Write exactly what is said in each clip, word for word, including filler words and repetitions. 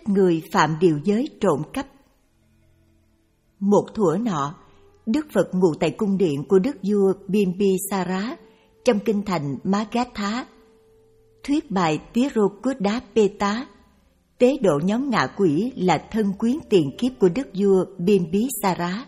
người phạm điều giới trộm cắp. Một thuở nọ, Đức Phật ngụ tại cung điện của Đức vua Bimbisara trong kinh thành Magadha, thuyết bài Tirukudapeta, tế độ nhóm ngạ quỷ là thân quyến tiền kiếp của Đức vua Bimbisara.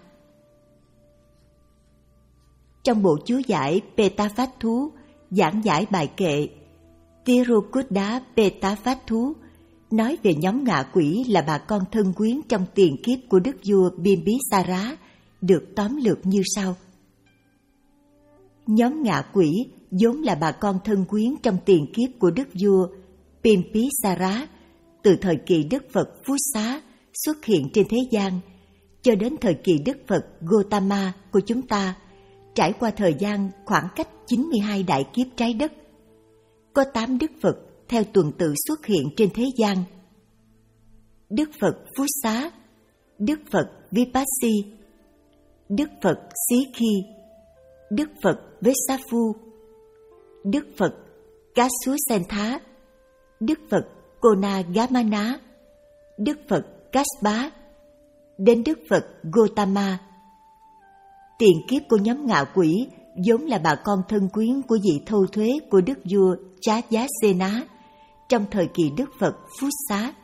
Trong bộ chú giải Petaphatthú giảng giải bài kệ Tirukudapetaphatthú nói về nhóm ngạ quỷ là bà con thân quyến trong tiền kiếp của Đức vua Bimbisara, được tóm lược như sau. Nhóm ngạ quỷ vốn là bà con thân quyến trong tiền kiếp của Đức vua Bimbisara từ thời kỳ Đức Phật Phú Xá xuất hiện trên thế gian cho đến thời kỳ Đức Phật Gotama của chúng ta, trải qua thời gian khoảng cách chín mươi hai đại kiếp trái đất. Có tám Đức Phật theo tuần tự xuất hiện trên thế gian. Đức Phật Phú Xá, Đức Phật Vipassi, Đức Phật Sikhi, Đức Phật Vesavu, Đức Phật Kasusentha, Đức Phật Konagamana, Đức Phật Kaspa, đến Đức Phật Gotama. Tiền kiếp của nhóm ngạ quỷ vốn là bà con thân quyến của vị thâu thuế của Đức vua Chayasena trong thời kỳ Đức Phật Phú Xá.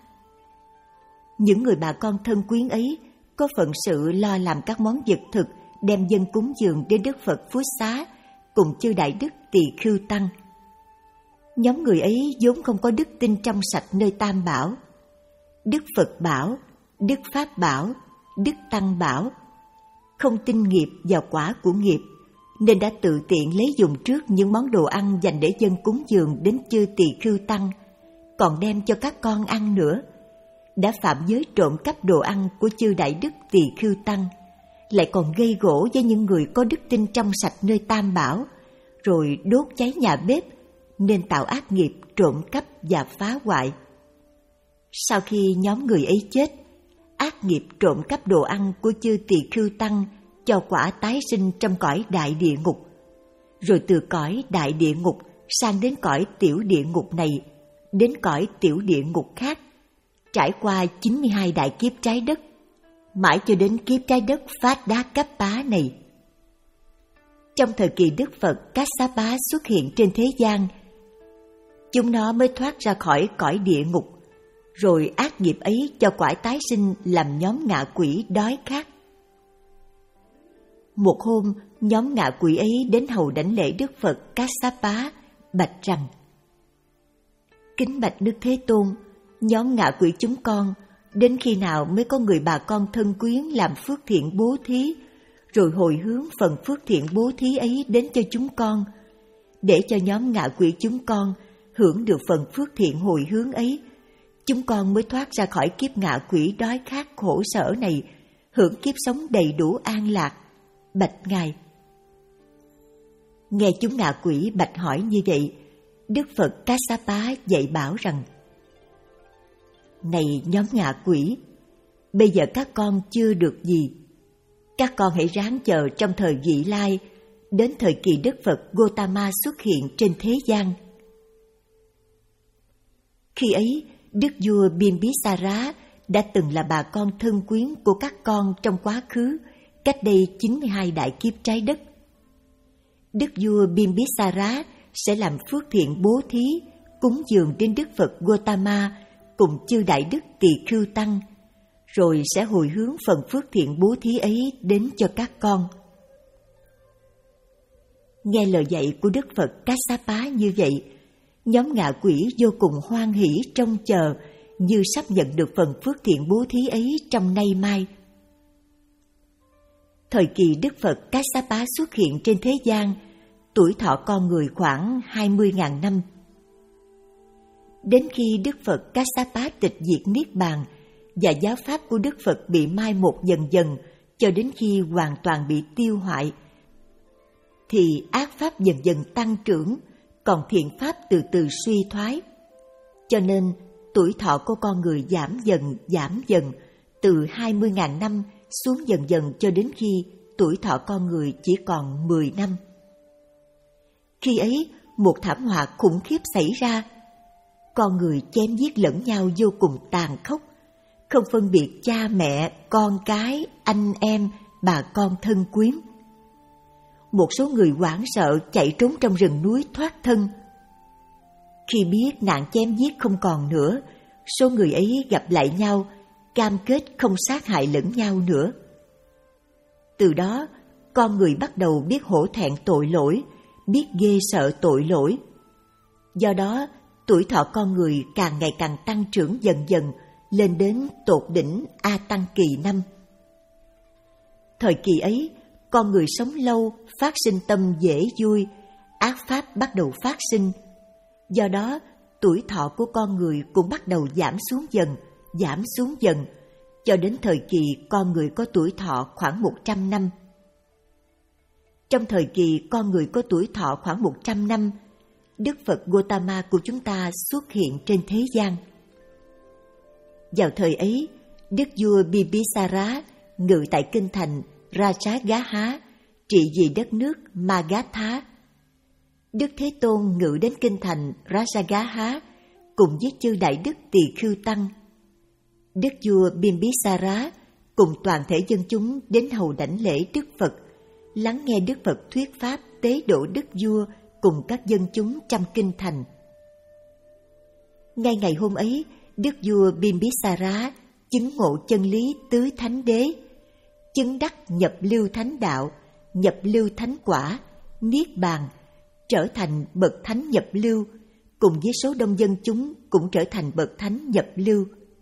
Những người bà con thân quyến ấy có phận sự lo làm các món vật thực đem dâng cúng dường đến Đức Phật Phú Xá cùng chư đại đức Tỳ Khưu Tăng. Nhóm người ấy vốn không có đức tin trong sạch nơi Tam Bảo, Đức Phật Bảo, Đức Pháp Bảo, Đức Tăng Bảo, không tin nghiệp và quả của nghiệp, nên đã tự tiện lấy dùng trước những món đồ ăn dành để dâng cúng dường đến chư Tỳ Khưu Tăng, còn đem cho các con ăn nữa. Đã phạm giới trộm cắp đồ ăn của chư đại đức Tỳ Khưu Tăng, lại còn gây gổ với những người có đức tin trong sạch nơi Tam Bảo, rồi đốt cháy nhà bếp, nên tạo ác nghiệp trộm cắp và phá hoại. Sau khi nhóm người ấy chết, ác nghiệp trộm cắp đồ ăn của chư Tỳ Khưu Tăng cho quả tái sinh trong cõi đại địa ngục, rồi từ cõi đại địa ngục sang đến cõi tiểu địa ngục này, đến cõi tiểu địa ngục khác, trải qua chín mươi hai đại kiếp trái đất, mãi cho đến kiếp trái đất Phát Đá Cấp Bá này. Trong thời kỳ Đức Phật Kassapa xuất hiện trên thế gian, chúng nó mới thoát ra khỏi cõi địa ngục, rồi ác nghiệp ấy cho quả tái sinh làm nhóm ngạ quỷ đói khát. Một hôm, nhóm ngạ quỷ ấy đến hầu đảnh lễ Đức Phật Kassapa, bạch rằng: Kính bạch Đức Thế Tôn, nhóm ngạ quỷ chúng con đến khi nào mới có người bà con thân quyến làm phước thiện bố thí, rồi hồi hướng phần phước thiện bố thí ấy đến cho chúng con, để cho nhóm ngạ quỷ chúng con hưởng được phần phước thiện hồi hướng ấy, chúng con mới thoát ra khỏi kiếp ngạ quỷ đói khát khổ sở này, hưởng kiếp sống đầy đủ an lạc. Bạch Ngài. Nghe chúng ngạ quỷ bạch hỏi như vậy, Đức Phật Kassapa dạy bảo rằng: Này nhóm ngạ quỷ, bây giờ các con chưa được gì. Các con hãy ráng chờ trong thời vị lai, đến thời kỳ Đức Phật Gotama xuất hiện trên thế gian. Khi ấy, Đức vua Bimbisara đã từng là bà con thân quyến của các con trong quá khứ, cách đây chín mươi hai đại kiếp trái đất. Đức vua Bimbisara sẽ làm phước thiện bố thí, cúng dường đến Đức Phật Gotama cùng chư đại đức Tỳ Khưu Tăng, rồi sẽ hồi hướng phần phước thiện bố thí ấy đến cho các con. Nghe lời dạy của Đức Phật Kassapa như vậy, nhóm ngạ quỷ vô cùng hoan hỷ trông chờ, như sắp nhận được phần phước thiện bố thí ấy trong nay mai. Thời kỳ Đức Phật Kassapa xuất hiện trên thế gian, tuổi thọ con người khoảng hai mươi nghìn năm. Đến khi Đức Phật Kassapa tịch diệt Niết Bàn và giáo pháp của Đức Phật bị mai một dần dần cho đến khi hoàn toàn bị tiêu hoại, thì ác pháp dần dần tăng trưởng, còn thiện pháp từ từ suy thoái. Cho nên tuổi thọ của con người giảm dần giảm dần từ hai mươi nghìn năm xuống dần dần cho đến khi tuổi thọ con người chỉ còn mười năm. Khi ấy, một thảm họa khủng khiếp xảy ra. Con người chém giết lẫn nhau vô cùng tàn khốc, không phân biệt cha mẹ, con cái, anh em, bà con thân quyến. Một số người hoảng sợ chạy trốn trong rừng núi thoát thân. Khi biết nạn chém giết không còn nữa, số người ấy gặp lại nhau, cam kết không sát hại lẫn nhau nữa. Từ đó, con người bắt đầu biết hổ thẹn tội lỗi, biết ghê sợ tội lỗi. Do đó, tuổi thọ con người càng ngày càng tăng trưởng dần dần, lên đến tột đỉnh A Tăng kỳ năm. Thời kỳ ấy, con người sống lâu, phát sinh tâm dễ vui, ác pháp bắt đầu phát sinh. Do đó, tuổi thọ của con người cũng bắt đầu giảm xuống dần, giảm xuống dần, cho đến thời kỳ con người có tuổi thọ khoảng một trăm năm. Trong thời kỳ con người có tuổi thọ khoảng một trăm năm, Đức Phật Gautama của chúng ta xuất hiện trên thế gian. Vào thời ấy, Đức vua Bimbisara ngự tại kinh thành Rajagaha, trị vì đất nước Magadha. Đức Thế Tôn ngự đến kinh thành Rajagaha cùng với chư đại đức Tỳ Khưu tăng. Đức vua Bimbisara cùng toàn thể dân chúng đến hầu đảnh lễ Đức Phật, lắng nghe Đức Phật thuyết pháp tế độ đức vua cùng các dân chúng trong kinh thành. Ngay ngày hôm ấy, Đức vua Bimbisara chứng ngộ chân lý tứ thánh đế, chứng đắc nhập lưu thánh đạo, nhập lưu thánh quả, niết bàn, trở thành bậc thánh nhập lưu, cùng với số đông dân chúng cũng trở thành bậc thánh nhập lưu.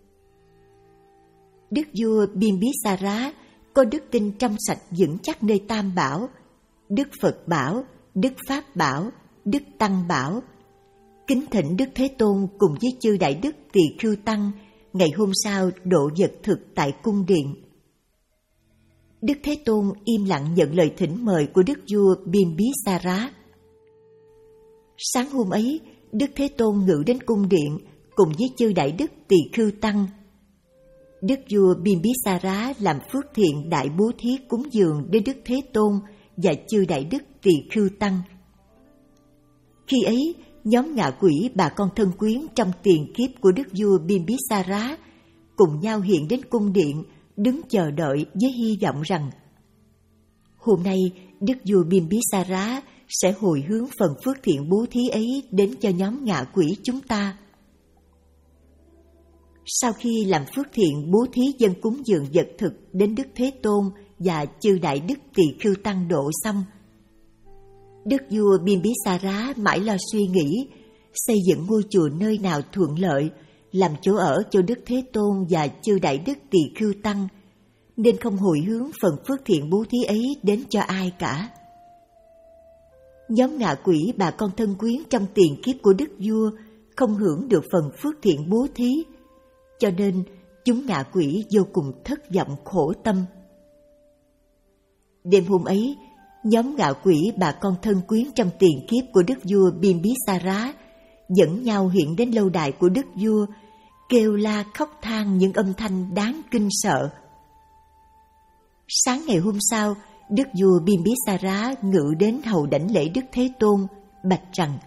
Đức vua Bimbisara có đức tin trong sạch vững chắc nơi Tam Bảo, Đức Phật Bảo, Đức Pháp Bảo, Đức Tăng Bảo. Kính thỉnh Đức Thế Tôn cùng với chư đại đức Tỳ Khưu tăng ngày hôm sau độ vật thực tại cung điện. Đức Thế Tôn im lặng nhận lời thỉnh mời của Đức vua Bimbisara. Sáng hôm ấy, Đức Thế Tôn ngự đến cung điện cùng với chư đại đức Tỳ Khưu tăng. Đức vua Bimbisara làm phước thiện đại bố thí cúng dường đến Đức Thế Tôn và chư đại đức Tỳ Khưu tăng. Khi ấy, nhóm ngạ quỷ bà con thân quyến trong tiền kiếp của Đức vua Bimbisara cùng nhau hiện đến cung điện, đứng chờ đợi với hy vọng rằng hôm nay Đức vua Bimbisara sẽ hồi hướng phần phước thiện bố thí ấy đến cho nhóm ngạ quỷ chúng ta. Sau khi làm phước thiện bố thí dân cúng dường vật thực đến Đức Thế Tôn và chư đại đức Tỳ Khưu tăng độ xong, Đức vua Bimbisara mãi lo suy nghĩ xây dựng ngôi chùa nơi nào thuận lợi, làm chỗ ở cho Đức Thế Tôn và chư đại đức Tỳ Khưu tăng, nên không hồi hướng phần phước thiện bố thí ấy đến cho ai cả. Nhóm ngạ quỷ bà con thân quyến trong tiền kiếp của Đức vua không hưởng được phần phước thiện bố thí, cho nên chúng ngạ quỷ vô cùng thất vọng khổ tâm. Đêm hôm ấy, nhóm ngạ quỷ bà con thân quyến trong tiền kiếp của Đức vua Bimbisara dẫn nhau hiện đến lâu đài của Đức vua, kêu la khóc than những âm thanh đáng kinh sợ. Sáng ngày hôm sau, Đức vua Bimbisara ngự đến hầu đảnh lễ Đức Thế Tôn, bạch rằng: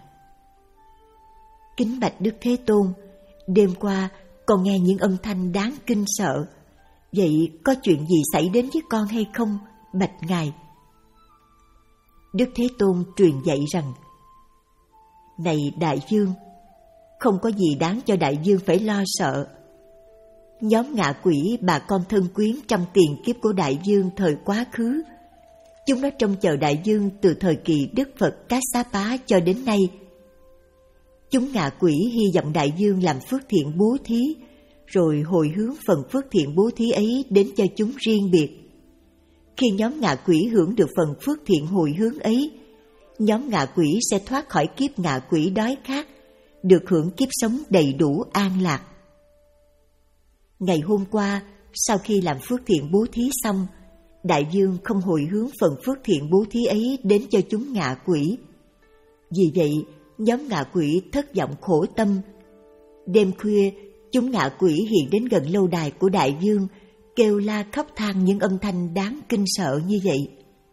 Kính bạch Đức Thế Tôn, đêm qua con nghe những âm thanh đáng kinh sợ. Vậy có chuyện gì xảy đến với con hay không, bạch Ngài? Đức Thế Tôn truyền dạy rằng: Này đại vương, không có gì đáng cho đại vương phải lo sợ. Nhóm ngạ quỷ bà con thân quyến trong tiền kiếp của đại vương thời quá khứ, chúng nó trông chờ đại vương từ thời kỳ Đức Phật Kassapa cho đến nay. Chúng ngạ quỷ hy vọng đại vương làm phước thiện bố thí, rồi hồi hướng phần phước thiện bố thí ấy đến cho chúng riêng biệt. Khi nhóm ngạ quỷ hưởng được phần phước thiện hồi hướng ấy, nhóm ngạ quỷ sẽ thoát khỏi kiếp ngạ quỷ đói khát, được hưởng kiếp sống đầy đủ an lạc. Ngày hôm qua, sau khi làm phước thiện bố thí xong, đại vương không hồi hướng phần phước thiện bố thí ấy đến cho chúng ngạ quỷ. Vì vậy, nhóm ngạ quỷ thất vọng khổ tâm. Đêm khuya, chúng ngạ quỷ hiện đến gần lâu đài của đại vương, kêu la khóc than những âm thanh đáng kinh sợ như vậy.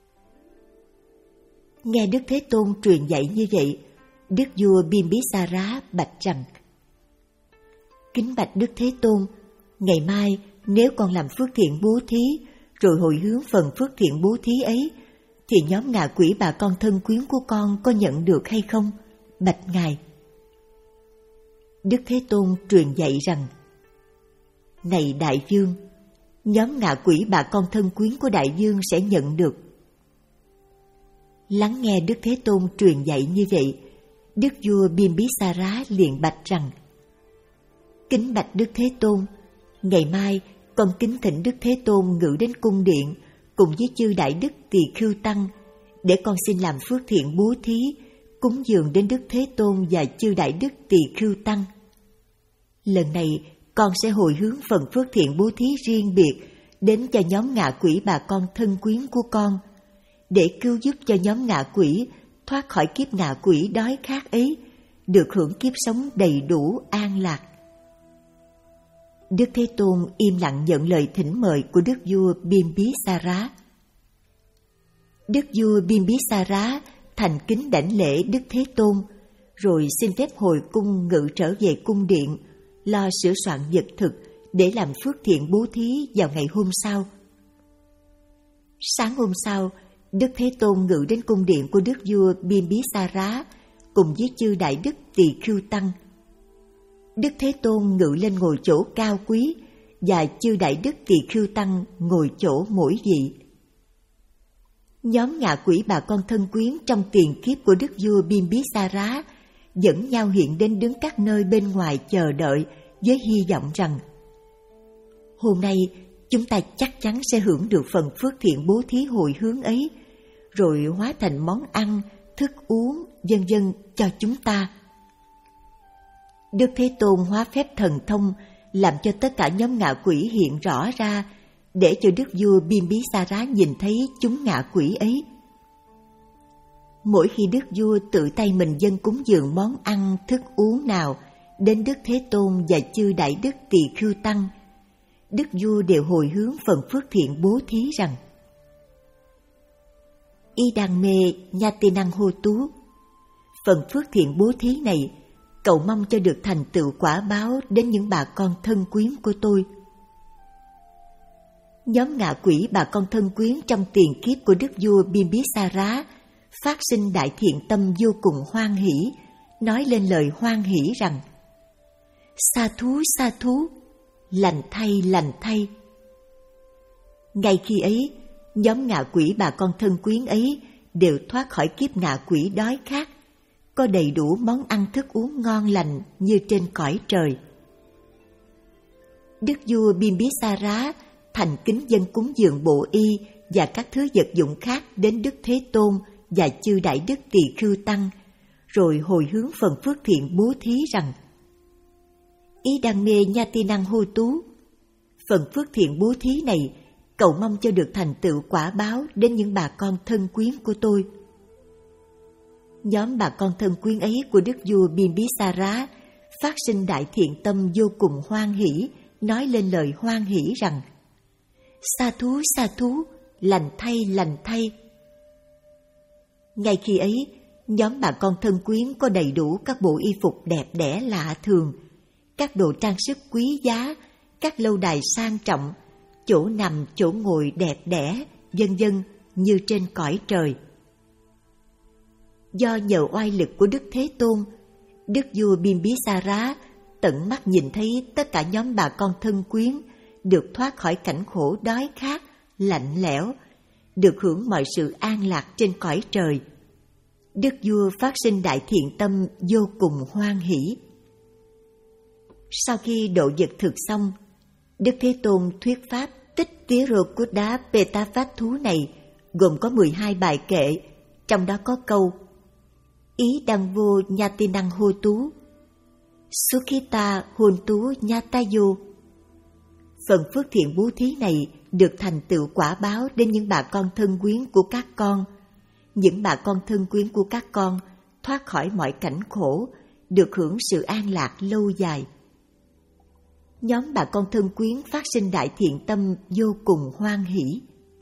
Nghe Đức Thế Tôn truyền dạy như vậy, Đức vua Bimbisara bạch rằng: Kính bạch Đức Thế Tôn, Ngày mai nếu con làm phước thiện bố thí, rồi hồi hướng phần phước thiện bố thí ấy, thì nhóm ngạ quỷ bà con thân quyến của con có nhận được hay không? Bạch Ngài. Đức Thế Tôn truyền dạy rằng: Này Đại Vương, nhóm ngạ quỷ bà con thân quyến của Đại Vương sẽ nhận được. Lắng nghe Đức Thế Tôn truyền dạy như vậy, Đức vua Bimbisara liền bạch rằng: Kính bạch Đức Thế Tôn, ngày mai con kính thỉnh Đức Thế Tôn ngự đến cung điện cùng với chư Đại Đức Tỳ Khưu Tăng, để con xin làm phước thiện bố thí, cúng dường đến Đức Thế Tôn và chư Đại Đức Tỳ Khưu Tăng. Lần này con sẽ hồi hướng phần phước thiện bố thí riêng biệt đến cho nhóm ngạ quỷ bà con thân quyến của con, để cứu giúp cho nhóm ngạ quỷ thoát khỏi kiếp ngạ quỷ đói khát ấy, được hưởng kiếp sống đầy đủ an lạc. Đức Thế Tôn im lặng nhận lời thỉnh mời của Đức vua Bimbisara. Đức vua Bimbisara thành kính đảnh lễ Đức Thế Tôn, rồi xin phép hồi cung ngự trở về cung điện, lo sửa soạn vật thực để làm phước thiện bố thí vào ngày hôm sau. Sáng hôm sau, Đức Thế Tôn ngự đến cung điện của Đức vua Bimbisara cùng với chư Đại Đức Tỳ Khưu Tăng. Đức Thế Tôn ngự lên ngồi chỗ cao quý, và chư Đại Đức Tỳ Khưu Tăng ngồi chỗ mỗi vị. Nhóm ngạ quỷ bà con thân quyến trong tiền kiếp của Đức vua Bimbisara dẫn nhau hiện đến đứng các nơi bên ngoài chờ đợi với hy vọng rằng: Hôm nay chúng ta chắc chắn sẽ hưởng được phần phước thiện bố thí hồi hướng ấy, rồi hóa thành món ăn, thức uống, vân vân cho chúng ta. Đức Thế Tôn hóa phép thần thông làm cho tất cả nhóm ngạ quỷ hiện rõ ra, để cho Đức vua Bimbisara nhìn thấy chúng ngạ quỷ ấy. Mỗi khi Đức vua tự tay mình dâng cúng dường món ăn, thức uống nào đến Đức Thế Tôn và chư Đại Đức Tỳ Khưu Tăng, Đức vua đều hồi hướng phần phước thiện bố thí rằng: Y đằng mê nhati năng hô tú, phần phước thiện bố thí này cầu mong cho được thành tựu quả báo đến những bà con thân quyến của tôi. Nhóm ngạ quỷ bà con thân quyến trong tiền kiếp của Đức vua Bimbisara phát sinh đại thiện tâm vô cùng hoan hỷ, nói lên lời hoan hỷ rằng: Sa thú, sa thú, lành thay, lành thay. Ngay khi ấy, nhóm ngạ quỷ bà con thân quyến ấy đều thoát khỏi kiếp ngạ quỷ đói khát, có đầy đủ món ăn thức uống ngon lành như trên cõi trời. Đức vua Bimbisara thành kính dâng cúng dường bộ y và các thứ vật dụng khác đến Đức Thế Tôn và chư Đại Đức Tỳ Khưu Tăng, rồi hồi hướng phần phước thiện bố thí rằng: Ý đăng mê nhati năng hô tú, phần phước thiện bố thí này cầu mong cho được thành tựu quả báo đến những bà con thân quyến của tôi. Nhóm bà con thân quyến ấy của Đức vua Bimbisara phát sinh đại thiện tâm vô cùng hoan hỷ, nói lên lời hoan hỷ rằng: Sa thú, sa thú, lành thay, lành thay. Ngay khi ấy, nhóm bà con thân quyến có đầy đủ các bộ y phục đẹp đẽ lạ thường, các đồ trang sức quý giá, các lâu đài sang trọng, chỗ nằm, chỗ ngồi đẹp đẽ, vân vân như trên cõi trời. Do nhờ oai lực của Đức Thế Tôn, Đức vua Bimbisara tận mắt nhìn thấy tất cả nhóm bà con thân quyến được thoát khỏi cảnh khổ đói khát, lạnh lẽo, được hưởng mọi sự an lạc trên cõi trời. Đức vua phát sinh đại thiện tâm vô cùng hoan hỷ. Sau khi độ vật thực xong, Đức Thế Tôn thuyết pháp tích Tirokuddha Petaphat thú này gồm có mười hai bài kệ, trong đó có câu: Ý đăng vô nhati năng hô tú, Sukhita hôn tú nhatayo. Phần phước thiện bố thí này được thành tựu quả báo đến những bà con thân quyến của các con. Những bà con thân quyến của các con thoát khỏi mọi cảnh khổ, được hưởng sự an lạc lâu dài. Nhóm bà con thân quyến phát sinh đại thiện tâm vô cùng hoan hỷ.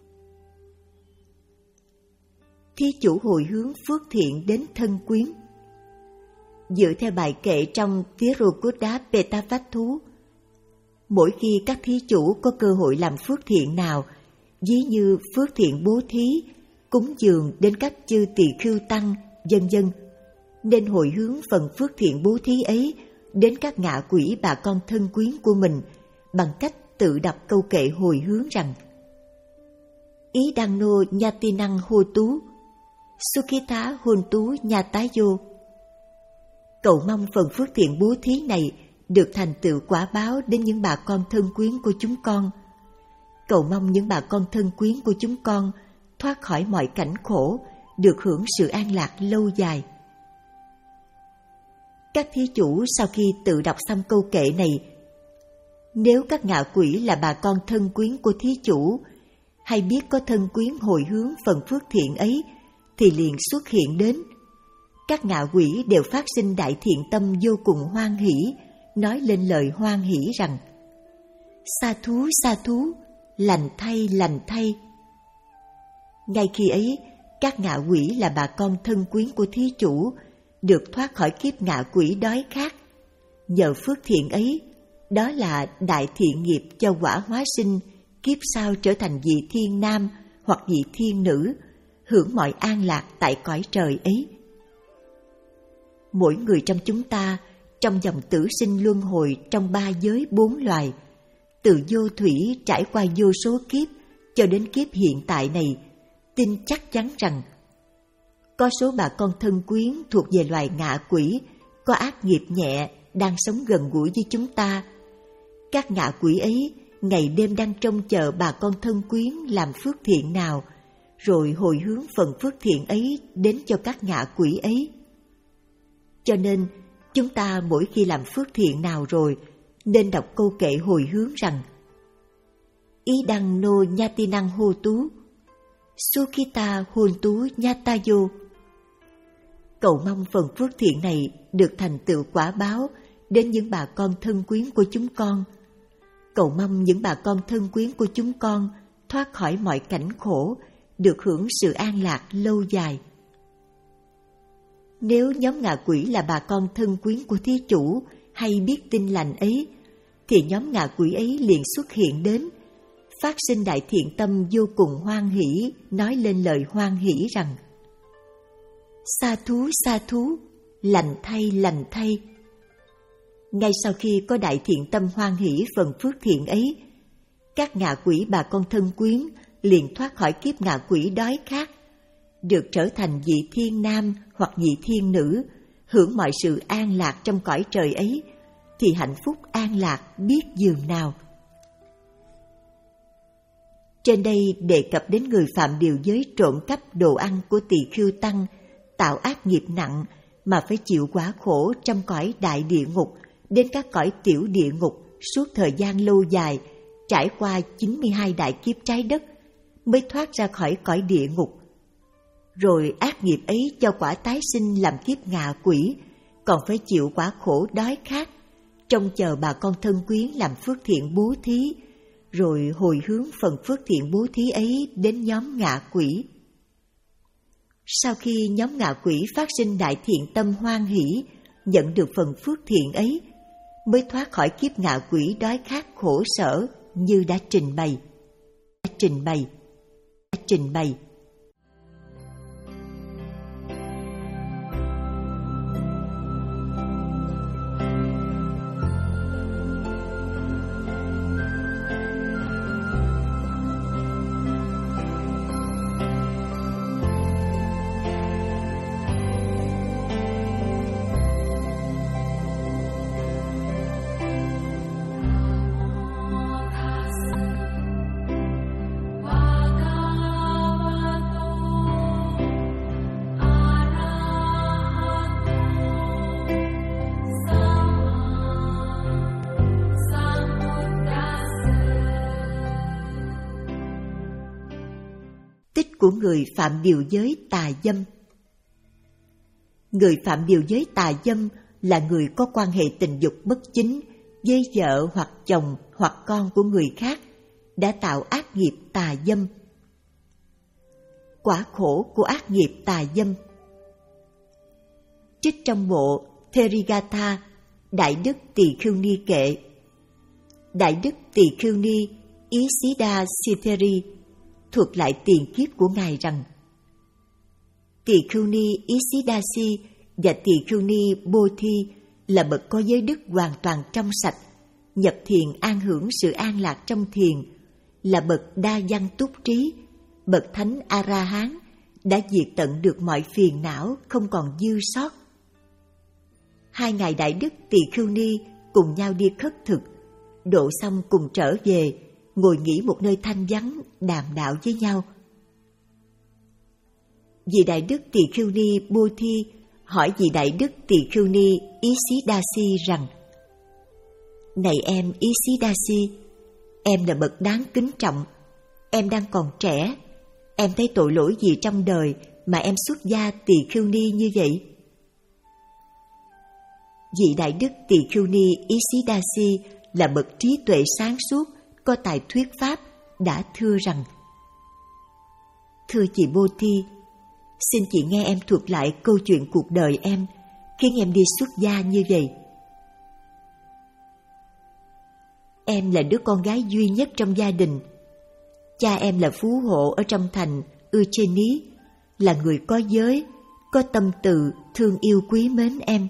Thí chủ hồi hướng phước thiện đến thân quyến. Dựa theo bài kệ trong Tirokuddha Petaphat thú, Mỗi khi các thí chủ có cơ hội làm phước thiện nào, ví như phước thiện bố thí, cúng dường đến các chư tỳ khưu tăng, vân vân, nên hồi hướng phần phước thiện bố thí ấy đến các ngạ quỷ bà con thân quyến của mình bằng cách tự đọc câu kệ hồi hướng rằng: Ý đăng nô nhati năng hô tú, sukhita hôn tú nha tái vô. Cầu mong phần phước thiện bố thí này được thành tựu quả báo đến những bà con thân quyến của chúng con. Cầu mong những bà con thân quyến của chúng con thoát khỏi mọi cảnh khổ, được hưởng sự an lạc lâu dài. Các thí chủ sau khi tự đọc xong câu kệ này, nếu các ngạ quỷ là bà con thân quyến của thí chủ, hay biết có thân quyến hồi hướng phần phước thiện ấy, thì liền xuất hiện đến. Các ngạ quỷ đều phát sinh đại thiện tâm vô cùng hoan hỷ, nói lên lời hoan hỷ rằng: Sa thú, sa thú, lành thay, lành thay. Ngay khi ấy, các ngạ quỷ là bà con thân quyến của thí chủ, được thoát khỏi kiếp ngạ quỷ đói khát. Nhờ phước thiện ấy, đó là đại thiện nghiệp cho quả hóa sinh, kiếp sau trở thành vị thiên nam hoặc vị thiên nữ, hưởng mọi an lạc tại cõi trời ấy. Mỗi người trong chúng ta, trong dòng tử sinh luân hồi trong ba giới bốn loài, từ vô thủy trải qua vô số kiếp cho đến kiếp hiện tại này, tin chắc chắn rằng có số bà con thân quyến thuộc về loài ngạ quỷ, có ác nghiệp nhẹ, đang sống gần gũi với chúng ta. Các ngạ quỷ ấy ngày đêm đang trông chờ bà con thân quyến làm phước thiện nào, rồi hồi hướng phần phước thiện ấy đến cho các ngạ quỷ ấy. Cho nên, chúng ta mỗi khi làm phước thiện nào rồi, nên đọc câu kệ hồi hướng rằng: Ý đăng nô nhati năng hô tú, sukhita hôn tú nhata vô. Cầu mong phần phước thiện này được thành tựu quả báo đến những bà con thân quyến của chúng con. Cầu mong những bà con thân quyến của chúng con thoát khỏi mọi cảnh khổ, được hưởng sự an lạc lâu dài. Nếu nhóm ngạ quỷ là bà con thân quyến của thí chủ hay biết tin lành ấy, thì nhóm ngạ quỷ ấy liền xuất hiện đến, phát sinh đại thiện tâm vô cùng hoan hỷ, nói lên lời hoan hỷ rằng: Sa thú, sa thú, lành thay, lành thay. Ngay sau khi có đại thiện tâm hoan hỷ phần phước thiện ấy, các ngạ quỷ bà con thân quyến liền thoát khỏi kiếp ngạ quỷ đói khát, được trở thành vị thiên nam hoặc vị thiên nữ, hưởng mọi sự an lạc trong cõi trời ấy, thì hạnh phúc an lạc biết dường nào. Trên đây đề cập đến người phạm điều giới trộm cắp đồ ăn của tỳ khưu tăng, tạo ác nghiệp nặng mà phải chịu quả khổ trong cõi đại địa ngục đến các cõi tiểu địa ngục suốt thời gian lâu dài, trải qua chín mươi hai đại kiếp trái đất mới thoát ra khỏi cõi địa ngục. Rồi ác nghiệp ấy cho quả tái sinh làm kiếp ngạ quỷ, còn phải chịu quả khổ đói khát, trông chờ bà con thân quyến làm phước thiện bố thí, rồi hồi hướng phần phước thiện bố thí ấy đến nhóm ngạ quỷ. Sau khi nhóm ngạ quỷ phát sinh đại thiện tâm hoan hỷ, nhận được phần phước thiện ấy, mới thoát khỏi kiếp ngạ quỷ đói khát khổ sở như đã trình bày. Đã trình bày. Đã trình bày. Của người phạm điều giới tà dâm. Người phạm điều giới tà dâm là người có quan hệ tình dục bất chính với vợ hoặc chồng hoặc con của người khác, đã tạo ác nghiệp tà dâm. Quả khổ của ác nghiệp tà dâm. Trích trong bộ Therigatha, Đại Đức Tỳ Khưu Ni Kệ. Đại đức Tỳ Khưu Ni Isidaseetheri thuật lại tiền kiếp của Ngài rằng: Tỳ Khưu Ni Isidasi và Tỳ Khưu Ni Bodhi là bậc có giới đức hoàn toàn trong sạch, nhập thiền an hưởng sự an lạc trong thiền, là bậc đa văn túc trí, bậc thánh A-ra-hán, đã diệt tận được mọi phiền não, không còn dư sót. Hai ngài đại đức Tỳ Khưu Ni cùng nhau đi khất thực, độ xong cùng trở về, ngồi nghỉ một nơi thanh vắng, đàm đạo với nhau. Vị đại đức Tỳ Khưu Ni Bodhi hỏi vị đại đức Tỳ Khưu Ni Isidasi rằng: Này em Isidasi, em là bậc đáng kính trọng, em đang còn trẻ, em thấy tội lỗi gì trong đời mà em xuất gia Tỳ Khưu Ni như vậy? Vị đại đức Tỳ Khưu Ni Isidasi là bậc trí tuệ sáng suốt, có tài thuyết pháp, đã thưa rằng: Thưa chị Bodhi, xin chị nghe em thuật lại câu chuyện cuộc đời em, khiến em đi xuất gia như vậy. Em là đứa con gái duy nhất trong gia đình. Cha em là phú hộ ở trong thành Ujjaini, là người có giới, có tâm từ, thương yêu quý mến em.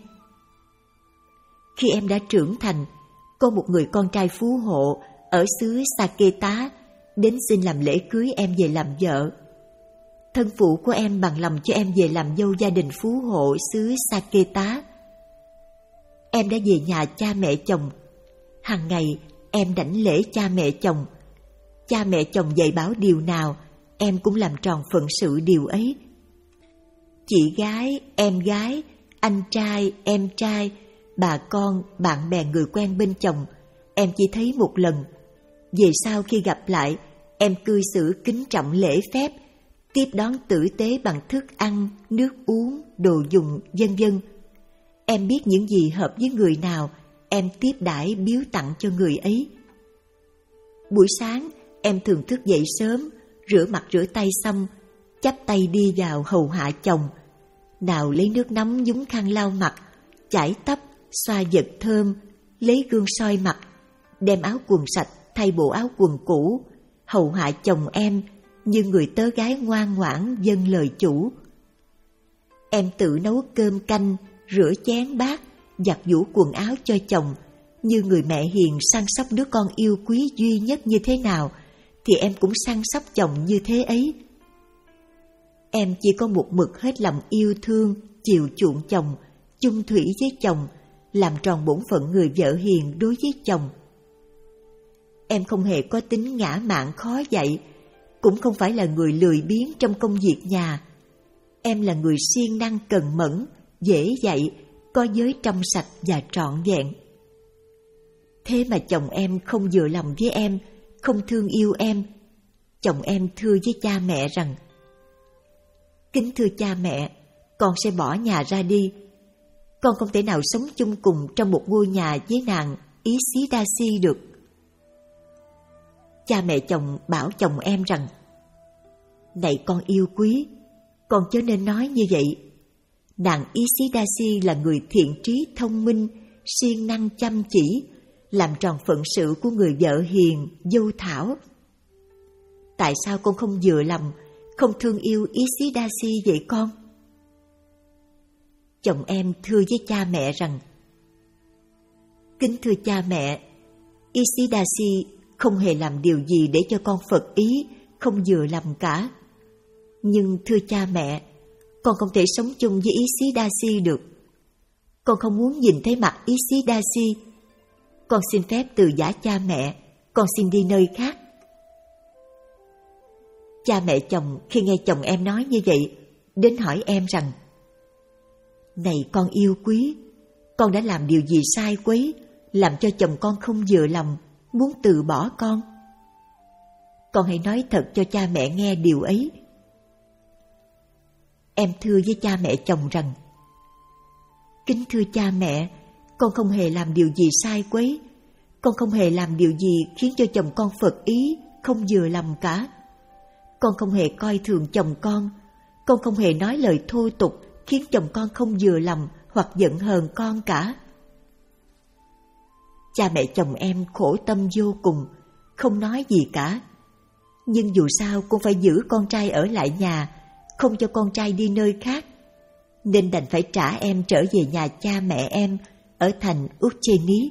Khi em đã trưởng thành, có một người con trai phú hộ ở xứ Saketa đến xin làm lễ cưới em về làm vợ. Thân phụ của em bằng lòng cho em về làm dâu gia đình phú hộ xứ Saketa. Em đã về nhà cha mẹ chồng. Hàng ngày em đảnh lễ cha mẹ chồng. Cha mẹ chồng dạy bảo điều nào, em cũng làm tròn phận sự điều ấy. Chị gái, em gái, anh trai, em trai, bà con, bạn bè người quen bên chồng, em chỉ thấy một lần. Về sau khi gặp lại, em cư xử kính trọng lễ phép, tiếp đón tử tế bằng thức ăn, nước uống, đồ dùng, vân vân. Em biết những gì hợp với người nào, em tiếp đãi biếu tặng cho người ấy. Buổi sáng, em thường thức dậy sớm, rửa mặt rửa tay xong, chắp tay đi vào hầu hạ chồng. Nào lấy nước nóng nhúng khăn lau mặt, chải tóc, xoa vật thơm, lấy gương soi mặt, đem áo quần sạch thay bộ áo quần cũ, hầu hạ chồng em như người tớ gái ngoan ngoãn vâng lời chủ. Em tự nấu cơm canh, rửa chén bát, giặt giũ quần áo cho chồng, như người mẹ hiền săn sóc đứa con yêu quý duy nhất như thế nào, thì em cũng săn sóc chồng như thế ấy. Em chỉ có một mực hết lòng yêu thương, chiều chuộng chồng, chung thủy với chồng, làm tròn bổn phận người vợ hiền đối với chồng. Em không hề có tính ngã mạn khó dạy, cũng không phải là người lười biếng trong công việc nhà. Em là người siêng năng cần mẫn, dễ dạy, có giới trong sạch và trọn vẹn. Thế mà chồng em không vừa lòng với em, không thương yêu em. Chồng em thưa với cha mẹ rằng: Kính thưa cha mẹ, con sẽ bỏ nhà ra đi. Con không thể nào sống chung cùng trong một ngôi nhà với nàng Isidasi được. Cha mẹ chồng bảo chồng em rằng: Này con yêu quý, con chớ nên nói như vậy. Nàng Isidasi là người thiện trí thông minh, siêng năng chăm chỉ, làm tròn phận sự của người vợ hiền, dâu thảo. Tại sao con không vừa lòng, không thương yêu Isidasi vậy con? Chồng em thưa với cha mẹ rằng: Kính thưa cha mẹ, Isidasi không hề làm điều gì để cho con phật ý, không vừa lòng cả. Nhưng thưa cha mẹ, con không thể sống chung với Isidasi được. Con không muốn nhìn thấy mặt Isidasi. Con xin phép từ giã cha mẹ, con xin đi nơi khác. Cha mẹ chồng khi nghe chồng em nói như vậy, đến hỏi em rằng: Này con yêu quý, con đã làm điều gì sai quấy, làm cho chồng con không vừa lòng, muốn từ bỏ con? Con hãy nói thật cho cha mẹ nghe điều ấy. Em thưa với cha mẹ chồng rằng: Kính thưa cha mẹ, con không hề làm điều gì sai quấy, con không hề làm điều gì khiến cho chồng con phật ý, không vừa lòng cả. Con không hề coi thường chồng con, con không hề nói lời thô tục khiến chồng con không vừa lòng hoặc giận hờn con cả. Cha mẹ chồng em khổ tâm vô cùng, không nói gì cả. Nhưng dù sao cũng phải giữ con trai ở lại nhà, không cho con trai đi nơi khác, nên đành phải trả em trở về nhà cha mẹ em ở thành Ucheni.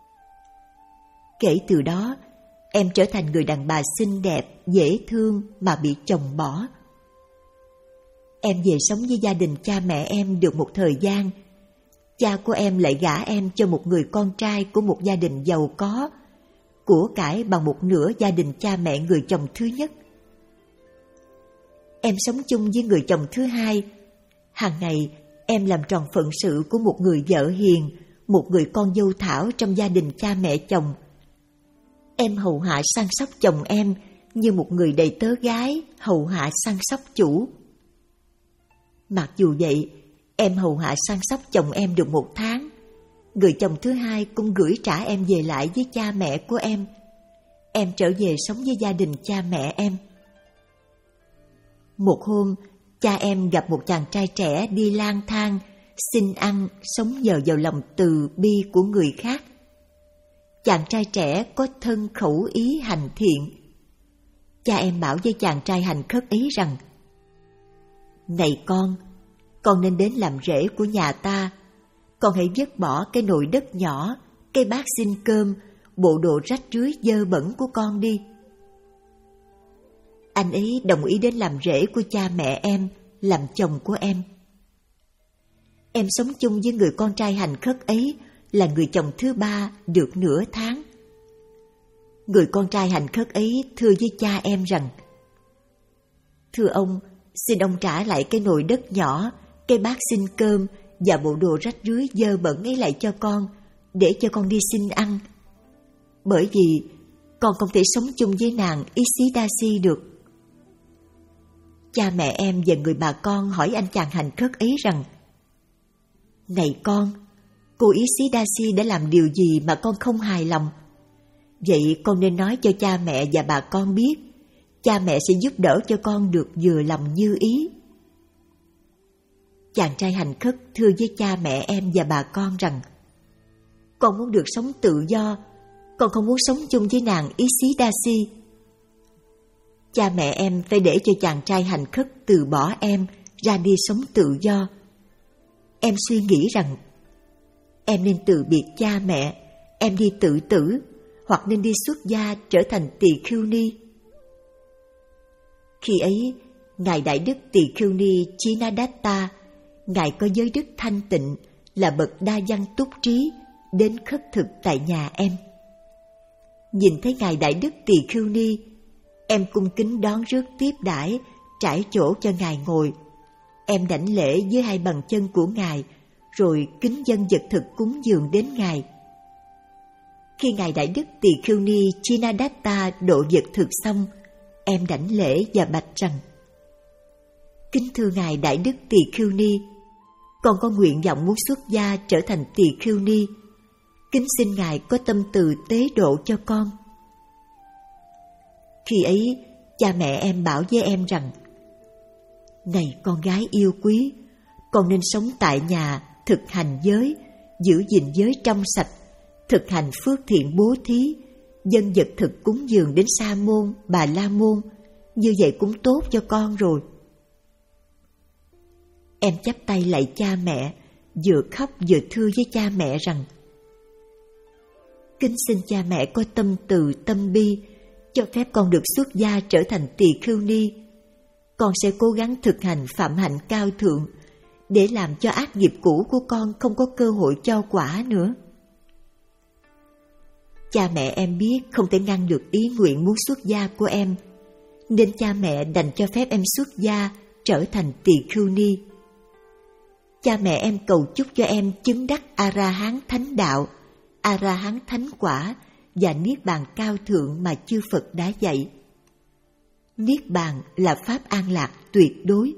Kể từ đó, em trở thành người đàn bà xinh đẹp, dễ thương mà bị chồng bỏ. Em về sống với gia đình cha mẹ em được một thời gian. Cha của em lại gả em cho một người con trai của một gia đình giàu có, của cải bằng một nửa gia đình cha mẹ người chồng thứ nhất. Em sống chung với người chồng thứ hai. Hàng ngày em làm tròn phận sự của một người vợ hiền, một người con dâu thảo trong gia đình cha mẹ chồng. Em hầu hạ săn sóc chồng em như một người đầy tớ gái hầu hạ săn sóc chủ. Mặc dù vậy, em hầu hạ săn sóc chồng em được một tháng, người chồng thứ hai cũng gửi trả em về lại với cha mẹ của em. Em trở về sống với gia đình cha mẹ em. Một hôm, cha em gặp một chàng trai trẻ đi lang thang, xin ăn, sống nhờ vào lòng từ bi của người khác. Chàng trai trẻ có thân khẩu ý hành thiện. Cha em bảo với chàng trai hành khất ấy rằng: "Này con, con nên đến làm rể của nhà ta. Con hãy vứt bỏ cái nồi đất nhỏ, cái bát xin cơm, bộ đồ rách rưới dơ bẩn của con đi." Anh ấy đồng ý đến làm rể của cha mẹ em, làm chồng của em. Em sống chung với người con trai hành khất ấy là người chồng thứ ba được nửa tháng. Người con trai hành khất ấy thưa với cha em rằng: "Thưa ông, xin ông trả lại cái nồi đất nhỏ, cái bát xin cơm và bộ đồ rách rưới dơ bẩn ấy lại cho con, để cho con đi xin ăn. Bởi vì con không thể sống chung với nàng Isidasi được." Cha mẹ em và người bà con hỏi anh chàng hành khất ấy rằng: "Này con, cô Isidasi đã làm điều gì mà con không hài lòng? Vậy con nên nói cho cha mẹ và bà con biết, cha mẹ sẽ giúp đỡ cho con được vừa lòng như ý." Chàng trai hành khất thưa với cha mẹ em và bà con rằng: "Con muốn được sống tự do, con không muốn sống chung với nàng Isidasi." Cha mẹ em phải để cho chàng trai hành khất từ bỏ em ra đi sống tự do. Em suy nghĩ rằng em nên từ biệt cha mẹ, em đi tự tử, hoặc nên đi xuất gia trở thành tỳ khưu ni. Khi ấy, Ngài Đại Đức Tỳ Khưu Ni Chinadatta, Ngài có giới đức thanh tịnh, là bậc đa văn túc trí, đến khất thực tại nhà em. Nhìn thấy Ngài Đại Đức Tỳ Khưu Ni, em cung kính đón rước tiếp đãi, trải chỗ cho Ngài ngồi. Em đảnh lễ với hai bàn chân của Ngài, rồi kính dâng vật thực cúng dường đến Ngài. Khi Ngài Đại Đức Tỳ Khưu Ni Chinadatta độ vật thực xong, em đảnh lễ và bạch rằng: "Kính thưa Ngài Đại Đức Tỳ Khưu Ni, con có nguyện vọng muốn xuất gia trở thành Tỳ Khưu Ni. Kính xin Ngài có tâm từ tế độ cho con." Khi ấy, cha mẹ em bảo với em rằng: "Này con gái yêu quý, con nên sống tại nhà, thực hành giới, giữ gìn giới trong sạch, thực hành phước thiện bố thí, dâng vật thực cúng dường đến Sa môn, Bà La môn, như vậy cũng tốt cho con rồi." Em chắp tay lạy cha mẹ, vừa khóc vừa thưa với cha mẹ rằng: "Kính xin cha mẹ có tâm từ tâm bi, cho phép con được xuất gia trở thành tỳ khưu ni. Con sẽ cố gắng thực hành phạm hạnh cao thượng, để làm cho ác nghiệp cũ của con không có cơ hội cho quả nữa." Cha mẹ em biết không thể ngăn được ý nguyện muốn xuất gia của em, nên cha mẹ đành cho phép em xuất gia trở thành tỳ khưu ni. Cha mẹ em cầu chúc cho em chứng đắc A-ra-hán thánh đạo, A-ra-hán thánh quả và Niết bàn cao thượng mà chư Phật đã dạy. Niết bàn là pháp an lạc tuyệt đối.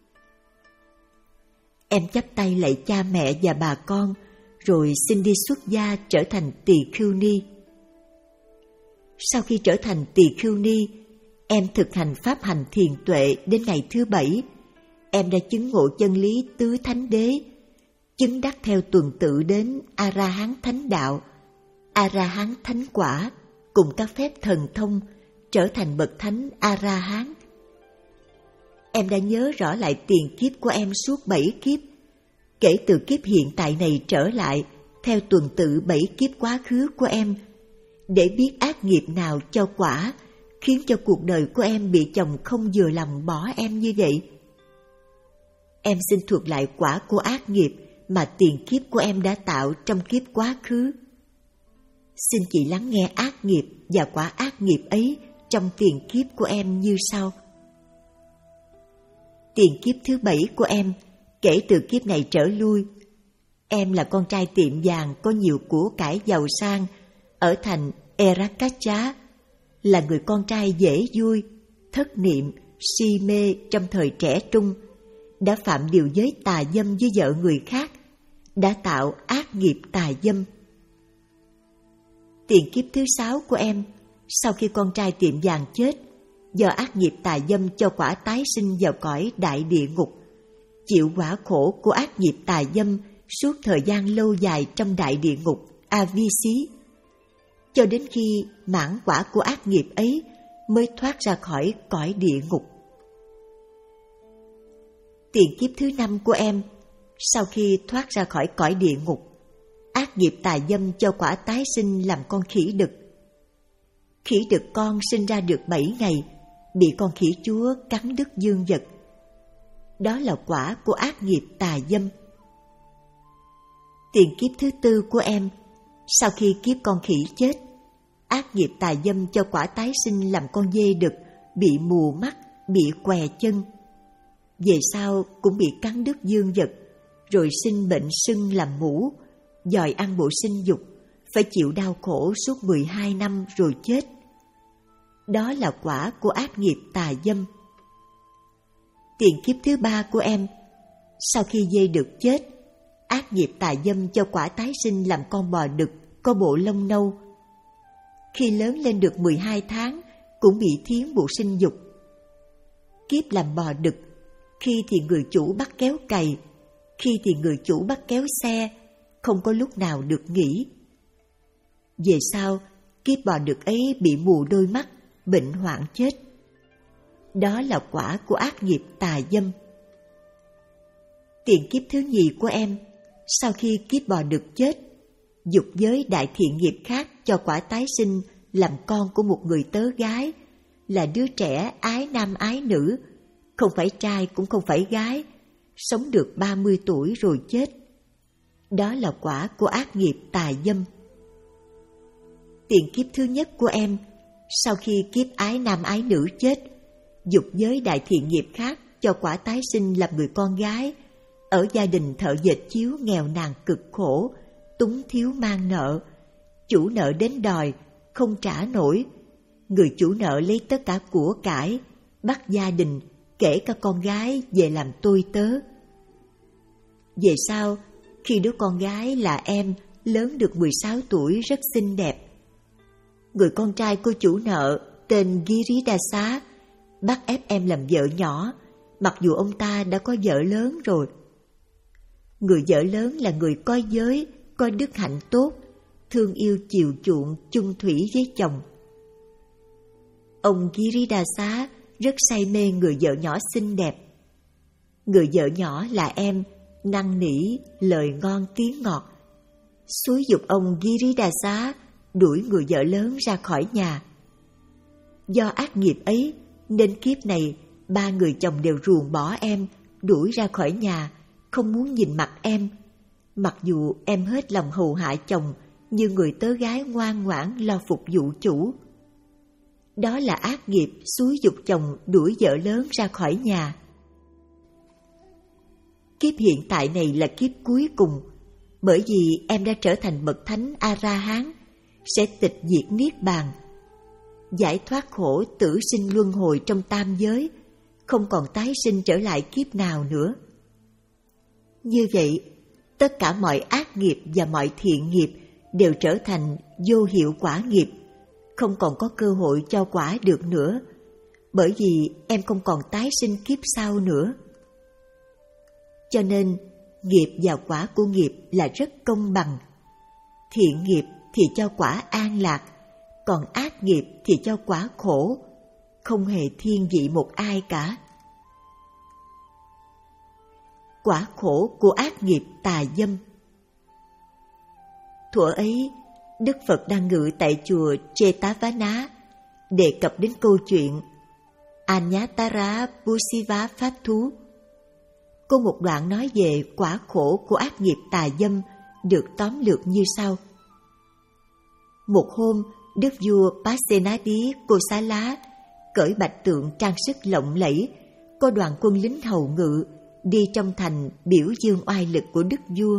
Em chắp tay lạy cha mẹ và bà con, rồi xin đi xuất gia trở thành tỳ khưu ni. Sau khi trở thành tỳ khưu ni, em thực hành pháp hành thiền tuệ đến ngày thứ bảy. Em đã chứng ngộ chân lý tứ thánh đế, chứng đắc theo tuần tự đến A-ra-hán thánh đạo, A-la-hán thánh quả cùng các phép thần thông trở thành bậc thánh A-la-hán. Em đã nhớ rõ lại tiền kiếp của em suốt bảy kiếp, kể từ kiếp hiện tại này trở lại theo tuần tự bảy kiếp quá khứ của em, để biết ác nghiệp nào cho quả khiến cho cuộc đời của em bị chồng không vừa lòng bỏ em như vậy. Em xin thuật lại quả của ác nghiệp mà tiền kiếp của em đã tạo trong kiếp quá khứ. Xin chị lắng nghe ác nghiệp và quả ác nghiệp ấy trong tiền kiếp của em như sau. Tiền kiếp thứ bảy của em, kể từ kiếp này trở lui, em là con trai tiệm vàng có nhiều của cải giàu sang ở thành Erakacha, là người con trai dễ vui, thất niệm, si mê trong thời trẻ trung, đã phạm điều giới tà dâm với vợ người khác, đã tạo ác nghiệp tà dâm. Tiền kiếp thứ sáu của em, sau khi con trai tiệm vàng chết, do ác nghiệp tà dâm cho quả tái sinh vào cõi đại địa ngục, chịu quả khổ của ác nghiệp tà dâm suốt thời gian lâu dài trong đại địa ngục A-vi-xí, cho đến khi mãn quả của ác nghiệp ấy mới thoát ra khỏi cõi địa ngục. Tiền kiếp thứ năm của em, sau khi thoát ra khỏi cõi địa ngục, ác nghiệp tà dâm cho quả tái sinh làm con khỉ đực. Khỉ đực con sinh ra được bảy ngày, bị con khỉ chúa cắn đứt dương vật. Đó là quả của ác nghiệp tà dâm. Tiền kiếp thứ tư của em, sau khi kiếp con khỉ chết, ác nghiệp tà dâm cho quả tái sinh làm con dê đực, bị mù mắt, bị què chân. Về sau cũng bị cắn đứt dương vật, rồi sinh bệnh sưng làm mũ, dòi ăn bộ sinh dục, phải chịu đau khổ suốt mười hai năm rồi chết. Đó là quả của ác nghiệp tà dâm. Tiền kiếp thứ ba của em, sau khi dê đực chết, ác nghiệp tà dâm cho quả tái sinh làm con bò đực có bộ lông nâu. Khi lớn lên được mười hai tháng, cũng bị thiến bộ sinh dục. Kiếp làm bò đực, khi thì người chủ bắt kéo cày, khi thì người chủ bắt kéo xe, không có lúc nào được nghỉ. Về sau, kiếp bò đực ấy bị mù đôi mắt, bệnh hoạn chết. Đó là quả của ác nghiệp tà dâm. Tiền kiếp thứ nhì của em, sau khi kiếp bò đực chết, dục giới đại thiện nghiệp khác cho quả tái sinh làm con của một người tớ gái, là đứa trẻ ái nam ái nữ, không phải trai cũng không phải gái, sống được ba mươi tuổi rồi chết. Đó là quả của ác nghiệp tà dâm. Tiền kiếp thứ nhất của em, sau khi kiếp ái nam ái nữ chết, dục giới đại thiện nghiệp khác cho quả tái sinh làm người con gái, ở gia đình thợ dệt chiếu nghèo nàn cực khổ, túng thiếu mang nợ, chủ nợ đến đòi, không trả nổi. Người chủ nợ lấy tất cả của cải, bắt gia đình, kể cả con gái về làm tôi tớ. Về sau, khi đứa con gái là em lớn được mười sáu tuổi rất xinh đẹp, người con trai của chủ nợ tên Giridhasa bắt ép em làm vợ nhỏ, mặc dù ông ta đã có vợ lớn rồi. Người vợ lớn là người có giới, có đức hạnh tốt, thương yêu chiều chuộng, chung thủy với chồng. Ông Giridhasa rất say mê người vợ nhỏ xinh đẹp. Người vợ nhỏ là em, năn nỉ, lời ngon tiếng ngọt, xúi giục ông Giridhasa đuổi người vợ lớn ra khỏi nhà. Do ác nghiệp ấy, nên kiếp này ba người chồng đều ruồng bỏ em, đuổi ra khỏi nhà, không muốn nhìn mặt em. Mặc dù em hết lòng hầu hạ chồng như người tớ gái ngoan ngoãn lo phục vụ chủ. Đó là ác nghiệp xúi giục chồng đuổi vợ lớn ra khỏi nhà. Kiếp hiện tại này là kiếp cuối cùng, bởi vì em đã trở thành bậc thánh A-la-hán, sẽ tịch diệt niết bàn, giải thoát khổ tử sinh luân hồi trong tam giới, không còn tái sinh trở lại kiếp nào nữa. Như vậy, tất cả mọi ác nghiệp và mọi thiện nghiệp đều trở thành vô hiệu quả nghiệp, không còn có cơ hội cho quả được nữa, bởi vì em không còn tái sinh kiếp sau nữa. Cho nên, nghiệp và quả của nghiệp là rất công bằng. Thiện nghiệp thì cho quả an lạc, còn ác nghiệp thì cho quả khổ, không hề thiên vị một ai cả. Quả khổ của ác nghiệp tà dâm. Thuở ấy, Đức Phật đang ngự tại chùa Jetavana, đề cập đến câu chuyện Anyatara Pusiva Pháp Thú. Có một đoạn nói về quả khổ của ác nghiệp tà dâm được tóm lược như sau. Một hôm, Đức vua Pasenadi Kosala cởi bạch tượng trang sức lộng lẫy, có đoàn quân lính hầu ngự đi trong thành biểu dương oai lực của đức vua.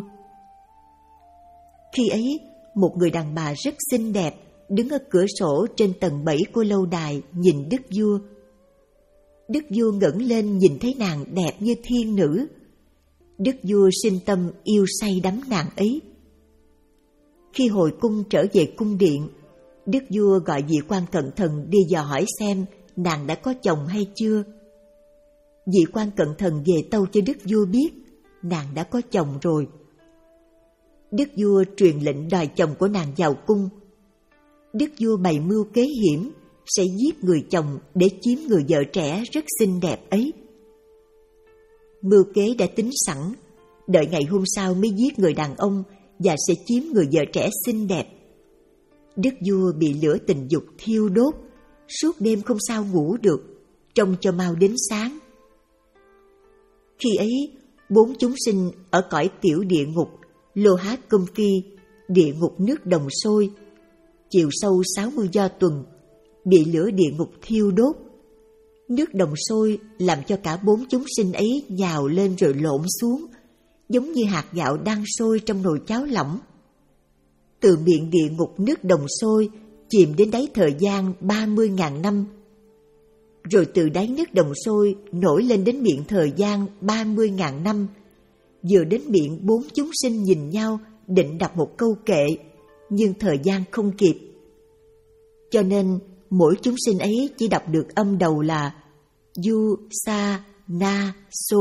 Khi ấy, một người đàn bà rất xinh đẹp đứng ở cửa sổ trên tầng bảy của lâu đài nhìn đức vua. Đức vua ngẩng lên nhìn thấy nàng đẹp như thiên nữ. Đức vua sinh tâm yêu say đắm nàng ấy. Khi hồi cung trở về cung điện, đức vua gọi vị quan cận thần đi dò hỏi xem nàng đã có chồng hay chưa. Vị quan cận thần về tâu cho đức vua biết nàng đã có chồng rồi. Đức vua truyền lệnh đòi chồng của nàng vào cung. Đức vua bày mưu kế hiểm sẽ giết người chồng để chiếm người vợ trẻ rất xinh đẹp ấy. Mưu kế đã tính sẵn, đợi ngày hôm sau mới giết người đàn ông và sẽ chiếm người vợ trẻ xinh đẹp. Đức vua bị lửa tình dục thiêu đốt, suốt đêm không sao ngủ được, trông cho mau đến sáng. Khi ấy, bốn chúng sinh ở cõi tiểu địa ngục Lohakumpi, địa ngục nước đồng sôi, chiều sâu sáu mươi do tuần, bị lửa địa ngục thiêu đốt. Nước đồng sôi làm cho cả bốn chúng sinh ấy nhào lên rồi lộn xuống, giống như hạt gạo đang sôi trong nồi cháo lỏng. Từ miệng địa ngục nước đồng sôi chìm đến đáy thời gian ba mươi ngàn năm. Rồi từ đáy nước đồng sôi nổi lên đến miệng thời gian ba mươi ngàn năm. Vừa đến miệng bốn chúng sinh nhìn nhau định đọc một câu kệ, nhưng thời gian không kịp. Cho nên mỗi chúng sinh ấy chỉ đọc được âm đầu là Du, Sa, Na, So.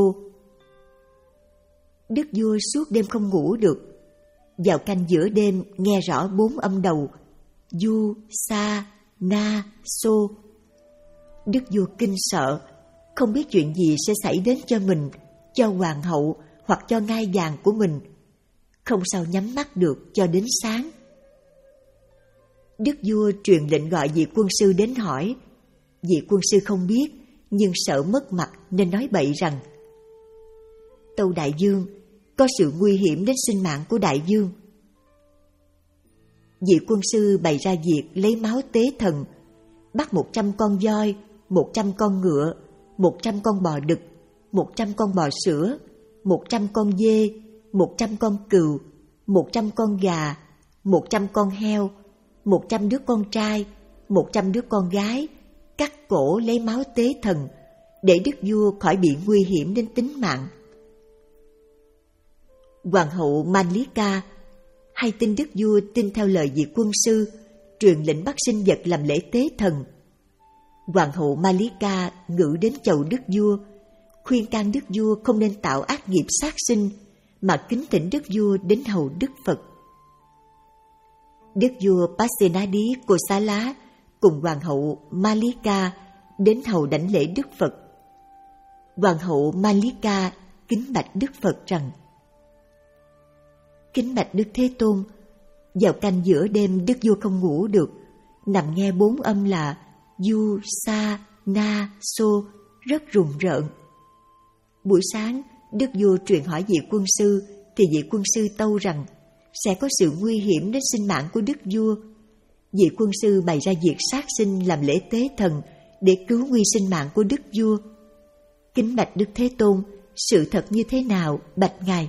Đức vua suốt đêm không ngủ được. Vào canh giữa đêm nghe rõ bốn âm đầu Du, Sa, Na, So. Đức vua kinh sợ, không biết chuyện gì sẽ xảy đến cho mình, cho hoàng hậu hoặc cho ngai vàng của mình. Không sao nhắm mắt được cho đến sáng. Đức vua truyền lệnh gọi vị quân sư đến hỏi. Vị quân sư không biết, nhưng sợ mất mặt nên nói bậy rằng: Tâu đại vương, có sự nguy hiểm đến sinh mạng của đại vương. Vị quân sư bày ra việc lấy máu tế thần, bắt một trăm con voi, một trăm con ngựa, một trăm con bò đực, một trăm con bò sữa, một trăm con dê, một trăm con cừu, một trăm con gà, một trăm con heo, một trăm đứa con trai, một trăm đứa con gái, cắt cổ lấy máu tế thần, để đức vua khỏi bị nguy hiểm đến tính mạng. Hoàng hậu Malika hay tin đức vua tin theo lời vị quân sư, truyền lệnh bắt sinh vật làm lễ tế thần. Hoàng hậu Malika ngự đến chầu đức vua, khuyên can đức vua không nên tạo ác nghiệp sát sinh, mà kính thỉnh đức vua đến hầu Đức Phật. Đức vua Pasenadi Kosala cùng hoàng hậu Malika đến hầu đảnh lễ Đức Phật. Hoàng hậu Malika kính bạch Đức Phật rằng: Kính bạch Đức Thế Tôn, vào canh giữa đêm đức vua không ngủ được, nằm nghe bốn âm là Du, Sa, Na, So rất rùng rợn. Buổi sáng, đức vua truyền hỏi vị quân sư, thì vị quân sư tâu rằng sẽ có sự nguy hiểm đến sinh mạng của đức vua. Vị quân sư bày ra việc sát sinh làm lễ tế thần để cứu nguy sinh mạng của đức vua. Kính bạch Đức Thế Tôn, sự thật như thế nào bạch ngài?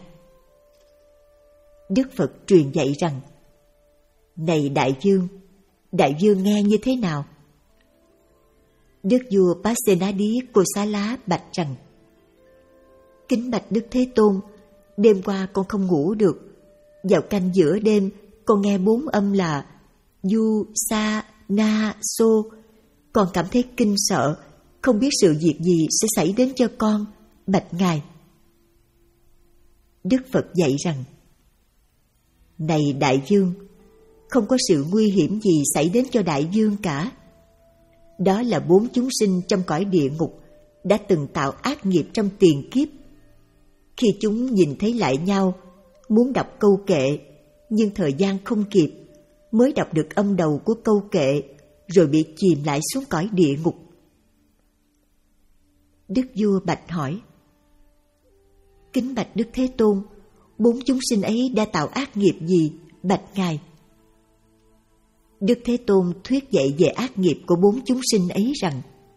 Đức Phật truyền dạy rằng: Này đại vương, đại vương nghe như thế nào? Đức vua Pasenadi Kosala bạch rằng: Kính bạch Đức Thế Tôn, đêm qua con không ngủ được. Vào canh giữa đêm, con nghe bốn âm là Du, Sa, Na, So. Con cảm thấy kinh sợ, không biết sự việc gì sẽ xảy đến cho con, bạch ngài. Đức Phật dạy rằng: Này đại vương, không có sự nguy hiểm gì xảy đến cho đại vương cả. Đó là bốn chúng sinh trong cõi địa ngục đã từng tạo ác nghiệp trong tiền kiếp. Khi chúng nhìn thấy lại nhau, muốn đọc câu kệ, nhưng thời gian không kịp, mới đọc được âm đầu của câu kệ, rồi bị chìm lại xuống cõi địa ngục. Đức vua bạch hỏi: Kính bạch Đức Thế Tôn, bốn chúng sinh ấy đã tạo ác nghiệp gì, bạch ngài? Đức Thế Tôn thuyết dạy về ác nghiệp của bốn chúng sinh ấy rằng: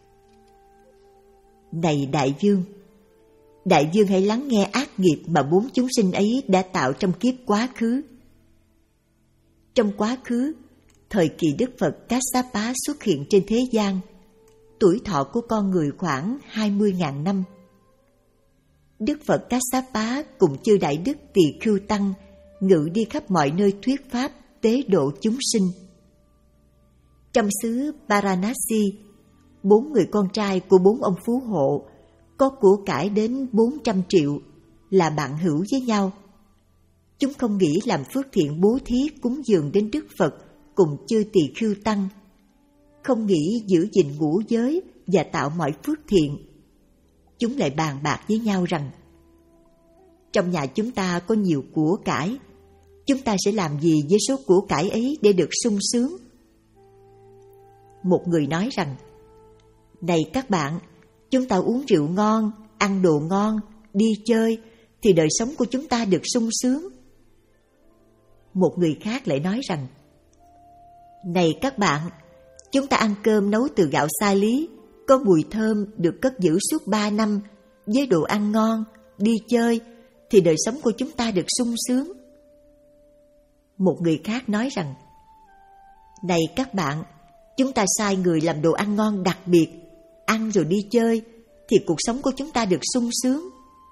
Này đại vương, đại vương hãy lắng nghe ác nghiệp mà bốn chúng sinh ấy đã tạo trong kiếp quá khứ. Trong quá khứ, thời kỳ Đức Phật Kassapa xuất hiện trên thế gian, tuổi thọ của con người khoảng hai mươi nghìn năm. Đức Phật Kassapa cùng chư đại đức Tỳ Khưu Tăng ngự đi khắp mọi nơi thuyết pháp tế độ chúng sinh. Trong xứ Varanasi, bốn người con trai của bốn ông phú hộ có của cải đến bốn trăm triệu, là bạn hữu với nhau. Chúng không nghĩ làm phước thiện bố thí cúng dường đến Đức Phật cùng chư Tỳ Khưu Tăng, không nghĩ giữ gìn ngũ giới và tạo mọi phước thiện. Chúng lại bàn bạc với nhau rằng: Trong nhà chúng ta có nhiều của cải, chúng ta sẽ làm gì với số của cải ấy để được sung sướng? Một người nói rằng: Này các bạn, chúng ta uống rượu ngon, ăn đồ ngon, đi chơi, thì đời sống của chúng ta được sung sướng. Một người khác lại nói rằng: Này các bạn, chúng ta ăn cơm nấu từ gạo xa lý, có mùi thơm được cất giữ suốt ba năm, với đồ ăn ngon, đi chơi, thì đời sống của chúng ta được sung sướng. Một người khác nói rằng: Này các bạn, chúng ta sai người làm đồ ăn ngon đặc biệt, ăn rồi đi chơi, thì cuộc sống của chúng ta được sung sướng.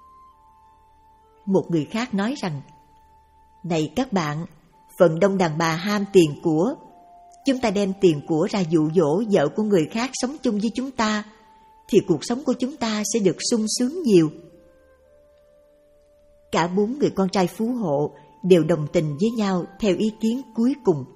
Một người khác nói rằng: Này các bạn, phần đông đàn bà ham tiền của, chúng ta đem tiền của ra dụ dỗ vợ của người khác sống chung với chúng ta, thì cuộc sống của chúng ta sẽ được sung sướng nhiều. Cả bốn người con trai phú hộ đều đồng tình với nhau theo ý kiến cuối cùng.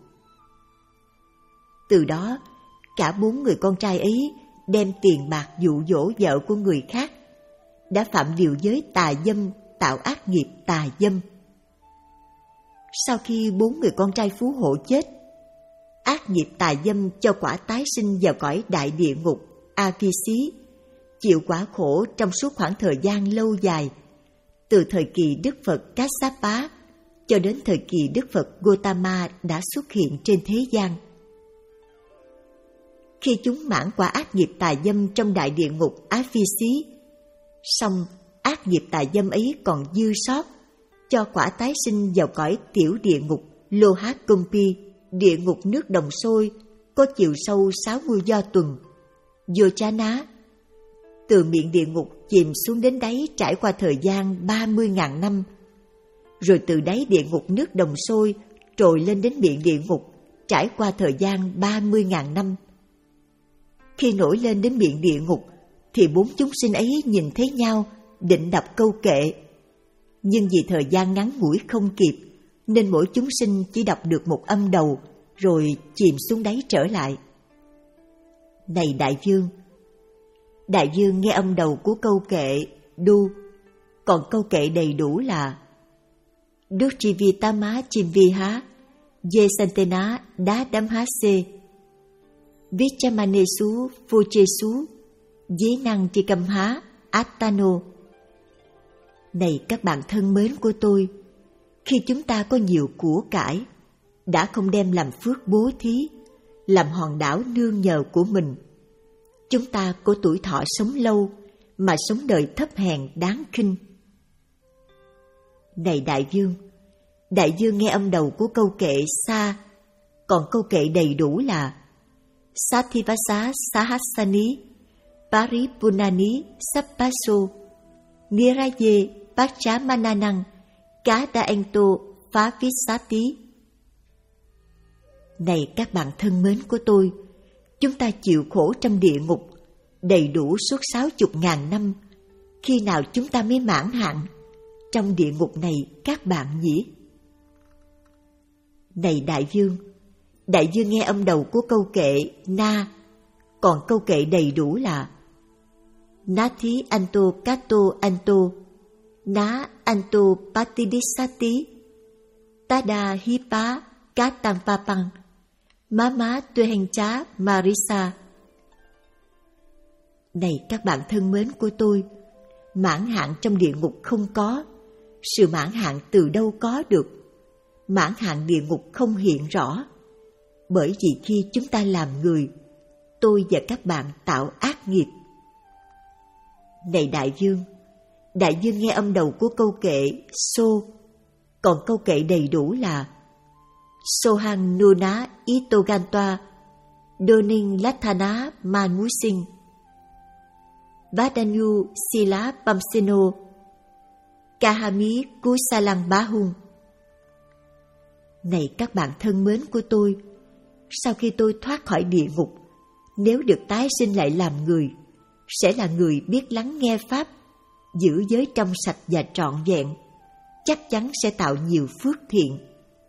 Từ đó, cả bốn người con trai ấy đem tiền bạc dụ dỗ vợ của người khác, đã phạm điều giới tà dâm, tạo ác nghiệp tà dâm. Sau khi bốn người con trai phú hộ chết, ác nghiệp tà dâm cho quả tái sinh vào cõi đại địa ngục A Phi Xí, chịu quả khổ trong suốt khoảng thời gian lâu dài, từ thời kỳ Đức Phật Kassapa cho đến thời kỳ Đức Phật Gotama đã xuất hiện trên thế gian. Khi chúng mãn quả ác nghiệp tà dâm trong đại địa ngục Á Phi Xí, song ác nghiệp tà dâm ấy còn dư sót, cho quả tái sinh vào cõi tiểu địa ngục Lohakumpi, địa ngục nước đồng sôi, có chiều sâu sáu mươi do tuần, Yochana. Từ miệng địa ngục chìm xuống đến đáy trải qua thời gian ba mươi nghìn năm, rồi từ đáy địa ngục nước đồng sôi trồi lên đến miệng địa ngục trải qua thời gian ba mươi nghìn năm. Khi nổi lên đến miệng địa ngục, thì bốn chúng sinh ấy nhìn thấy nhau, định đọc câu kệ. Nhưng vì thời gian ngắn ngủi không kịp, nên mỗi chúng sinh chỉ đọc được một âm đầu, rồi chìm xuống đáy trở lại. Này đại vương, đại vương nghe âm đầu của câu kệ đu, còn câu kệ đầy đủ là Duchivitama Chimviha Jesantena Đá Đam Há Sê Vichamanesu Phuchesu Dế năng Trikam Há Attano. Này các bạn thân mến của tôi, khi chúng ta có nhiều của cải, đã không đem làm phước bố thí, làm hòn đảo nương nhờ của mình, chúng ta có tuổi thọ sống lâu mà sống đời thấp hèn đáng khinh. Này đại vương, đại vương nghe âm đầu của câu kệ sa, còn câu kệ đầy đủ là Sathivasa Sahasani Paripunani Sappaso Niraye Pachamananang Kadaento Phávissati. Này các bạn thân mến của tôi, chúng ta chịu khổ trong địa ngục đầy đủ suốt sáu chục ngàn năm, khi nào chúng ta mới mãn hạn trong địa ngục này các bạn nhỉ? Này đại vương, Đại dương nghe âm đầu của câu kệ na, còn câu kệ đầy đủ là Nati Anto Kato Anto, Na Anto Patidisati, Tada Hipa Katampapang, Mama Tuhencha Marisa. Này các bạn thân mến của tôi, mãn hạn trong địa ngục không có, sự mãn hạn từ đâu có được? Mãn hạn địa ngục không hiện rõ, bởi vì khi chúng ta làm người, tôi và các bạn tạo ác nghiệp. Này đại dương, đại dương nghe âm đầu của câu kệ So, còn câu kệ đầy đủ là Sohang Nuna Itogantoa Doning Lathana Manmusin Vadanyu Sila Pamseno Kahami Kusalang Bahung. Này các bạn thân mến của tôi, sau khi tôi thoát khỏi địa ngục, nếu được tái sinh lại làm người, sẽ là người biết lắng nghe Pháp, giữ giới trong sạch và trọn vẹn, chắc chắn sẽ tạo nhiều phước thiện.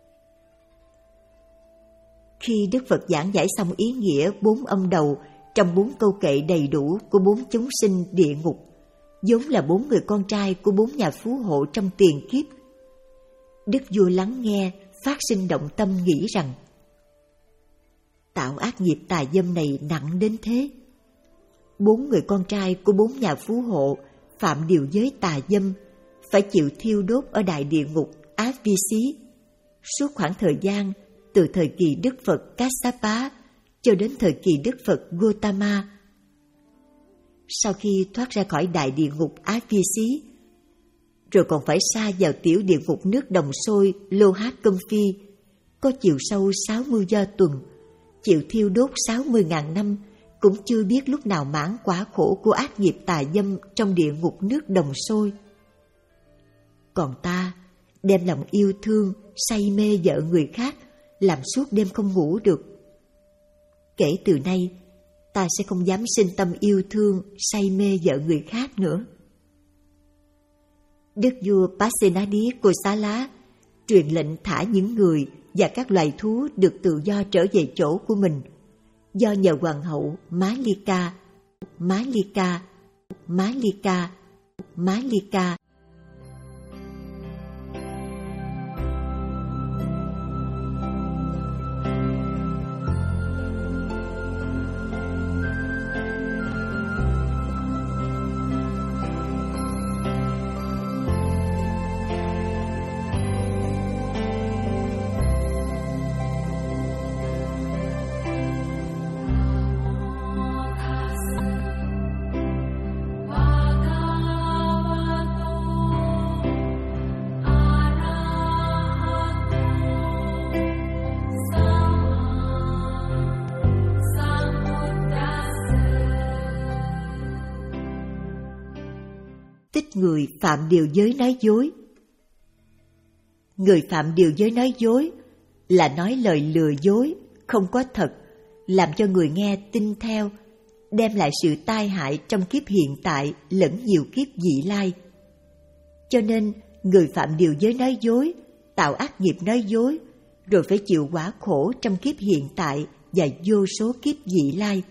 Khi Đức Phật giảng giải xong ý nghĩa bốn âm đầu trong bốn câu kệ đầy đủ của bốn chúng sinh địa ngục, vốn là bốn người con trai của bốn nhà phú hộ trong tiền kiếp, Đức vua lắng nghe, phát sinh động tâm nghĩ rằng tạo ác nghiệp tà dâm này nặng đến thế. Bốn người con trai của bốn nhà phú hộ phạm điều giới tà dâm, phải chịu thiêu đốt ở đại địa ngục Ác Vi Xí suốt khoảng thời gian từ thời kỳ Đức Phật Kassapa cho đến thời kỳ Đức Phật Gotama. Sau khi thoát ra khỏi đại địa ngục Ác Vi Xí, rồi còn phải sa vào tiểu địa ngục nước đồng sôi Lohat Công Phi, có chiều sâu sáu mươi do tuần, chịu thiêu đốt sáu mươi ngàn năm, cũng chưa biết lúc nào mãn quả khổ của ác nghiệp tà dâm trong địa ngục nước đồng sôi. Còn ta đem lòng yêu thương, say mê vợ người khác, làm suốt đêm không ngủ được. Kể từ nay, ta sẽ không dám sinh tâm yêu thương, say mê vợ người khác nữa. Đức vua Pasenadi Kosala truyền lệnh thả những người và các loài thú được tự do trở về chỗ của mình, do nhờ hoàng hậu Málika, Málika, Málika, Málika. Tích người phạm điều giới nói dối. Người phạm điều giới nói dối là nói lời lừa dối, không có thật, làm cho người nghe tin theo, đem lại sự tai hại trong kiếp hiện tại lẫn nhiều kiếp vị lai. Cho nên, người phạm điều giới nói dối, tạo ác nghiệp nói dối, rồi phải chịu quả khổ trong kiếp hiện tại và vô số kiếp vị lai.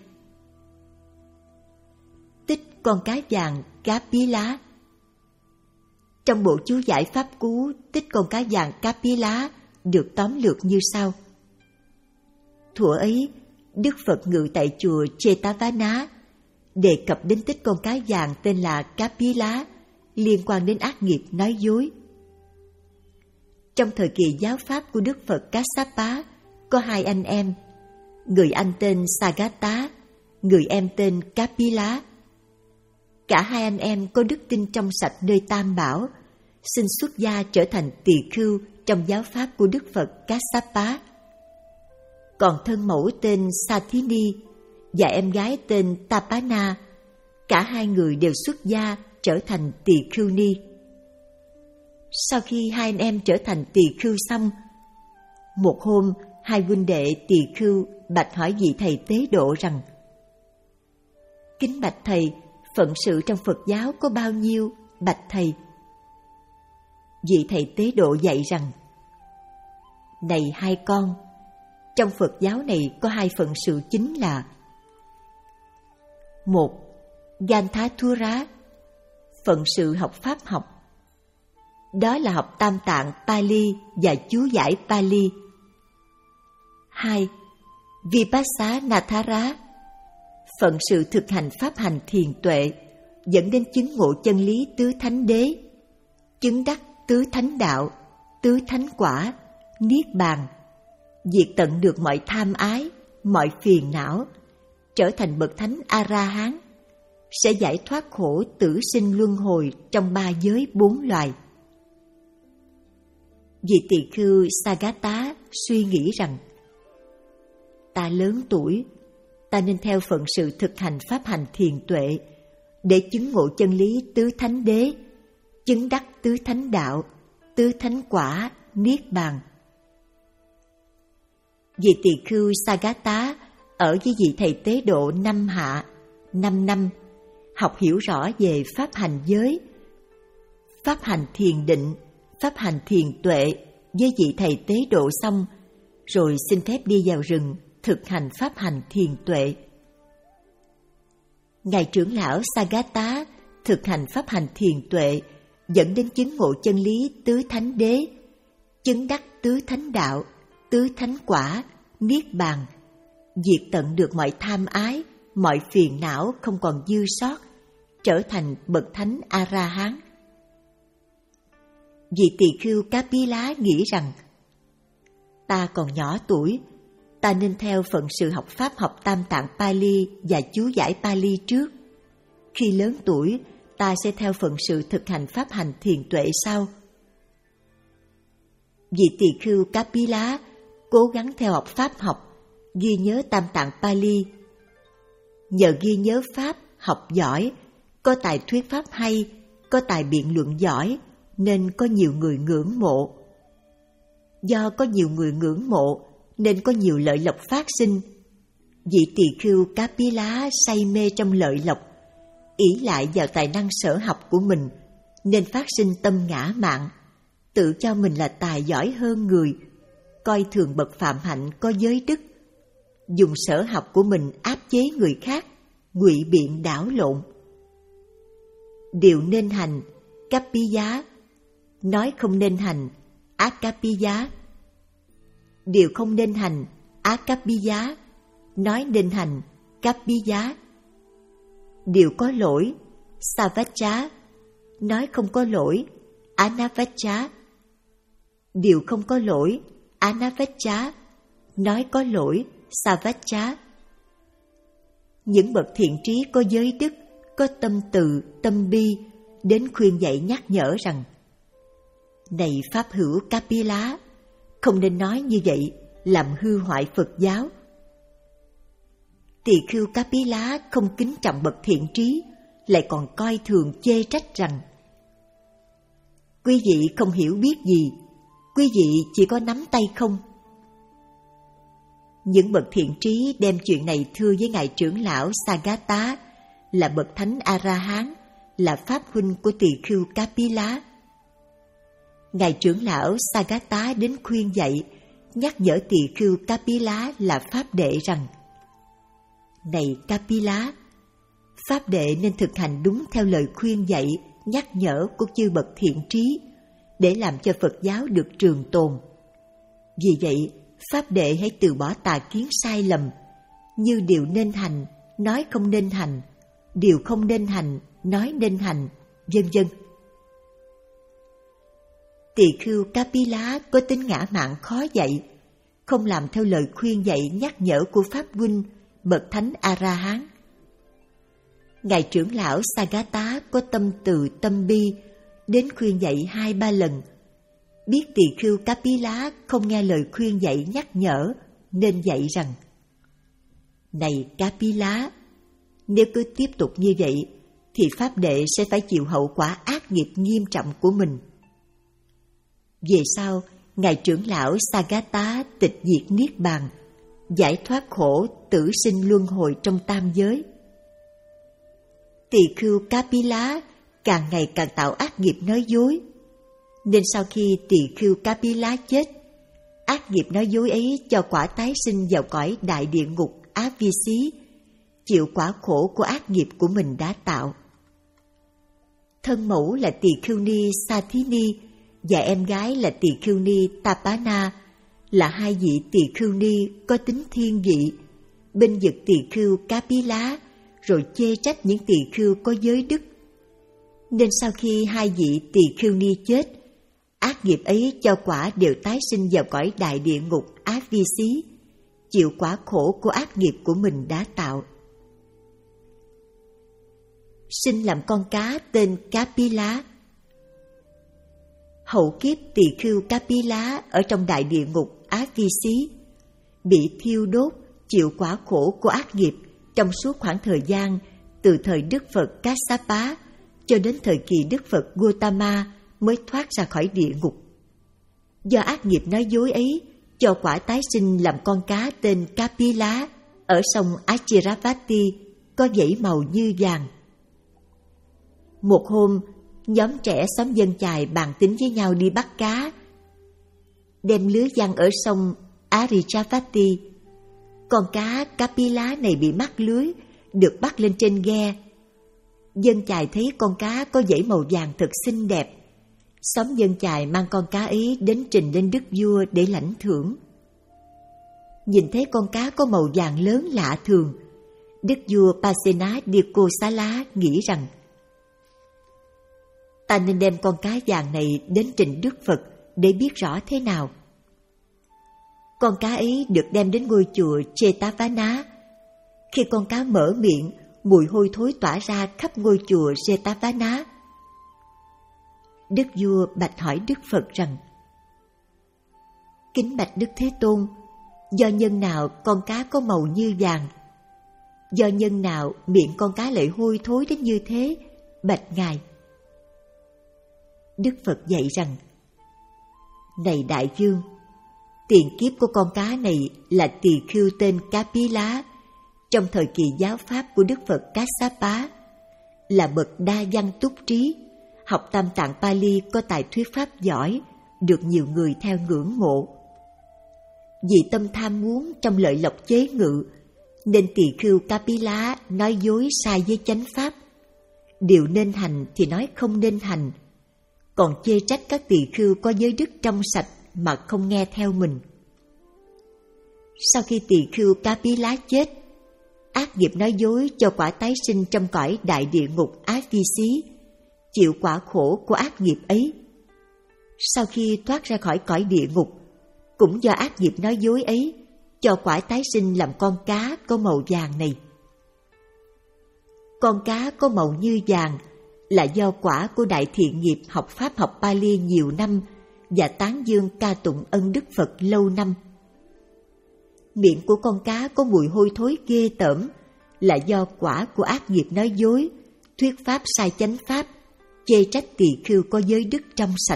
Tích con cá vàng Kapila. Trong bộ chú giải pháp cú tích con cá vàng Kapila được tóm lược như sau. Thuở ấy, Đức Phật ngự tại chùa Jetavana, đề cập đến tích con cá vàng tên là Kapila liên quan đến ác nghiệp nói dối. Trong thời kỳ giáo pháp của Đức Phật Kassapa, có hai anh em, người anh tên Sagata, người em tên Kapila. Cả hai anh em có đức tin trong sạch nơi Tam Bảo, xin xuất gia trở thành tỳ khưu trong giáo pháp của Đức Phật Kassapa. Còn thân mẫu tên Sathini và em gái tên Tapana, cả hai người đều xuất gia trở thành tỳ khưu ni. Sau khi hai anh em trở thành tỳ khưu xong, một hôm hai huynh đệ tỳ khưu bạch hỏi vị thầy tế độ rằng: Kính bạch thầy, phận sự trong Phật giáo có bao nhiêu, bạch thầy? Vị thầy tế độ dạy rằng: Này hai con, Trong Phật giáo này có hai phận sự chính là: một. Ganthathura, phận sự học pháp học. Đó là học tam tạng Pali và chú giải Pali. Hai. Vipassanatthara, phận sự thực hành pháp hành thiền tuệ, dẫn đến chứng ngộ chân lý tứ thánh đế, chứng đắc tứ thánh đạo, tứ thánh quả, niết bàn, diệt tận được mọi tham ái, mọi phiền não, trở thành bậc thánh A-la-hán, sẽ giải thoát khổ tử sinh luân hồi trong ba giới bốn loài. Vị tỳ khưu Sagata suy nghĩ rằng: ta lớn tuổi, ta nên theo phận sự thực hành pháp hành thiền tuệ để chứng ngộ chân lý tứ thánh đế, chứng đắc tứ thánh đạo, tứ thánh quả, niết bàn. Vị tỳ khưu Sagata ở với vị thầy tế độ năm hạ, năm năm, học hiểu rõ về pháp hành giới, pháp hành thiền định, pháp hành thiền tuệ với vị thầy tế độ xong, rồi xin phép đi vào rừng thực hành pháp hành thiền tuệ. Ngài trưởng lão Sagata thực hành pháp hành thiền tuệ dẫn đến chứng ngộ chân lý tứ thánh đế, chứng đắc tứ thánh đạo, tứ thánh quả, niết bàn, diệt tận được mọi tham ái, mọi phiền não không còn dư sót, trở thành bậc thánh A-la-hán. Vị tỳ khưu Kapila nghĩ rằng: ta còn nhỏ tuổi, ta nên theo phận sự học pháp học tam tạng Pali và chú giải Pali trước. Khi lớn tuổi, ta sẽ theo phận sự thực hành pháp hành thiền tuệ sau. Vị tỳ khưu Kapila cố gắng theo học pháp học, ghi nhớ tam tạng Pali. Nhờ ghi nhớ pháp, học giỏi, có tài thuyết pháp hay, có tài biện luận giỏi, nên có nhiều người ngưỡng mộ. Do có nhiều người ngưỡng mộ, nên có nhiều lợi lộc phát sinh. Vị tỳ khưu Kapila say mê trong lợi lộc, ỷ lại vào tài năng sở học của mình, nên phát sinh tâm ngã mạn, tự cho mình là tài giỏi hơn người, coi thường bậc phạm hạnh có giới đức, dùng sở học của mình áp chế người khác, ngụy biện đảo lộn. Điều nên hành, Kappiya; nói không nên hành, Akappiya. Điều không nên hành, Akappiya; nói nên hành, Kappiya. Điều có lỗi, Savaccha; nói không có lỗi, Anavaccha. Điều không có lỗi, Anavaccha; nói có lỗi, Savaccha. Những bậc thiện trí có giới đức, có tâm từ, tâm bi, đến khuyên dạy nhắc nhở rằng: này pháp hữu Kapila, không nên nói như vậy, làm hư hoại Phật giáo. Tỳ khưu Kapila không kính trọng bậc thiện trí, lại còn coi thường chê trách rằng: quý vị không hiểu biết gì, quý vị chỉ có nắm tay không. Những bậc thiện trí đem chuyện này thưa với ngài trưởng lão Sagata, là bậc thánh A-la-hán, là pháp huynh của tỳ khưu Kapila. Ngài trưởng lão Sagata đến khuyên dạy, nhắc nhở tỳ khưu Kapila là pháp đệ rằng: này Kapila, pháp đệ nên thực hành đúng theo lời khuyên dạy, nhắc nhở của chư bậc thiện trí, để làm cho Phật giáo được trường tồn. Vì vậy, pháp đệ hãy từ bỏ tà kiến sai lầm, như điều nên hành, nói không nên hành, điều không nên hành, nói nên hành, vân vân. Tỳ khưu Kapila có tính ngã mạn khó dạy, không làm theo lời khuyên dạy nhắc nhở của pháp huynh bậc thánh A-la-hán. Ngài trưởng lão Sagata có tâm từ tâm bi, đến khuyên dạy hai ba lần. Biết tỳ khưu Kapila không nghe lời khuyên dạy nhắc nhở, nên dạy rằng: này Kapila, nếu cứ tiếp tục như vậy, thì pháp đệ sẽ phải chịu hậu quả ác nghiệp nghiêm trọng của mình. Về sau, ngài trưởng lão Sagata tịch diệt niết bàn, giải thoát khổ tử sinh luân hồi trong tam giới. Tỳ khưu Kapila càng ngày càng tạo ác nghiệp nói dối, nên sau khi tỳ khưu Kapila chết, ác nghiệp nói dối ấy cho quả tái sinh vào cõi đại địa ngục Ác Vi Xí, chịu quả khổ của ác nghiệp của mình đã tạo. Thân mẫu là Tỳ Khưu Ni Sathini và em gái là Tỳ Khưu Ni Tapana là hai vị Tỳ Khưu Ni có tính thiên vị, bênh vực Tỳ Khưu Kapila, rồi chê trách những Tỳ Khưu có giới đức. Nên sau khi hai vị Tỳ Khưu Ni chết, ác nghiệp ấy cho quả đều tái sinh vào cõi đại địa ngục Ác Vi Xí, chịu quả khổ của ác nghiệp của mình đã tạo. Sinh làm con cá tên Kapila. Hậu kiếp Tỳ Khưu Kapila ở trong đại địa ngục Ác Vi Xí, bị thiêu đốt, chịu quả khổ của ác nghiệp trong suốt khoảng thời gian từ thời Đức Phật Kassapa cho đến thời kỳ Đức Phật Gautama mới thoát ra khỏi địa ngục. Do ác nghiệp nói dối ấy, cho quả tái sinh làm con cá tên Kapila ở sông Achiravati có dãy màu như vàng. Một hôm, nhóm trẻ xóm Dân Chài bàn tính với nhau đi bắt cá, đem lưới giăng ở sông Arijavati. Con cá Kapila này bị mắc lưới, được bắt lên trên ghe. Dân Chài thấy con cá có dãy màu vàng thật xinh đẹp. Xóm Dân Chài mang con cá ấy đến trình lên đức vua để lãnh thưởng. Nhìn thấy con cá có màu vàng lớn lạ thường, đức vua Pasenadikosala nghĩ rằng ta nên đem con cá vàng này đến trình Đức Phật để biết rõ thế nào. Con cá ấy được đem đến ngôi chùa Jetavana. Khi con cá mở miệng, mùi hôi thối tỏa ra khắp ngôi chùa Jetavana. Đức vua bạch hỏi Đức Phật rằng: Kính bạch Đức Thế Tôn, do nhân nào con cá có màu như vàng? Do nhân nào miệng con cá lại hôi thối đến như thế, bạch Ngài? Đức Phật dạy rằng: Này đại vương, tiền kiếp của con cá này là Tỳ Khưu tên Kapila trong thời kỳ giáo pháp của Đức Phật Kassapa, là bậc đa văn túc trí, học Tam Tạng Pali có tài thuyết pháp giỏi, được nhiều người theo ngưỡng mộ. Vì tâm tham muốn trong lợi lộc chế ngự, nên Tỳ Khưu Kapila nói dối sai với chánh pháp. Điều nên hành thì nói không nên hành, còn chê trách các tỳ khưu có giới đức trong sạch mà không nghe theo mình. Sau khi tỳ khưu Kapila chết, ác nghiệp nói dối cho quả tái sinh trong cõi đại địa ngục Ác Vi Xí, chịu quả khổ của ác nghiệp ấy. Sau khi thoát ra khỏi cõi địa ngục, cũng do ác nghiệp nói dối ấy, cho quả tái sinh làm con cá có màu vàng này. Con cá có màu như vàng là do quả của đại thiện nghiệp học pháp học Pali nhiều năm và tán dương ca tụng ân Đức Phật lâu năm. Miệng của con cá có mùi hôi thối ghê tởm là do quả của ác nghiệp nói dối, thuyết pháp sai chánh pháp, chê trách tỳ khưu có giới đức trong sạch.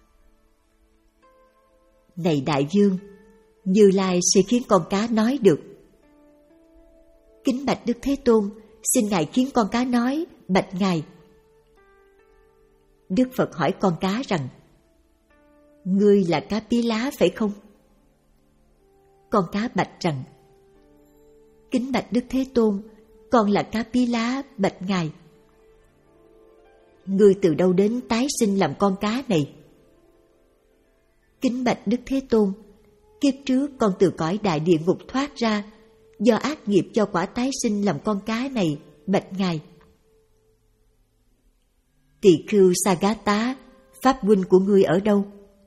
Này đại vương, Như Lai sẽ khiến con cá nói được. Kính bạch Đức Thế Tôn, xin Ngài khiến con cá nói, bạch Ngài. Đức Phật hỏi con cá rằng: Ngươi là Kapila phải không? Con cá bạch rằng: Kính bạch Đức Thế Tôn, con là Kapila, bạch Ngài. Ngươi từ đâu đến tái sinh làm con cá này? Kính bạch Đức Thế Tôn, kiếp trước con từ cõi đại địa ngục thoát ra, do ác nghiệp cho quả tái sinh làm con cá này, bạch Ngài. Tỳ khưu Sagata, pháp huynh của ngươi ở đâu?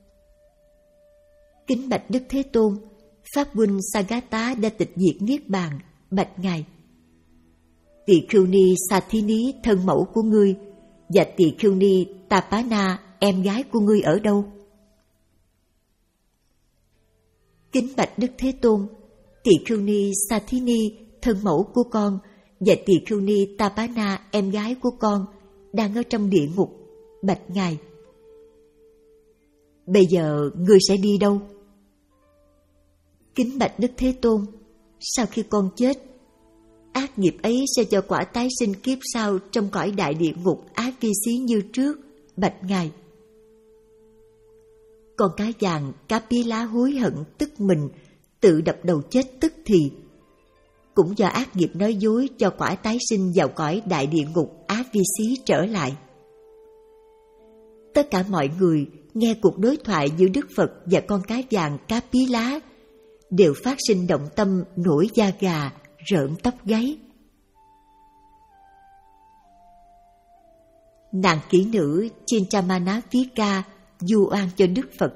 Kính bạch Đức Thế Tôn, pháp huynh Sagata đã tịch diệt niết bàn, bạch Ngài. Tỳ khưu ni Sathini, thân mẫu của ngươi, và tỳ khưu ni Tapana, em gái của ngươi ở đâu? Kính bạch Đức Thế Tôn, tỳ khưu ni Sathini, thân mẫu của con, và tỳ khưu ni Tapana, em gái của con, đang ở trong địa ngục, bạch Ngài. Bây giờ ngươi sẽ đi đâu? Kính bạch Đức Thế Tôn, sau khi con chết, ác nghiệp ấy sẽ cho quả tái sinh kiếp sau trong cõi đại địa ngục Ác Vi Xí như trước, bạch Ngài. Con cá vàng Kapila hối hận tức mình, tự đập đầu chết tức thì. Cũng do ác nghiệp nói dối cho quả tái sinh vào cõi đại địa ngục Ác Vi Xí trở lại. Tất cả mọi người nghe cuộc đối thoại giữa Đức Phật và con cá vàng Kapila đều phát sinh động tâm nổi da gà, rợn tóc gáy. Nàng kỹ nữ Chintamana-Vika du oan cho Đức Phật.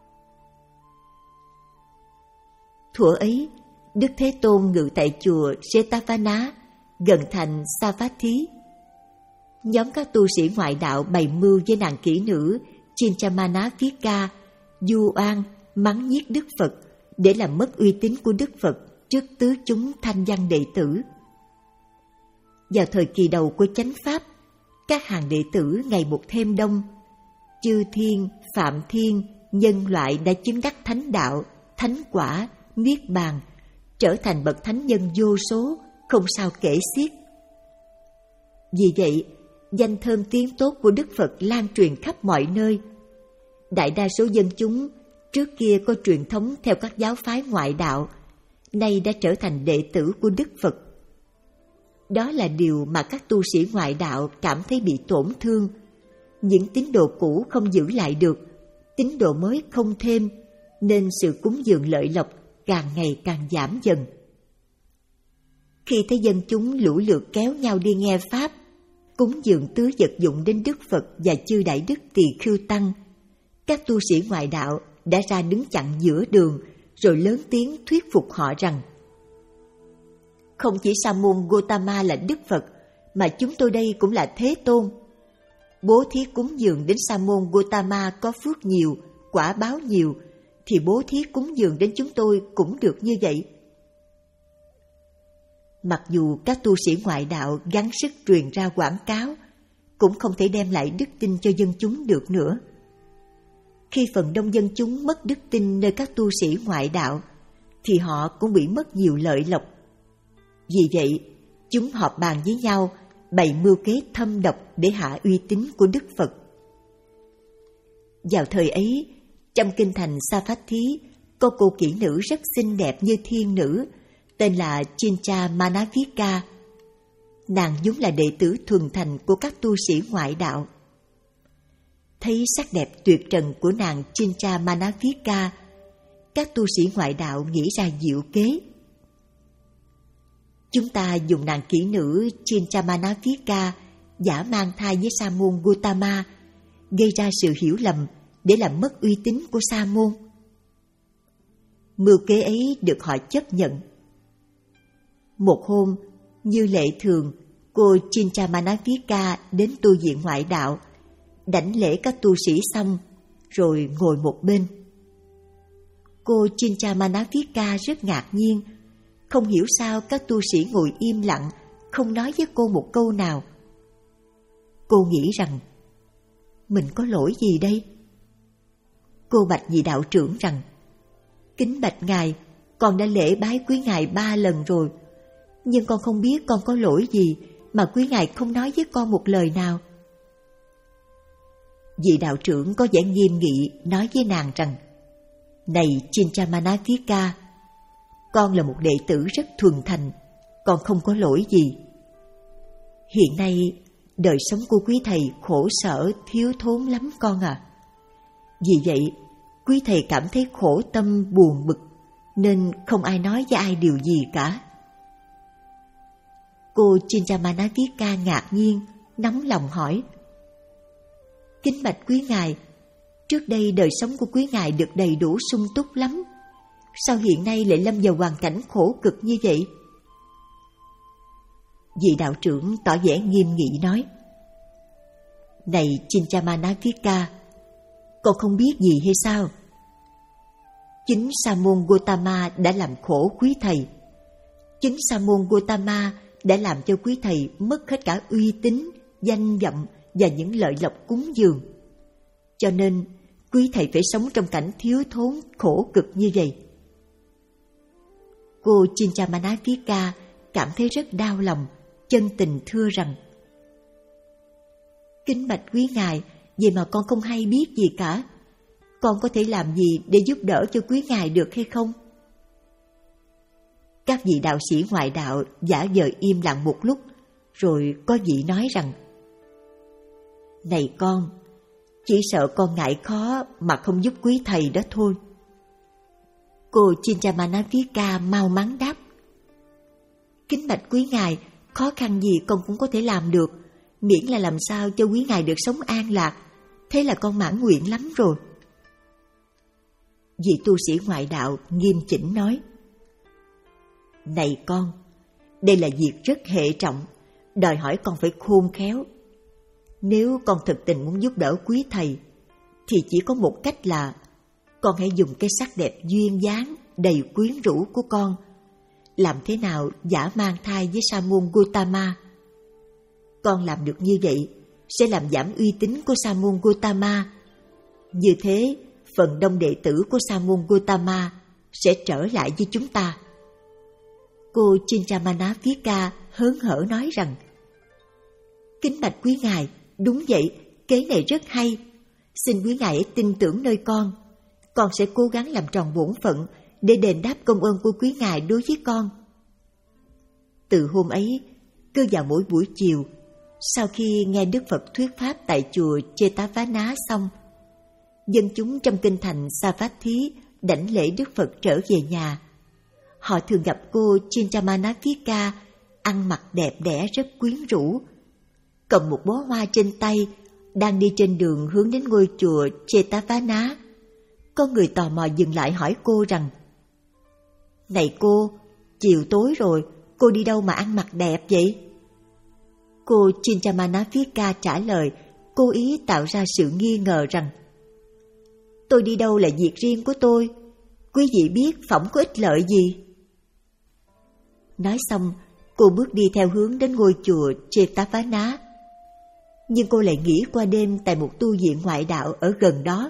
Thuở ấy, Đức Thế Tôn ngự tại chùa Jetavana gần thành Savatthi. Nhóm các tu sĩ ngoại đạo bày mưu với nàng kỹ nữ Chintamana-Vika du oan mắng nhiếc Đức Phật để làm mất uy tín của Đức Phật trước tứ chúng thanh văn đệ tử. Vào thời kỳ đầu của chánh pháp, các hàng đệ tử ngày một thêm đông. Chư thiên, phạm thiên, nhân loại đã chứng đắc thánh đạo, thánh quả, niết bàn, trở thành bậc thánh nhân vô số, không sao kể xiết. Vì vậy, danh thơm tiếng tốt của Đức Phật lan truyền khắp mọi nơi. Đại đa số dân chúng trước kia có truyền thống theo các giáo phái ngoại đạo, nay đã trở thành đệ tử của Đức Phật. Đó là điều mà các tu sĩ ngoại đạo cảm thấy bị tổn thương. Những tín đồ cũ không giữ lại được, tín đồ mới không thêm, nên sự cúng dường lợi lộc càng ngày càng giảm dần. Khi thấy dân chúng lũ lượt kéo nhau đi nghe Pháp, cúng dường tứ vật dụng đến Đức Phật và chư Đại Đức Tỳ Khưu Tăng, các tu sĩ ngoại đạo đã ra đứng chặn giữa đường, rồi lớn tiếng thuyết phục họ rằng không chỉ Sa môn Gotama là Đức Phật, mà chúng tôi đây cũng là Thế Tôn. Bố thí cúng dường đến Sa môn Gotama có phước nhiều, quả báo nhiều, thì bố thí cúng dường đến chúng tôi cũng được như vậy. Mặc dù các tu sĩ ngoại đạo gắng sức truyền ra quảng cáo, cũng không thể đem lại đức tin cho dân chúng được nữa. Khi phần đông dân chúng mất đức tin nơi các tu sĩ ngoại đạo, thì họ cũng bị mất nhiều lợi lộc. Vì vậy, chúng họp bàn với nhau, bày mưu kế thâm độc để hạ uy tín của Đức Phật. Vào thời ấy, trong kinh thành Savatthi có cô kỹ nữ rất xinh đẹp như thiên nữ, tên là Chintamana-Vika. Nàng vốn là đệ tử thuần thành của các tu sĩ ngoại đạo. Thấy sắc đẹp tuyệt trần của nàng Chintamana-Vika, các tu sĩ ngoại đạo nghĩ ra diệu kế. Chúng ta dùng nàng kỹ nữ Chintamana-Vika giả mang thai với Sa môn Gotama, gây ra sự hiểu lầm để làm mất uy tín của Sa môn. Mưu kế ấy được họ chấp nhận. Một hôm, như lệ thường, cô Chintamana-Vika đến tu viện ngoại đạo, đảnh lễ các tu sĩ xong, rồi ngồi một bên. Cô Chintamana-Vika rất ngạc nhiên, không hiểu sao các tu sĩ ngồi im lặng, không nói với cô một câu nào. Cô nghĩ rằng, mình có lỗi gì đây? Cô bạch vị đạo trưởng rằng, kính bạch ngài, con đã lễ bái quý ngài ba lần rồi, nhưng con không biết con có lỗi gì mà quý ngài không nói với con một lời nào. Vị đạo trưởng có vẻ nghiêm nghị nói với nàng rằng, này Chintamana-Vika, con là một đệ tử rất thuần thành, con không có lỗi gì. Hiện nay, đời sống của quý thầy khổ sở, thiếu thốn lắm con à. Vì vậy, quý thầy cảm thấy khổ tâm buồn bực, nên không ai nói với ai điều gì cả. Cô Chintamana-Vika ngạc nhiên, nóng lòng hỏi, kính bạch quý ngài, trước đây đời sống của quý ngài được đầy đủ sung túc lắm, sao hiện nay lại lâm vào hoàn cảnh khổ cực như vậy? Vị đạo trưởng tỏ vẻ nghiêm nghị nói, này Chintamana-Vika, con không biết gì hay sao? Chính Sa môn Gotama đã làm khổ quý thầy. Chính Sa môn Gotama đã làm cho quý thầy mất hết cả uy tín, danh vọng và những lợi lộc cúng dường. Cho nên quý thầy phải sống trong cảnh thiếu thốn khổ cực như vậy. Cô Chintamana-Vika cảm thấy rất đau lòng, chân tình thưa rằng, kính bạch quý ngài, vậy mà con không hay biết gì cả. con có thể làm gì để giúp đỡ cho quý ngài được hay không? Các vị đạo sĩ ngoại đạo giả vờ im lặng một lúc, rồi có vị nói rằng: Này con, chỉ sợ con ngại khó mà không giúp quý thầy đó thôi. Cô Chinchamanavika mau mắn đáp: Kính bạch quý ngài, khó khăn gì con cũng có thể làm được, miễn là làm sao cho quý ngài được sống an lạc, thế là con mãn nguyện lắm rồi. Vị tu sĩ ngoại đạo nghiêm chỉnh nói: Này con, đây là việc rất hệ trọng, đòi hỏi con phải khôn khéo. Nếu con thực tình muốn giúp đỡ quý thầy, thì chỉ có một cách là con hãy dùng cái sắc đẹp duyên dáng, đầy quyến rũ của con, làm thế nào giả mang thai với sa môn Gautama. Con làm được như vậy sẽ làm giảm uy tín của sa môn Gautama. Như thế, phần đông đệ tử của sa môn Gautama sẽ trở lại với chúng ta. Cô Chinchamanavika hớn hở nói rằng: Kính bạch quý ngài, đúng vậy, kế này rất hay. Xin quý ngài hãy tin tưởng nơi con. Con sẽ cố gắng làm tròn bổn phận để đền đáp công ơn của quý ngài đối với con. Từ hôm ấy, cứ vào mỗi buổi chiều, sau khi nghe Đức Phật thuyết pháp tại chùa Jetavana xong, dân chúng trong kinh thành Savatthi đảnh lễ Đức Phật trở về nhà. Họ thường gặp cô Chinchamanavika ăn mặc đẹp đẽ rất quyến rũ, cầm một bó hoa trên tay, đang đi trên đường hướng đến ngôi chùa Jetavana. Có người tò mò dừng lại hỏi cô rằng: Này cô, chiều tối rồi, cô đi đâu mà ăn mặc đẹp vậy? Cô Chinchamanavika trả lời, cố ý tạo ra sự nghi ngờ rằng: Tôi đi đâu là việc riêng của tôi, quý vị biết phỏng có ích lợi gì. Nói xong, cô bước đi theo hướng đến ngôi chùa Jetavana. Nhưng cô lại nghỉ qua đêm tại một tu viện ngoại đạo ở gần đó.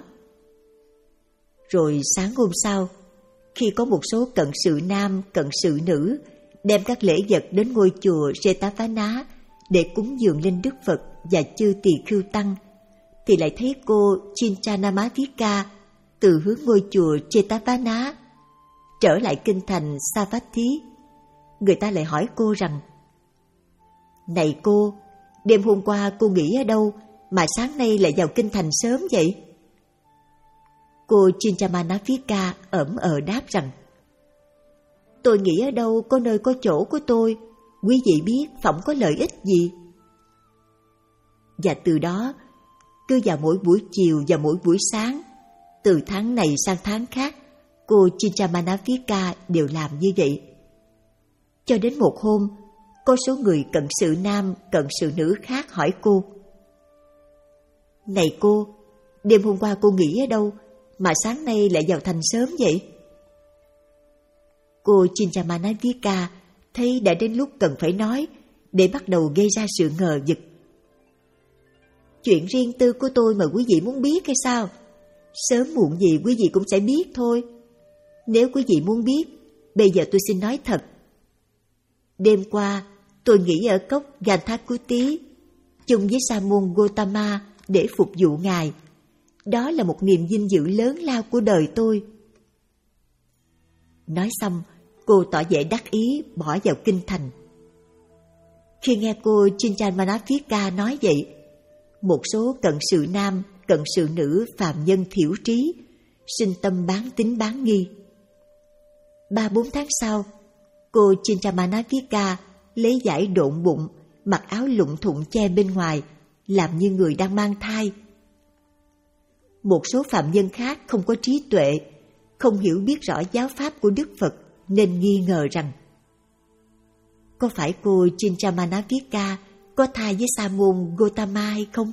Rồi sáng hôm sau, khi có một số cận sự nam, cận sự nữ đem các lễ vật đến ngôi chùa Jetavana để cúng dường lên Đức Phật và chư tỳ khưu tăng, thì lại thấy cô Chinchamanavika từ hướng ngôi chùa Jetavana trở lại kinh thành Savatthi. Người ta lại hỏi cô rằng: Này cô, đêm hôm qua cô nghỉ ở đâu mà sáng nay lại vào kinh thành sớm vậy? Cô Chinchamanavika ẩm ờ đáp rằng: Tôi nghỉ ở đâu có nơi có chỗ của tôi, quý vị biết phỏng có lợi ích gì. Và từ đó, cứ vào mỗi buổi chiều và mỗi buổi sáng, từ tháng này sang tháng khác, cô Chinchamanavika đều làm như vậy. Cho đến một hôm, có số người cận sự nam, cận sự nữ khác hỏi cô: Này cô, đêm hôm qua cô nghỉ ở đâu mà sáng nay lại vào thành sớm vậy? Cô Chinchamanavika thấy đã đến lúc cần phải nói, để bắt đầu gây ra sự ngờ vực. Chuyện riêng tư của tôi mà quý vị muốn biết hay sao? Sớm muộn gì quý vị cũng sẽ biết thôi. Nếu quý vị muốn biết, bây giờ tôi xin nói thật. Đêm qua, tôi nghỉ ở cốc Ganthakuti, chung với sa môn Gautama để phục vụ ngài. Đó là một niềm vinh dự lớn lao của đời tôi. Nói xong, cô tỏ vẻ đắc ý bỏ vào kinh thành. Khi nghe cô Chinchamanavika nói vậy, một số cận sự nam, cận sự nữ phàm nhân thiểu trí sinh tâm bán tín bán nghi. Ba bốn tháng sau, cô Chinchamanavika lấy vải độn bụng, mặc áo lụng thụng che bên ngoài, làm như người đang mang thai. Một số phạm nhân khác không có trí tuệ, không hiểu biết rõ giáo pháp của Đức Phật, nên nghi ngờ rằng: Có phải cô Chinchamanavika có thai với sa môn Gautama hay không?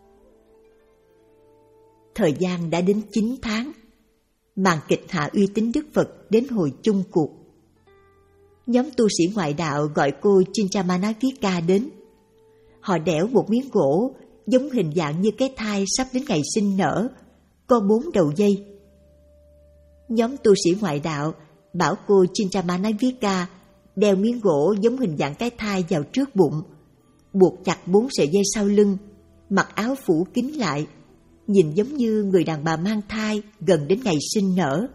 Thời gian đã đến chín tháng, màn kịch hạ uy tín Đức Phật đến hồi chung cuộc. Nhóm tu sĩ ngoại đạo gọi cô Chinchamanavika đến. Họ đẽo một miếng gỗ giống hình dạng như cái thai sắp đến ngày sinh nở, có bốn đầu dây. Nhóm tu sĩ ngoại đạo bảo cô Chinchamanavika đeo miếng gỗ giống hình dạng cái thai vào trước bụng, buộc chặt bốn sợi dây sau lưng, mặc áo phủ kín lại, nhìn giống như người đàn bà mang thai gần đến ngày sinh nở.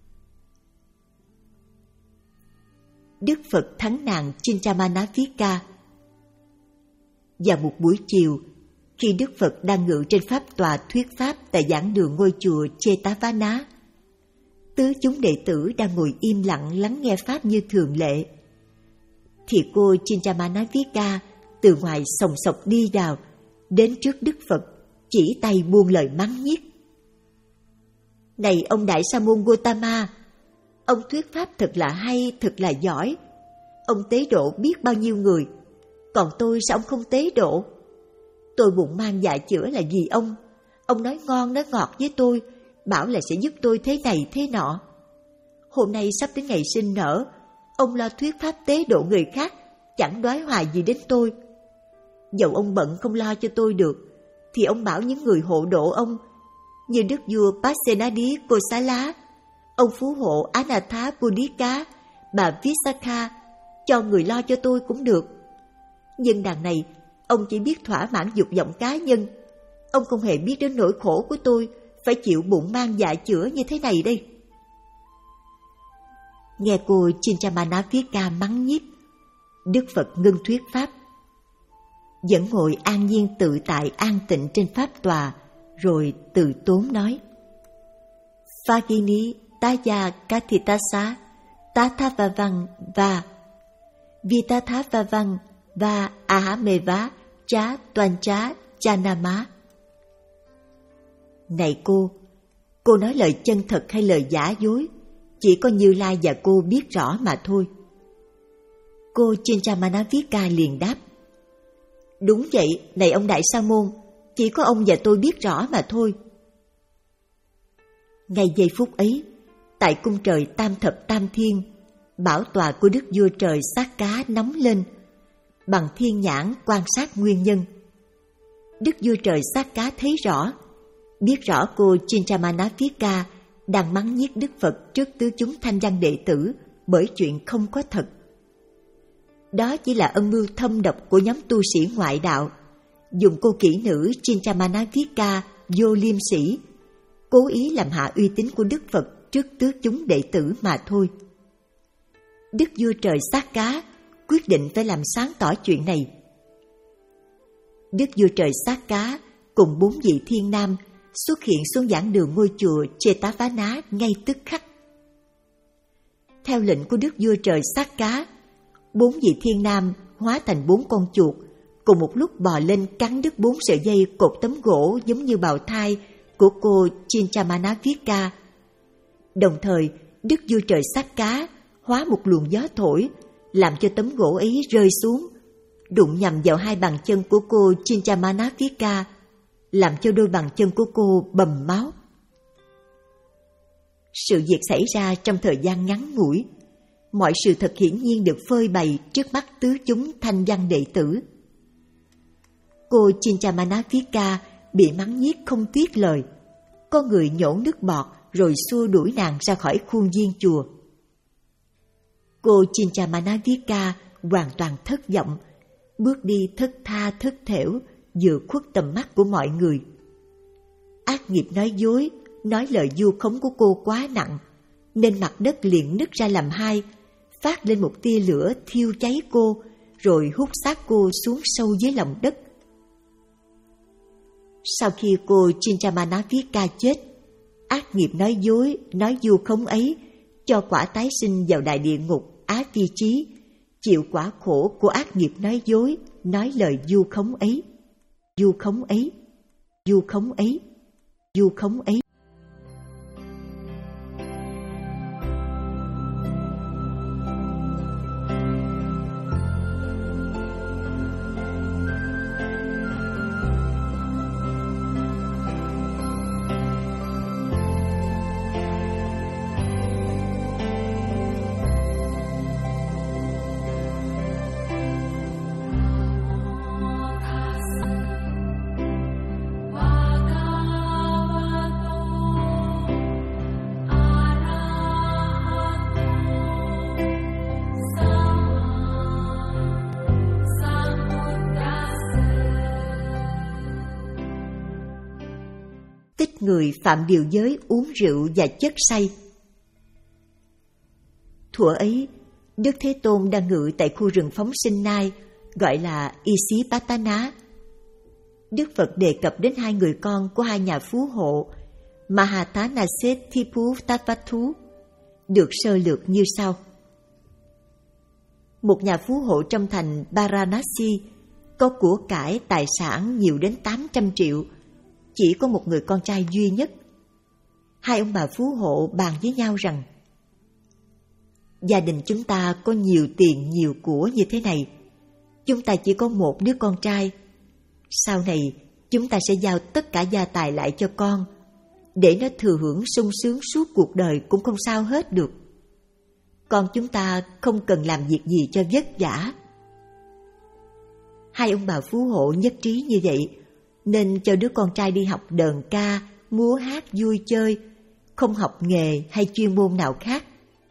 Đức Phật thắng nạn Chinchamanavika. Vào một buổi chiều, khi Đức Phật đang ngự trên pháp tòa thuyết pháp tại giảng đường ngôi chùa Chetavana, tứ chúng đệ tử đang ngồi im lặng lắng nghe pháp như thường lệ, thì cô Chinchamanavika từ ngoài sòng sọc đi vào, đến trước Đức Phật, chỉ tay buông lời mắng nhiếc. Này ông Đại Sa môn Gotama, ông thuyết pháp thật là hay, thật là giỏi. Ông tế độ biết bao nhiêu người, còn tôi sao ông không tế độ? Tôi bụng mang dạ chữa là vì ông. Ông nói ngon nói ngọt với tôi, bảo là sẽ giúp tôi thế này thế nọ. Hôm nay sắp đến ngày sinh nở, ông lo thuyết pháp tế độ người khác, chẳng đoái hoài gì đến tôi. Dẫu ông bận không lo cho tôi được, thì ông bảo những người hộ độ ông, như đức vua Pasenadi Kosala, ông phú hộ Anatha Bodhika, bà Visakha, cho người lo cho tôi cũng được. Nhưng đằng này, ông chỉ biết thỏa mãn dục vọng cá nhân. Ông không hề biết đến nỗi khổ của tôi, phải chịu bụng mang dạ chữa như thế này đây. Nghe cô Chinchamanavika mắng nhiếc, Đức Phật ngưng thuyết pháp, vẫn ngồi an nhiên tự tại an tịnh trên pháp tòa, rồi từ tốn nói: Phagini Taya Kathitasa Tathavavang Va Vitathavavang Va Ahameva Cha Toancha Chanama. Này cô, cô nói lời chân thật hay lời giả dối, chỉ có Như Lai và cô biết rõ mà thôi. Cô Chinchamanavika liền đáp: Đúng vậy, này ông Đại Sa môn, chỉ có ông và tôi biết rõ mà thôi. Ngay giây phút ấy, tại cung trời Tam Thập Tam Thiên, bảo tọa của Đức Vua Trời Sát Cá nóng lên, bằng thiên nhãn quan sát nguyên nhân. Đức Vua Trời Sát Cá thấy rõ, biết rõ cô Chinchamanavika đang mắng nhiếc Đức Phật trước tứ chúng thanh văn đệ tử bởi chuyện không có thật. Đó chỉ là âm mưu thâm độc của nhóm tu sĩ ngoại đạo, dùng cô kỹ nữ Chinchamanavika vô liêm sỉ, cố ý làm hạ uy tín của Đức Phật trước tứ chúng đệ tử mà thôi. Đức Vua Trời Sát Cá quyết định phải làm sáng tỏ chuyện này. Đức Vua Trời Sát Cá cùng bốn vị thiên nam xuất hiện xuống giảng đường ngôi chùa Chetavana ngay tức khắc. Theo lệnh của Đức Vua Trời Sát Cá, bốn vị thiên nam hóa thành bốn con chuột, cùng một lúc bò lên cắn đứt bốn sợi dây cột tấm gỗ giống như bào thai của cô Chinchamanavika. Đồng thời, Đức Vua Trời Sát Cá hóa một luồng gió thổi, làm cho tấm gỗ ấy rơi xuống, đụng nhầm vào hai bàn chân của cô Chinchamanavika, làm cho đôi bàn chân của cô bầm máu. Sự việc xảy ra trong thời gian ngắn ngủi, mọi sự thật hiển nhiên được phơi bày trước mắt tứ chúng thanh văn đệ tử. Cô Chinchamanavika bị mắng nhiếc không tiếc lời, có người nhổ nước bọt rồi xua đuổi nàng ra khỏi khuôn viên chùa. Cô Chinchamanavika hoàn toàn thất vọng, bước đi thất tha thất thểu, vừa khuất tầm mắt của mọi người. Ác nghiệp nói dối, nói lời vu khống của cô quá nặng, nên mặt đất liền nứt ra làm hai, phát lên một tia lửa thiêu cháy cô, rồi hút xác cô xuống sâu dưới lòng đất. Sau khi cô Chinchamanavika chết, ác nghiệp nói dối, nói vu khống ấy cho quả tái sinh vào đại địa ngục Á Phi Chí, chịu quả khổ của ác nghiệp nói dối, nói lời vu khống ấy, vu khống ấy, vu khống ấy, vu khống ấy. tích người phạm điều giới uống rượu và chất say. Thuở ấy, Đức Thế Tôn đang ngự tại khu rừng phóng sinh Nai, gọi là Isipatana. Đức Phật đề cập đến hai người con của hai nhà phú hộ Mahatanasethipu Tattvattu, được sơ lược như sau. Một nhà phú hộ trong thành Varanasi có của cải tài sản nhiều đến tám trăm triệu, chỉ có một người con trai duy nhất. Hai ông bà phú hộ bàn với nhau rằng, gia đình chúng ta có nhiều tiền nhiều của như thế này, chúng ta chỉ có một đứa con trai. Sau này chúng ta sẽ giao tất cả gia tài lại cho con, để nó thừa hưởng sung sướng suốt cuộc đời cũng không sao hết được. Con chúng ta không cần làm việc gì cho vất vả. Hai ông bà phú hộ nhất trí như vậy, nên cho đứa con trai đi học đờn ca, múa hát vui chơi, không học nghề hay chuyên môn nào khác.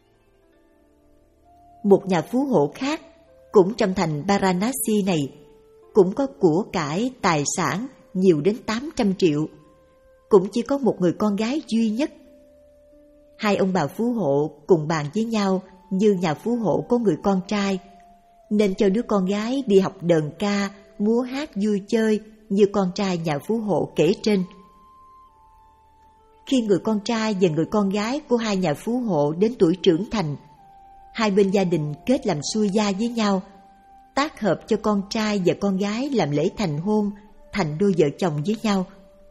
Một nhà phú hộ khác, cũng trong thành Varanasi này, cũng có của cải tài sản nhiều đến tám trăm triệu, cũng chỉ có một người con gái duy nhất. Hai ông bà phú hộ cùng bàn với nhau như nhà phú hộ có người con trai, nên cho đứa con gái đi học đờn ca, múa hát vui chơi như con trai nhà phú hộ kể trên. Khi người con trai và người con gái của hai nhà phú hộ đến tuổi trưởng thành, hai bên gia đình kết làm xuôi gia với nhau, tác hợp cho con trai và con gái làm lễ thành hôn, thành đôi vợ chồng với nhau.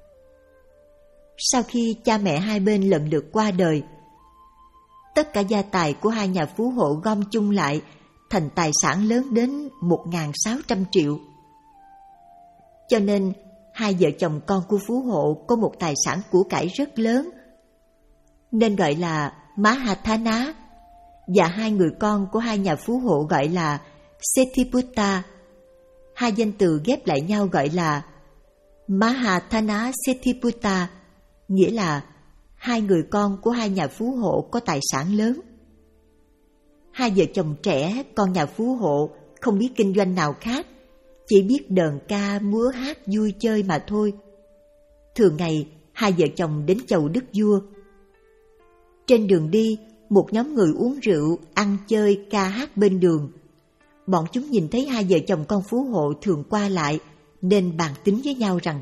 Sau khi cha mẹ hai bên lần lượt qua đời, tất cả gia tài của hai nhà phú hộ gom chung lại thành tài sản lớn đến một nghìn sáu trăm triệu. Cho nên, hai vợ chồng con của phú hộ có một tài sản của cải rất lớn, nên gọi là Mahathana, và hai người con của hai nhà phú hộ gọi là Sethiputta. Hai danh từ ghép lại nhau gọi là Mahathana Sethiputta, nghĩa là hai người con của hai nhà phú hộ có tài sản lớn. Hai vợ chồng trẻ, con nhà phú hộ, không biết kinh doanh nào khác, chỉ biết đờn ca, múa hát, vui chơi mà thôi. Thường ngày, hai vợ chồng đến chầu đức vua. Trên đường đi, một nhóm người uống rượu, ăn chơi, ca hát bên đường. Bọn chúng nhìn thấy hai vợ chồng con phú hộ thường qua lại, nên bàn tính với nhau rằng,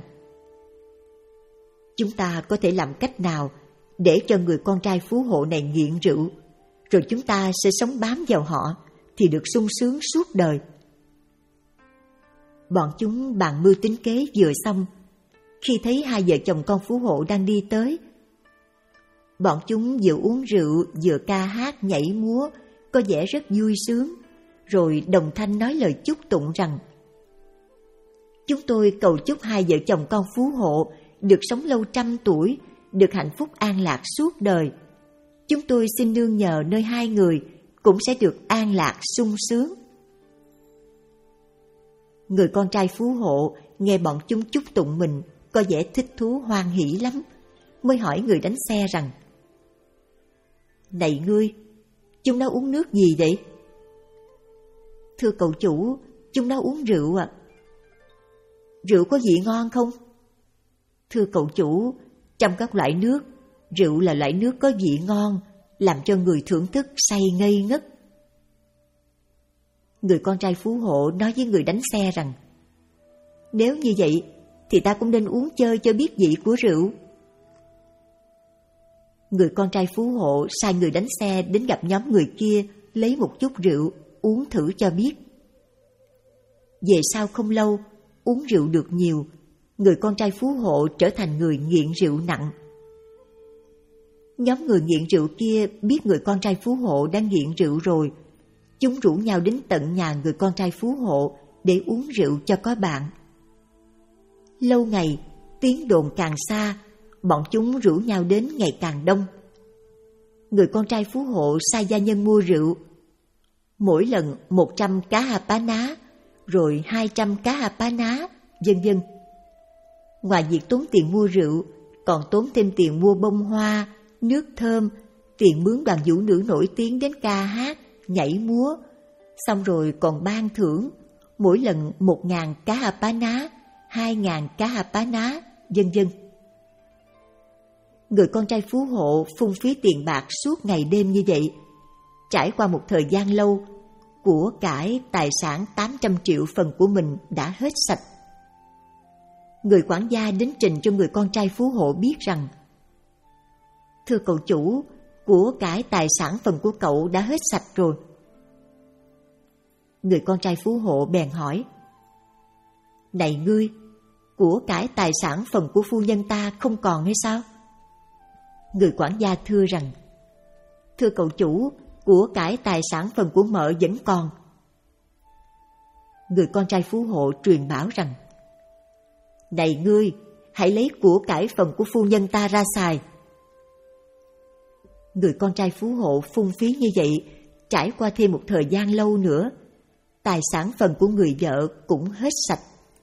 chúng ta có thể làm cách nào để cho người con trai phú hộ này nghiện rượu, rồi chúng ta sẽ sống bám vào họ, thì được sung sướng suốt đời. Bọn chúng bàn mưu tính kế vừa xong, khi thấy hai vợ chồng con phú hộ đang đi tới, bọn chúng vừa uống rượu vừa ca hát nhảy múa, có vẻ rất vui sướng, rồi đồng thanh nói lời chúc tụng rằng, chúng tôi cầu chúc hai vợ chồng con phú hộ được sống lâu trăm tuổi, được hạnh phúc an lạc suốt đời. Chúng tôi xin nương nhờ nơi hai người cũng sẽ được an lạc sung sướng. Người con trai phú hộ nghe bọn chúng chúc tụng mình có vẻ thích thú hoan hỉ lắm, mới hỏi người đánh xe rằng, này ngươi, chúng nó uống nước gì vậy? Thưa cậu chủ, chúng nó uống rượu ạ. À. Rượu có vị ngon không? Thưa cậu chủ, trong các loại nước, rượu là loại nước có vị ngon, làm cho người thưởng thức say ngây ngất. Người con trai phú hộ nói với người đánh xe rằng, nếu như vậy thì ta cũng nên uống chơi cho biết vị của rượu. Người con trai phú hộ sai người đánh xe đến gặp nhóm người kia, lấy một chút rượu uống thử cho biết. Về sau không lâu, uống rượu được nhiều, người con trai phú hộ trở thành người nghiện rượu nặng. Nhóm người nghiện rượu kia biết người con trai phú hộ đang nghiện rượu rồi, chúng rủ nhau đến tận nhà người con trai phú hộ để uống rượu cho có bạn. Lâu ngày, tiếng đồn càng xa, bọn chúng rủ nhau đến ngày càng đông. Người con trai phú hộ sai gia nhân mua rượu, mỗi lần một trăm cá hà pá ná, rồi hai trăm cá hà pá ná, vân vân. Ngoài việc tốn tiền mua rượu, còn tốn thêm tiền mua bông hoa, nước thơm, tiền mướn đoàn vũ nữ nổi tiếng đến ca hát, nhảy múa, xong rồi còn ban thưởng, mỗi lần một ngàn cá hà pá ná, hai ngàn cá hà pá ná, vân vân. Người con trai phú hộ phung phí tiền bạc suốt ngày đêm như vậy. Trải qua một thời gian lâu, của cải tài sản tám trăm triệu phần của mình đã hết sạch. Người quản gia đến trình cho người con trai phú hộ biết rằng: thưa cậu chủ, của cải tài sản phần của cậu đã hết sạch rồi. Người con trai phú hộ bèn hỏi: này ngươi, của cải tài sản phần của phu nhân ta không còn hay sao? Người quản gia thưa rằng: thưa cậu chủ, của cải tài sản phần của mợ vẫn còn. Người con trai phú hộ truyền bảo rằng: này ngươi, hãy lấy của cải phần của phu nhân ta ra xài. Người con trai phú hộ phung phí như vậy, trải qua thêm một thời gian lâu nữa, tài sản phần của người vợ cũng hết sạch.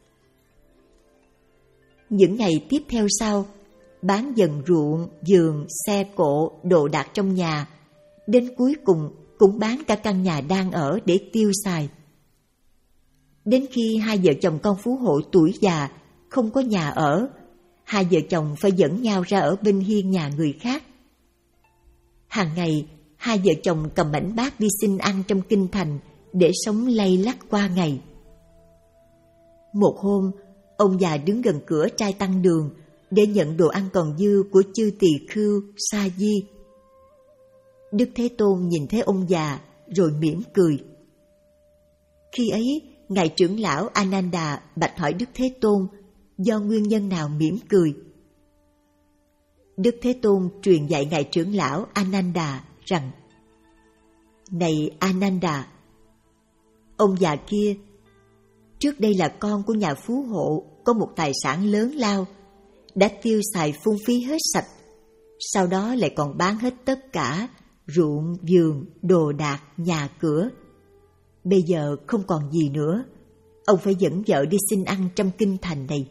Những ngày tiếp theo sau, bán dần ruộng, vườn, xe cộ, đồ đạc trong nhà, đến cuối cùng cũng bán cả căn nhà đang ở để tiêu xài. Đến khi hai vợ chồng con phú hộ tuổi già, không có nhà ở, hai vợ chồng phải dẫn nhau ra ở bên hiên nhà người khác. Hàng ngày, hai vợ chồng cầm mảnh bát đi xin ăn trong kinh thành để sống lay lắt qua ngày. Một hôm, ông già đứng gần cửa trai tăng đường để nhận đồ ăn còn dư của chư tỳ khưu Sa Di. Đức Thế Tôn nhìn thấy ông già rồi mỉm cười. Khi ấy, ngài trưởng lão Ananda bạch hỏi Đức Thế Tôn do nguyên nhân nào mỉm cười. Đức Thế Tôn truyền dạy ngài trưởng lão Ananda rằng: này Ananda, ông già kia trước đây là con của nhà phú hộ có một tài sản lớn lao, đã tiêu xài phung phí hết sạch, sau đó lại còn bán hết tất cả ruộng, vườn, đồ đạc, nhà cửa. Bây giờ không còn gì nữa, ông phải dẫn vợ đi xin ăn trong kinh thành này.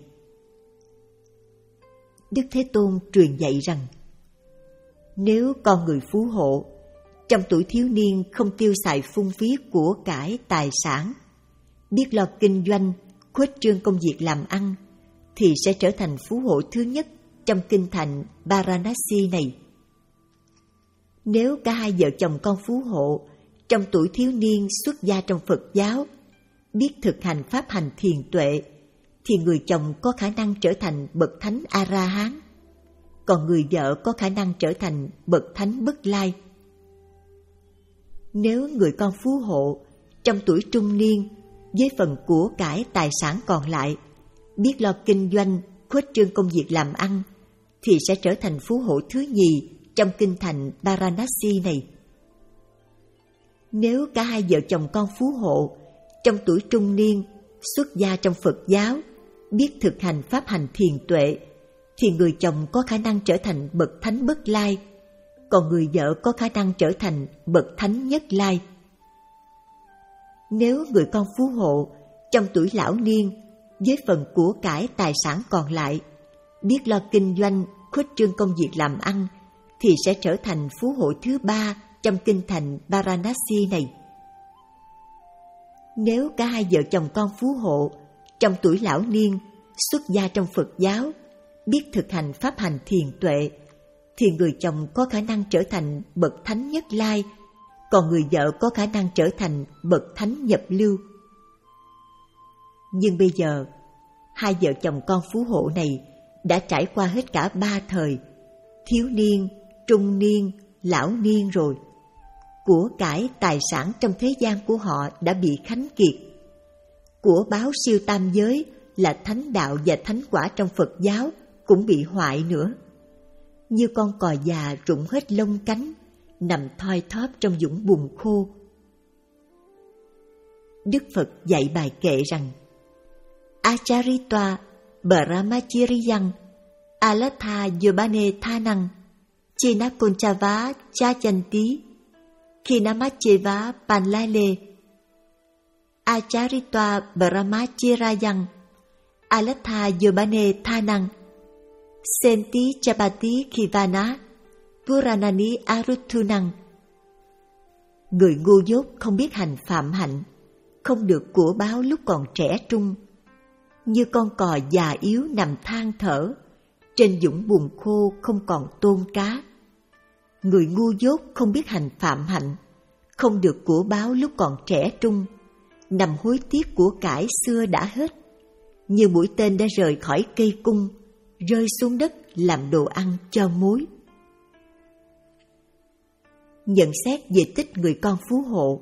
Đức Thế Tôn truyền dạy rằng: nếu con người phú hộ trong tuổi thiếu niên không tiêu xài phung phí của cải tài sản, biết lo kinh doanh, khuếch trương công việc làm ăn, thì sẽ trở thành phú hộ thứ nhất trong kinh thành Varanasi này. Nếu cả hai vợ chồng con phú hộ trong tuổi thiếu niên xuất gia trong Phật giáo, biết thực hành pháp hành thiền tuệ, thì người chồng có khả năng trở thành bậc thánh A-la-hán, còn người vợ có khả năng trở thành bậc thánh Bất Lai. Nếu người con phú hộ trong tuổi trung niên với phần của cải tài sản còn lại, biết lo kinh doanh, khuếch trương công việc làm ăn, thì sẽ trở thành phú hộ thứ nhì trong kinh thành Varanasi này. Nếu cả hai vợ chồng con phú hộ trong tuổi trung niên xuất gia trong Phật giáo, biết thực hành pháp hành thiền tuệ, thì người chồng có khả năng trở thành bậc thánh Bất Lai, còn người vợ có khả năng trở thành bậc thánh Nhất Lai. Nếu người con phú hộ trong tuổi lão niên với phần của cải tài sản còn lại, biết lo kinh doanh, khuếch trương công việc làm ăn, thì sẽ trở thành phú hộ thứ ba trong kinh thành Varanasi này. Nếu cả hai vợ chồng con phú hộ trong tuổi lão niên xuất gia trong Phật giáo, biết thực hành pháp hành thiền tuệ, thì người chồng có khả năng trở thành bậc thánh Nhất Lai, còn người vợ có khả năng trở thành bậc thánh nhập lưu. Nhưng bây giờ, hai vợ chồng con phú hộ này đã trải qua hết cả ba thời, thiếu niên, trung niên, lão niên rồi. Của cải tài sản trong thế gian của họ đã bị khánh kiệt. Của báo siêu tam giới là thánh đạo và thánh quả trong Phật giáo cũng bị hoại nữa. Như con cò già rụng hết lông cánh, nằm thoi thóp trong vũng bùn khô. Đức Phật dạy bài kệ rằng: Acharitva Brahmachiriyang Alatha Yobane Thanang Chena Konchava Chachanti Kinamacheva Panlale. Acharitva Brahmachiriyang Alatha Yobane Thanang Senti Chapati Kivana Puranani Aruthunang. Người ngu dốt không biết hành phạm hạnh, không được của báo lúc còn trẻ trung. Như con cò già yếu nằm than thở, trên dũng bùn khô không còn tôm cá. Người ngu dốt không biết hành phạm hạnh, không được của báo lúc còn trẻ trung, nằm hối tiếc của cải xưa đã hết, như mũi tên đã rời khỏi cây cung, rơi xuống đất làm đồ ăn cho mối. Nhận xét về tích người con phú hộ.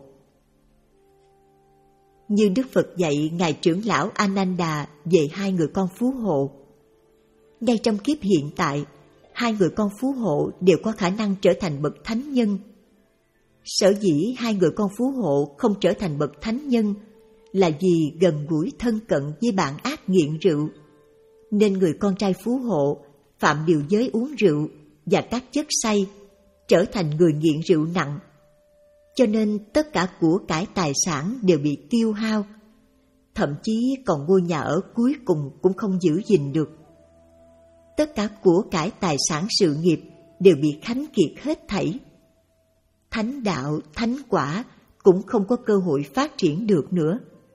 Như Đức Phật dạy Ngài trưởng lão Ananda về hai người con phú hộ. Ngay trong kiếp hiện tại, hai người con phú hộ đều có khả năng trở thành bậc thánh nhân. Sở dĩ hai người con phú hộ không trở thành bậc thánh nhân là vì gần gũi thân cận với bạn ác nghiện rượu, nên người con trai phú hộ phạm điều giới uống rượu và các chất say, trở thành người nghiện rượu nặng. Cho nên tất cả của cải tài sản đều bị tiêu hao, thậm chí còn ngôi nhà ở cuối cùng cũng không giữ gìn được. Tất cả của cải tài sản sự nghiệp đều bị khánh kiệt hết thảy. Thánh đạo, thánh quả cũng không có cơ hội phát triển được nữa.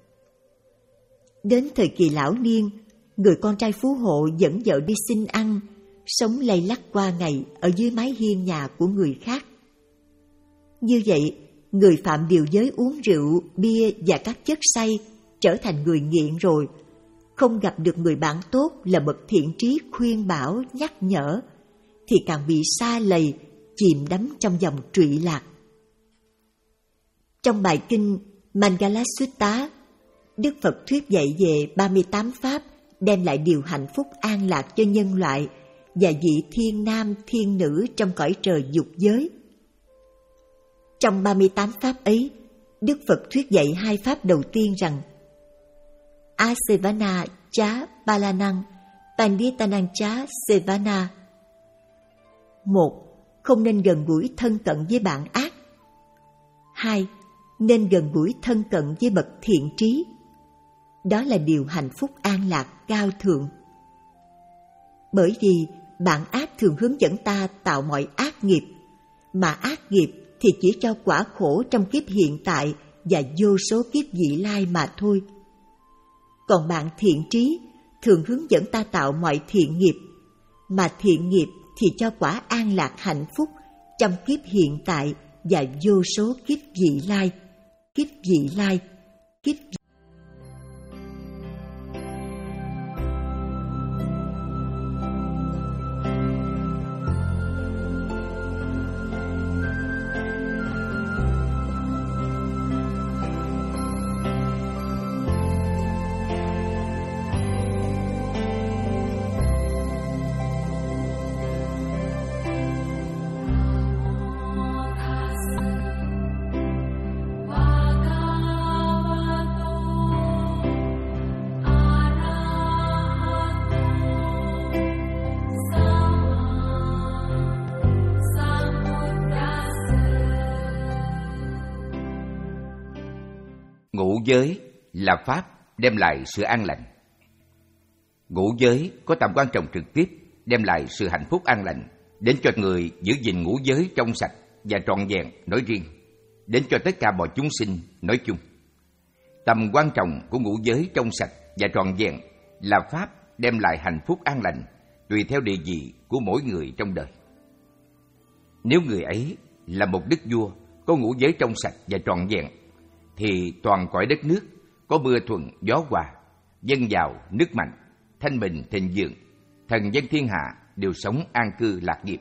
Đến thời kỳ lão niên, người con trai phú hộ dẫn vợ đi xin ăn, sống lay lắt qua ngày ở dưới mái hiên nhà của người khác. Như vậy, người phạm điều giới uống rượu, bia và các chất say trở thành người nghiện rồi, không gặp được người bạn tốt là bậc thiện trí khuyên bảo, nhắc nhở, thì càng bị sa lầy, chìm đắm trong dòng trụy lạc. Trong bài kinh Mangala Sutta, Đức Phật thuyết dạy về ba mươi tám pháp đem lại điều hạnh phúc an lạc cho nhân loại và vị thiên nam thiên nữ trong cõi trời dục giới. Trong ba mươi tám pháp ấy, Đức Phật thuyết dạy hai pháp đầu tiên rằng Asevana cha balanang panditanang cha sevana. Một, không nên gần gũi thân cận với bạn ác. Hai, nên gần gũi thân cận với bậc thiện trí. Đó là điều hạnh phúc an lạc cao thượng. Bởi vì bạn ác thường hướng dẫn ta tạo mọi ác nghiệp, mà ác nghiệp thì chỉ cho quả khổ trong kiếp hiện tại và vô số kiếp vị lai mà thôi. Còn bạn thiện trí thường hướng dẫn ta tạo mọi thiện nghiệp, mà thiện nghiệp thì cho quả an lạc hạnh phúc trong kiếp hiện tại và vô số kiếp vị lai, kiếp vị lai, kiếp vị. Ngũ giới là pháp đem lại sự an lành. Ngũ giới có tầm quan trọng trực tiếp đem lại sự hạnh phúc an lành đến cho người giữ gìn ngũ giới trong sạch và trọn vẹn nói riêng, đến cho tất cả mọi chúng sinh nói chung. Tầm quan trọng của ngũ giới trong sạch và trọn vẹn là pháp đem lại hạnh phúc an lành tùy theo địa vị của mỗi người trong đời. Nếu người ấy là một đức vua có ngũ giới trong sạch và trọn vẹn, thì toàn cõi đất nước có mưa thuận gió hòa, dân giàu nước mạnh, thanh bình thịnh vượng, thần dân thiên hạ đều sống an cư lạc nghiệp.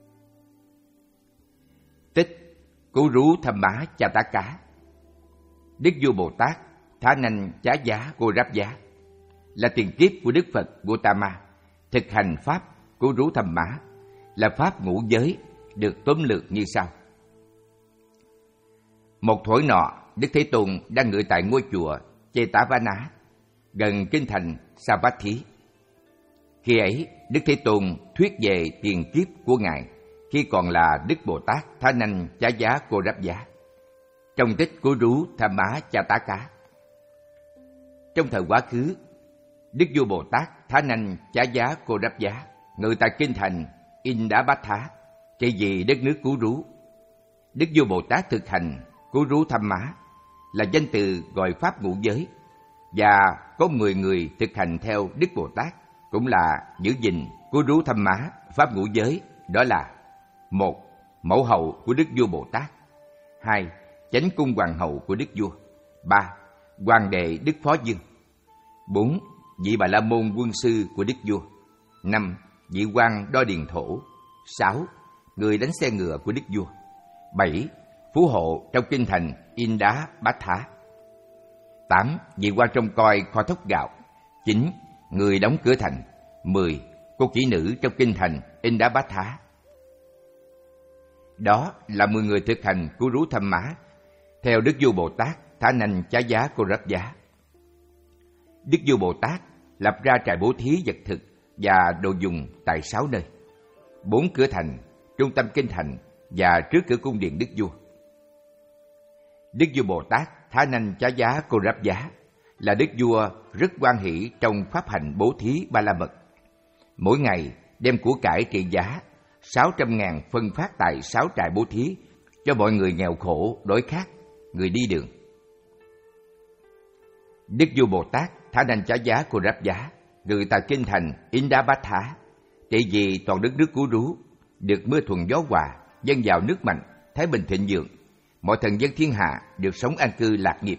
Tích Cú Rú Tham Má Cha Tá Cá. Đức vua Bồ Tát Thá Nanh Chá Giá Cô Ráp Giá là tiền kiếp của Đức Phật Gautama, thực hành pháp Cú Rú Tham Má, là pháp ngũ giới, được tóm lược như sau. Một thuở nọ, Đức Thế Tôn đang ngự tại ngôi chùa Chetavana, gần kinh thành Savatthi. Khi ấy, Đức Thế Tôn thuyết về tiền kiếp của Ngài khi còn là Đức Bồ Tát Thá Nanh Chá Giá Cô Ráp Giá, trong tích Cú Rú Tham Má Cha Tá Cá. Trong thời quá khứ, Đức vua Bồ Tát Thá Nanh Chá Giá Cô Ráp Giá ngự tại kinh thành Indabhatha, trị vì đất nước Cú Rú. Đức vua Bồ Tát thực hành Cú Rú Tham Má là danh từ gọi pháp ngũ giới, và có mười người thực hành theo Đức Bồ Tát cũng là giữ gìn Cú rú thăm má, pháp ngũ giới, đó là: một. Mẫu hậu của Đức Vua Bồ Tát. Hai. Chánh cung hoàng hậu của Đức Vua. Ba. Hoàng đệ Đức Phó Dương. Bốn. Vị Bà La Môn quân sư của Đức Vua. Năm. Vị quan đo điền thổ. Sáu. Người đánh xe ngựa của Đức Vua. Bảy. Phú hộ trong kinh thành In Đá Bát Thá. Tám. Vị quan trông coi kho thóc gạo. Chín. Người đóng cửa thành. Mười. Cô kỹ nữ trong kinh thành In Đá Bát Thá. Đó là mười người thực hành cú rú thăm má theo Đức Vua Bồ Tát Thá Nanh Chá Giá Cô Rắp Giá. Đức Vua Bồ Tát lập ra trại bố thí vật thực và đồ dùng tại sáu nơi: bốn cửa thành, trung tâm kinh thành và trước cửa cung điện Đức Vua. Đức Vua Bồ Tát Thá Nanh Chá Giá Cô Rắp Giá là Đức Vua rất hoan hỷ trong pháp hành bố thí ba la mật. Mỗi ngày đem của cải trị giá sáu trăm ngàn phân phát tại sáu trại bố thí cho mọi người nghèo khổ, đói khát, người đi đường. Đức Vua Bồ Tát Thá Nanh Chá Giá Cô Rắp Giá ngự tại kinh thành In Đá Bát Thá, trị vì toàn đất nước cú rú, được mưa thuận gió hòa, dân giàu nước mạnh, thái bình thịnh vượng, mọi thần dân thiên hạ được sống an cư lạc nghiệp.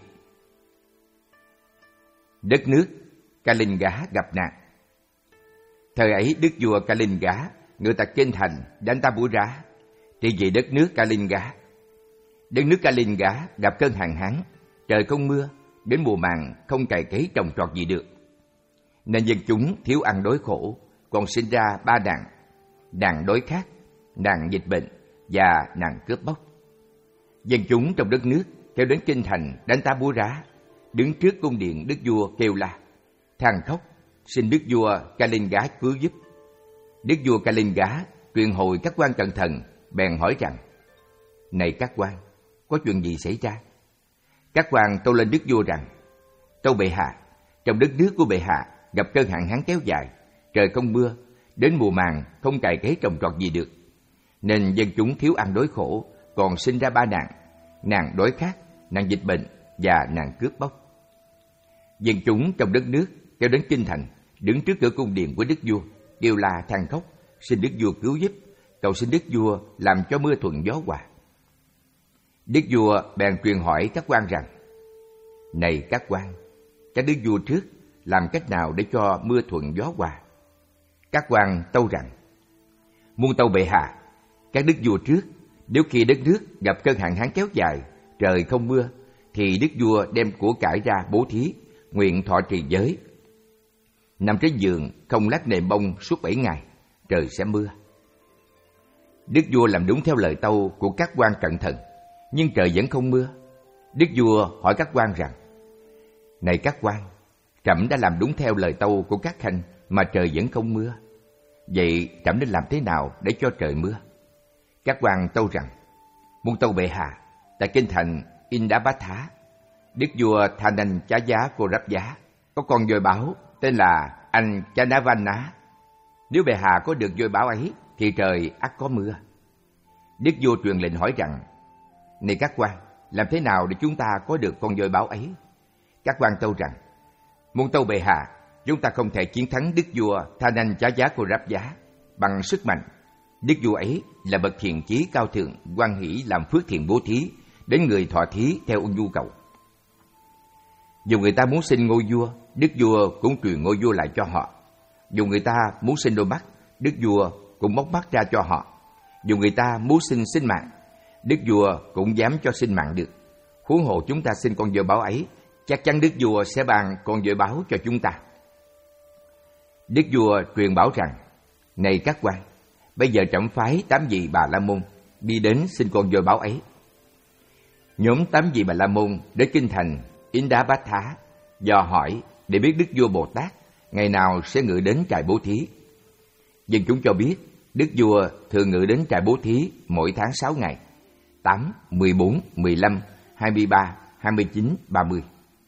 Đất nước Kalinga gặp nạn. Thời ấy Đức Vua Kalinga ngự tại kinh thành Dantapura, trị vì đất nước Kalinga. Đất nước Kalinga gặp cơn hạn hán, trời không mưa, đến mùa màng không cày cấy trồng trọt gì được, nên dân chúng thiếu ăn đói khổ, còn sinh ra ba nạn: nạn đói khát, nạn dịch bệnh và nạn cướp bóc. Dân chúng trong đất nước kéo đến kinh thành Dantapura, đứng trước cung điện Đức Vua kêu la, than khóc, xin Đức Vua Kalinga cứu giúp. Đức Vua Kalinga truyền hồi các quan cẩn thận, bèn hỏi rằng: này các quan, có chuyện gì xảy ra? Các quan tâu lên Đức Vua rằng: tâu bệ hạ, trong đất nước của bệ hạ gặp cơn hạn hán kéo dài, trời không mưa, đến mùa màng không cày cấy trồng trọt gì được, nên dân chúng thiếu ăn đói khổ, còn sinh ra ba nạn: nạn đói khát, nạn dịch bệnh và nạn cướp bóc. Dân chúng trong đất nước kéo đến kinh thành, đứng trước cửa cung điện của Đức Vua, kêu la than khóc, xin Đức Vua cứu giúp, cầu xin Đức Vua làm cho mưa thuận gió hòa. Đức Vua bèn truyền hỏi các quan rằng: này các quan, các đức vua trước làm cách nào để cho mưa thuận gió hòa? Các quan tâu rằng: muôn tâu bệ hạ, các đức vua trước, nếu khi đất nước gặp cơn hạn hán kéo dài, trời không mưa, thì đức vua đem của cải ra bố thí, nguyện thọ trì giới, nằm trên giường không lát nệm bông suốt bảy ngày, trời sẽ mưa. Đức vua làm đúng theo lời tâu của các quan cẩn thận, nhưng trời vẫn không mưa. Đức vua hỏi các quan rằng: này các quan, trẫm đã làm đúng theo lời tâu của các khanh mà trời vẫn không mưa, vậy trẫm nên làm thế nào để cho trời mưa? Các quan tâu rằng: muôn tâu bệ hạ, tại kinh thành In Đá Bát Thá, Đức vua Thá Nanh Chá Giá Cô Rắp Giá có con voi báo tên là Anh Chanavana. Nếu bệ hạ có được voi báo ấy thì trời ắt có mưa. Đức vua truyền lệnh hỏi rằng: này các quan, làm thế nào để chúng ta có được con voi báo ấy? Các quan tâu rằng: muôn tâu bệ hạ, chúng ta không thể chiến thắng đức vua Thá Nanh Chá Giá Cô Rắp Giá bằng sức mạnh. Đức vua ấy là bậc thiện chí cao thượng, hoan hỷ làm phước thiện bố thí đến người thọ thí theo nhu cầu. Dù người ta muốn sinh ngôi vua, đức vua cũng truyền ngôi vua lại cho họ. Dù người ta muốn sinh đôi mắt, đức vua cũng móc mắt ra cho họ. Dù người ta muốn sinh sinh mạng, đức vua cũng dám cho sinh mạng được. Huống hồ chúng ta sinh con voi báo ấy, chắc chắn đức vua sẽ ban con voi báo cho chúng ta. Đức vua truyền bảo rằng: này các quan, bây giờ trẫm phái tám vị Bà La Môn đi đến xin con voi báo ấy. Nhóm tám vị Bà La Môn đến kinh thành In Đá Bát Thá, dò hỏi để biết Đức vua Bồ Tát ngày nào sẽ ngự đến trại bố thí. Dân chúng cho biết Đức vua thường ngự đến trại bố thí mỗi tháng sáu ngày: tám, mười bốn, mười lăm, hai mươi ba, hai mươi chín, ba mươi.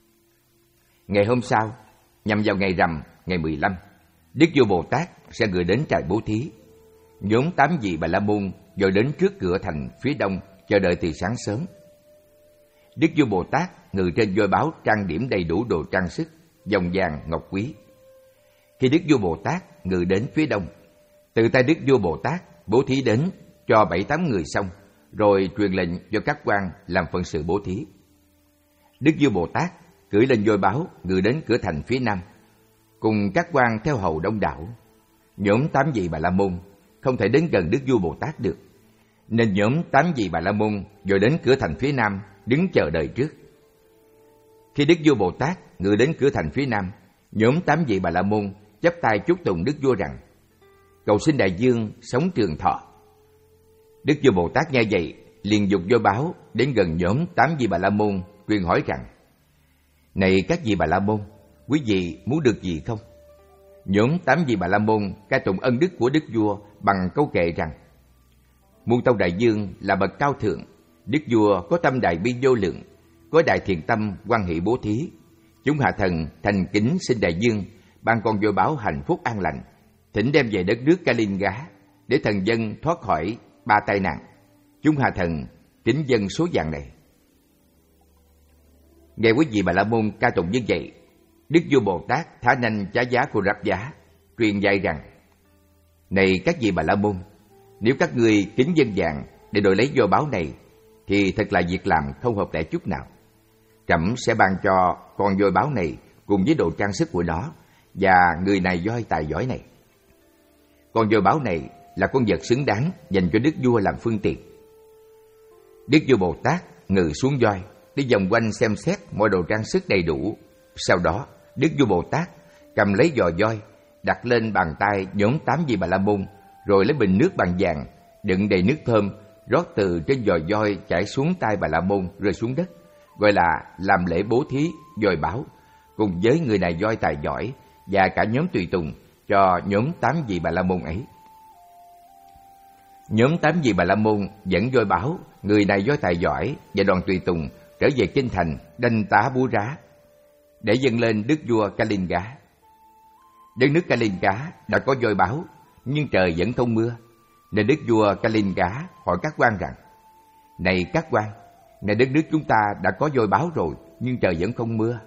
Ngày hôm sau, nhằm vào ngày rằm, ngày mười lăm, Đức vua Bồ Tát sẽ ngự đến trại bố thí. Nhóm tám vị Bà La Môn dội đến trước cửa thành phía đông, chờ đợi từ sáng sớm. Đức vua Bồ Tát ngự trên voi báo trang điểm đầy đủ đồ trang sức, vòng vàng ngọc quý. Khi Đức vua Bồ Tát ngự đến phía đông, Từ tay Đức Vua Bồ Tát bố thí đến cho bảy tám người xong, rồi truyền lệnh cho các quan làm phận sự bố thí. Đức Vua Bồ Tát cưỡi lên voi báo ngự đến cửa thành phía nam, cùng các quan theo hầu đông đảo. Nhóm tám vị Bà La Môn không thể đến gần Đức Vua Bồ Tát được, nên nhóm tám vị Bà La Môn rồi đến cửa thành phía nam đứng chờ đợi trước. Khi Đức Vua Bồ Tát ngự đến cửa thành phía nam, nhóm tám vị Bà La Môn chắp tay chúc tụng Đức Vua rằng: cầu xin đại vương sống trường thọ. Đức Vua Bồ Tát nghe vậy liền giục voi báo đến gần nhóm tám vị Bà La Môn, truyền hỏi rằng: này các vị Bà La Môn, quý vị muốn được gì không? Nhóm tám vị Bà La Môn ca tụng ân đức của Đức Vua bằng câu kệ rằng: muôn tâu đại vương là bậc cao thượng, Đức Vua có tâm đại bi vô lượng, có đại thiện tâm hoan hỷ bố thí. Chúng hạ thần thành kính xin đại vương ban con voi báo hạnh phúc an lành, thỉnh đem về đất nước Kalinga để thần dân thoát khỏi ba tai nạn. Chúng hạ thần kính dân số vàng này. Nghe quý vị Bà La Môn ca tụng như vậy, Đức Vua Bồ Tát thả nanh chá giá của Ráp Giá, truyền dạy rằng: này các vị Bà La Môn, nếu các ngươi kính dân vàng để đổi lấy voi báo này, thì thật là việc làm không hợp lẽ chút nào. Trẫm sẽ ban cho con voi báo này cùng với đồ trang sức của nó và người này voi tài giỏi này. Con voi báo này là con vật xứng đáng dành cho Đức Vua làm phương tiện. Đức Vua Bồ Tát ngự xuống voi, đi vòng quanh xem xét mọi đồ trang sức đầy đủ. Sau đó, Đức Vua Bồ Tát cầm lấy giò voi, đặt lên bàn tay nhóm tám vị Bà La Môn, rồi lấy bình nước bằng vàng đựng đầy nước thơm, rót từ trên giò voi chảy xuống tay Bà La Môn rơi xuống đất, gọi là làm lễ bố thí voi báo, cùng với người này voi tài giỏi và cả nhóm tùy tùng cho nhóm tám vị Bà La Môn ấy. Nhóm tám vị Bà La Môn dẫn voi báo, người này voi tài giỏi và đoàn tùy tùng trở về kinh thành đanh tá búa rá để dâng lên Đức Vua Kalinga. Đất nước Kalinga đã có voi báo, nhưng trời vẫn không mưa, nên Đức Vua Kalinga hỏi các quan rằng: này các quan, này đất nước chúng ta đã có voi báo rồi, nhưng trời vẫn không mưa.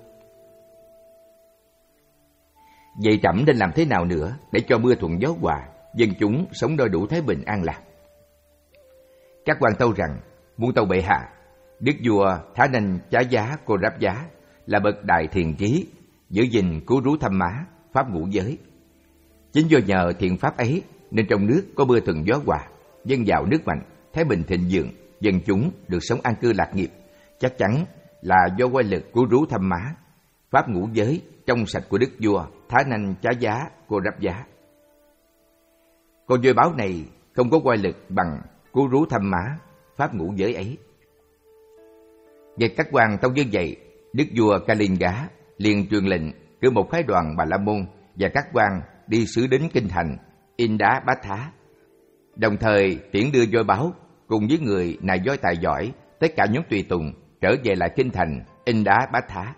Vậy trẫm nên làm thế nào nữa để cho mưa thuận gió hòa, dân chúng sống đôi đủ thái bình an lạc? Các quan tâu rằng: muôn tâu bệ hạ, Đức Vua Thá Nanh Chá Giá Cô Ráp Giá là bậc đại thiền trí, giữ gìn cứu rú thăm má, pháp ngũ giới. Chính do nhờ thiện pháp ấy nên trong nước có mưa thuận gió hòa, dân giàu nước mạnh, thái bình thịnh vượng, dân chúng được sống an cư lạc nghiệp. Chắc chắn là do oai lực cứu rú thăm má, pháp ngũ giới trong sạch của Đức Vua Thá Nanh Chá Giá Cô Ráp Giá. Con voi báo này không có oai lực bằng cứu rú thăm má, pháp ngũ giới ấy. Nghe các quan tâu như vậy, Đức Vua Kalinga liền truyền lệnh cử một phái đoàn Bà La Môn và các quan đi sứ đến kinh thành Inda Bát Thá, đồng thời tiễn đưa voi báo cùng với người nài voi tài giỏi, tất cả nhóm tùy tùng trở về lại kinh thành Inda Bát Thá.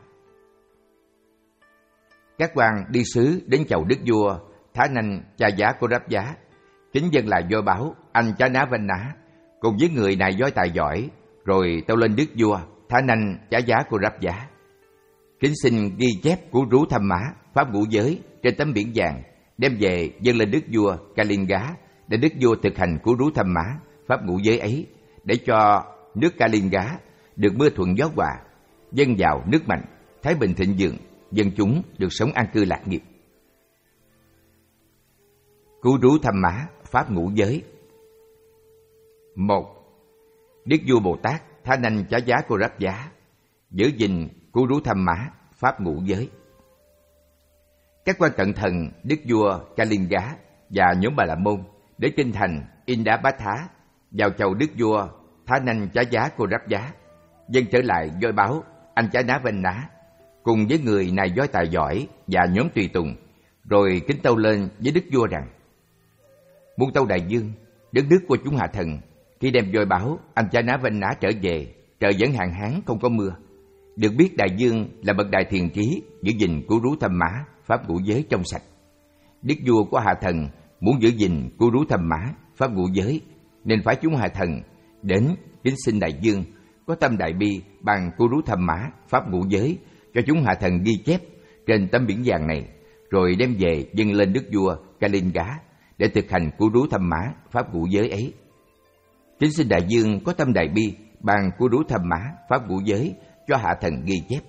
Các quan đi sứ đến chầu Đức Vua Thá Nanh Chá Giá Cô Ráp Giá, kính dâng lại voi báo anh Chá Ná Vanh Ná cùng với người nài voi tài giỏi, rồi tâu lên Đức Vua Thá Nanh Chá Giá Cô Ráp Giá, kính xin ghi chép cứu rú thăm má, pháp ngũ giới trên tấm biển vàng, đem về dâng lên Đức Vua Kalinga để Đức Vua thực hành cứu rú thăm má, pháp ngũ giới ấy, để cho nước Kalinga được mưa thuận gió hòa, dân giàu nước mạnh, thái bình thịnh vượng, dân chúng được sống an cư lạc nghiệp. Cứu rú thăm má, pháp ngũ giới. Một. Đức Vua Bồ Tát Thá Nanh Chá Giá Cô Ráp Giá giữ gìn cứu rú thăm má, pháp ngũ giới. Các quan cận thần Đức Vua Kalinga và nhóm Bà La Môn đến kinh thành Inda Bát Thá, vào chầu Đức Vua Thá Nanh Chá Giá Cô Ráp Giá, dâng trở lại voi báo anh Chá Ná Vanh Ná cùng với người nài voi tài giỏi và nhóm tùy tùng, rồi kính tâu lên với Đức Vua rằng: muôn tâu đại vương, đất nước của chúng hạ thần khi đem voi báo anh Chá Ná Vanh Ná trở về, trời vẫn hạn hán không có mưa. Được biết đại vương là bậc đại thiền trí, giữ gìn cứu rú thăm má, pháp ngũ giới trong sạch. Đức vua của hạ thần muốn giữ gìn cứu rú thăm má, pháp ngũ giới, nên phải chúng hạ thần đến kính xin đại vương có tâm đại bi bằng cứu rú thăm má, pháp ngũ giới cho chúng hạ thần ghi chép trên tấm biển vàng này, rồi đem về dâng lên Đức Vua Kalinga để thực hành cứu rú thăm má pháp ngũ giới ấy. Kính xin đại dương có tâm đại bi ban cứu rú thăm má pháp ngũ giới cho hạ thần ghi chép.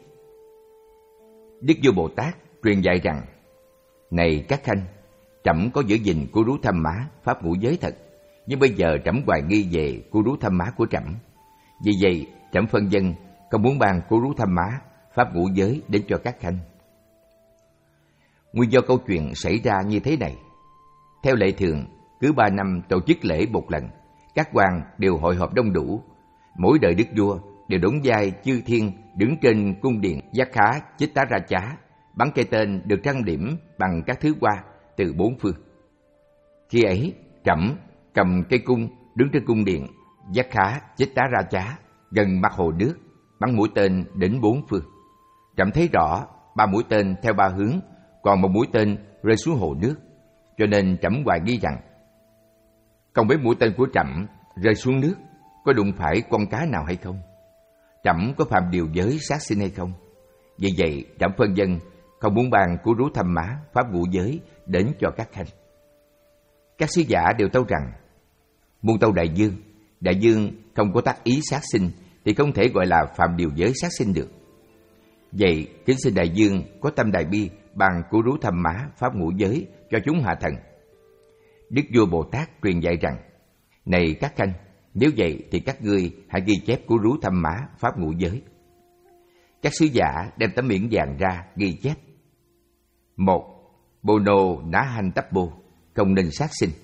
Đức Vua Bồ Tát truyền dạy rằng: Này các khanh, trẫm có giữ gìn cứu rú thăm má pháp ngũ giới thật, nhưng bây giờ trẫm hoài nghi về cứu rú thăm má của trẫm. Vì vậy trẫm phân dân không muốn ban cứu rú thăm má pháp ngũ giới đến cho các khanh. Nguyên do câu chuyện xảy ra như thế này. Theo lệ thường, cứ ba năm tổ chức lễ một lần, các quan đều hội họp đông đủ. Mỗi đời đức vua đều đóng vai chư thiên đứng trên cung điện Giác Khá Chích Tá Ra Chá, bắn cây tên được trang điểm bằng các thứ hoa từ bốn phương. Khi ấy, trẫm cầm cây cung đứng trên cung điện Giác Khá Chích Tá Ra Chá gần mặt hồ nước, bắn mũi tên đến bốn phương. Trẫm thấy rõ ba mũi tên theo ba hướng, còn một mũi tên rơi xuống hồ nước, cho nên trẫm hoài nghi rằng không biết mũi tên của trẫm rơi xuống nước có đụng phải con cá nào hay không, trẫm có phạm điều giới sát sinh hay không. Vì vậy trẫm phân dân không muốn ban cứu rú thăm má pháp ngũ giới đến cho các khanh. Các sứ giả đều tâu rằng: Muôn tâu đại dương, đại dương không có tác ý sát sinh thì không thể gọi là phạm điều giới sát sinh được. Vậy kính xin đại dương có tâm đại bi ban cứu rú thăm má pháp ngũ giới cho chúng hạ thần. Đức Vua Bồ Tát truyền dạy rằng: Này các khanh, nếu vậy thì các ngươi hãy ghi chép cứu rú thăm má pháp ngũ giới. Các sứ giả đem tấm miệng vàng ra ghi chép: Một, Bono ná hành tắp bô, không nên sát sinh.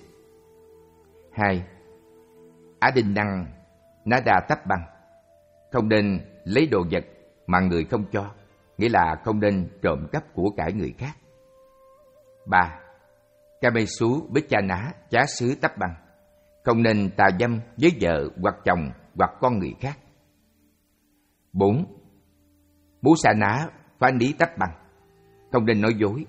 Hai, Á đinh năng ná đa tắp băng, không nên lấy đồ vật mà người không cho, nghĩa là không nên trộm cắp của cải người khác. Ba, Ca mê xú bích cha ná chá xứ tắp băng, không nên tà dâm với vợ hoặc chồng hoặc con người khác. Bốn, Bú sa ná phá ní tắp băng, không nên nói dối.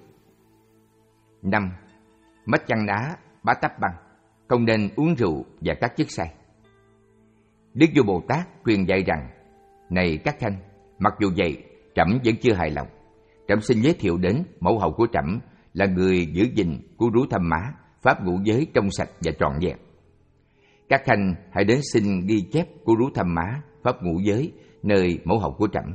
Năm, Mất chăn ná bá tắp băng, không nên uống rượu và các chất say. Đức Vua Bồ Tát truyền dạy rằng: Này các khanh, mặc dù vậy trẫm vẫn chưa hài lòng. Trẫm xin giới thiệu đến mẫu hậu của trẫm là người giữ gìn cứu rú thăm má pháp ngũ giới trong sạch và trọn vẹn. Các khanh hãy đến xin ghi chép cứu rú thăm má pháp ngũ giới nơi mẫu hậu của trẫm.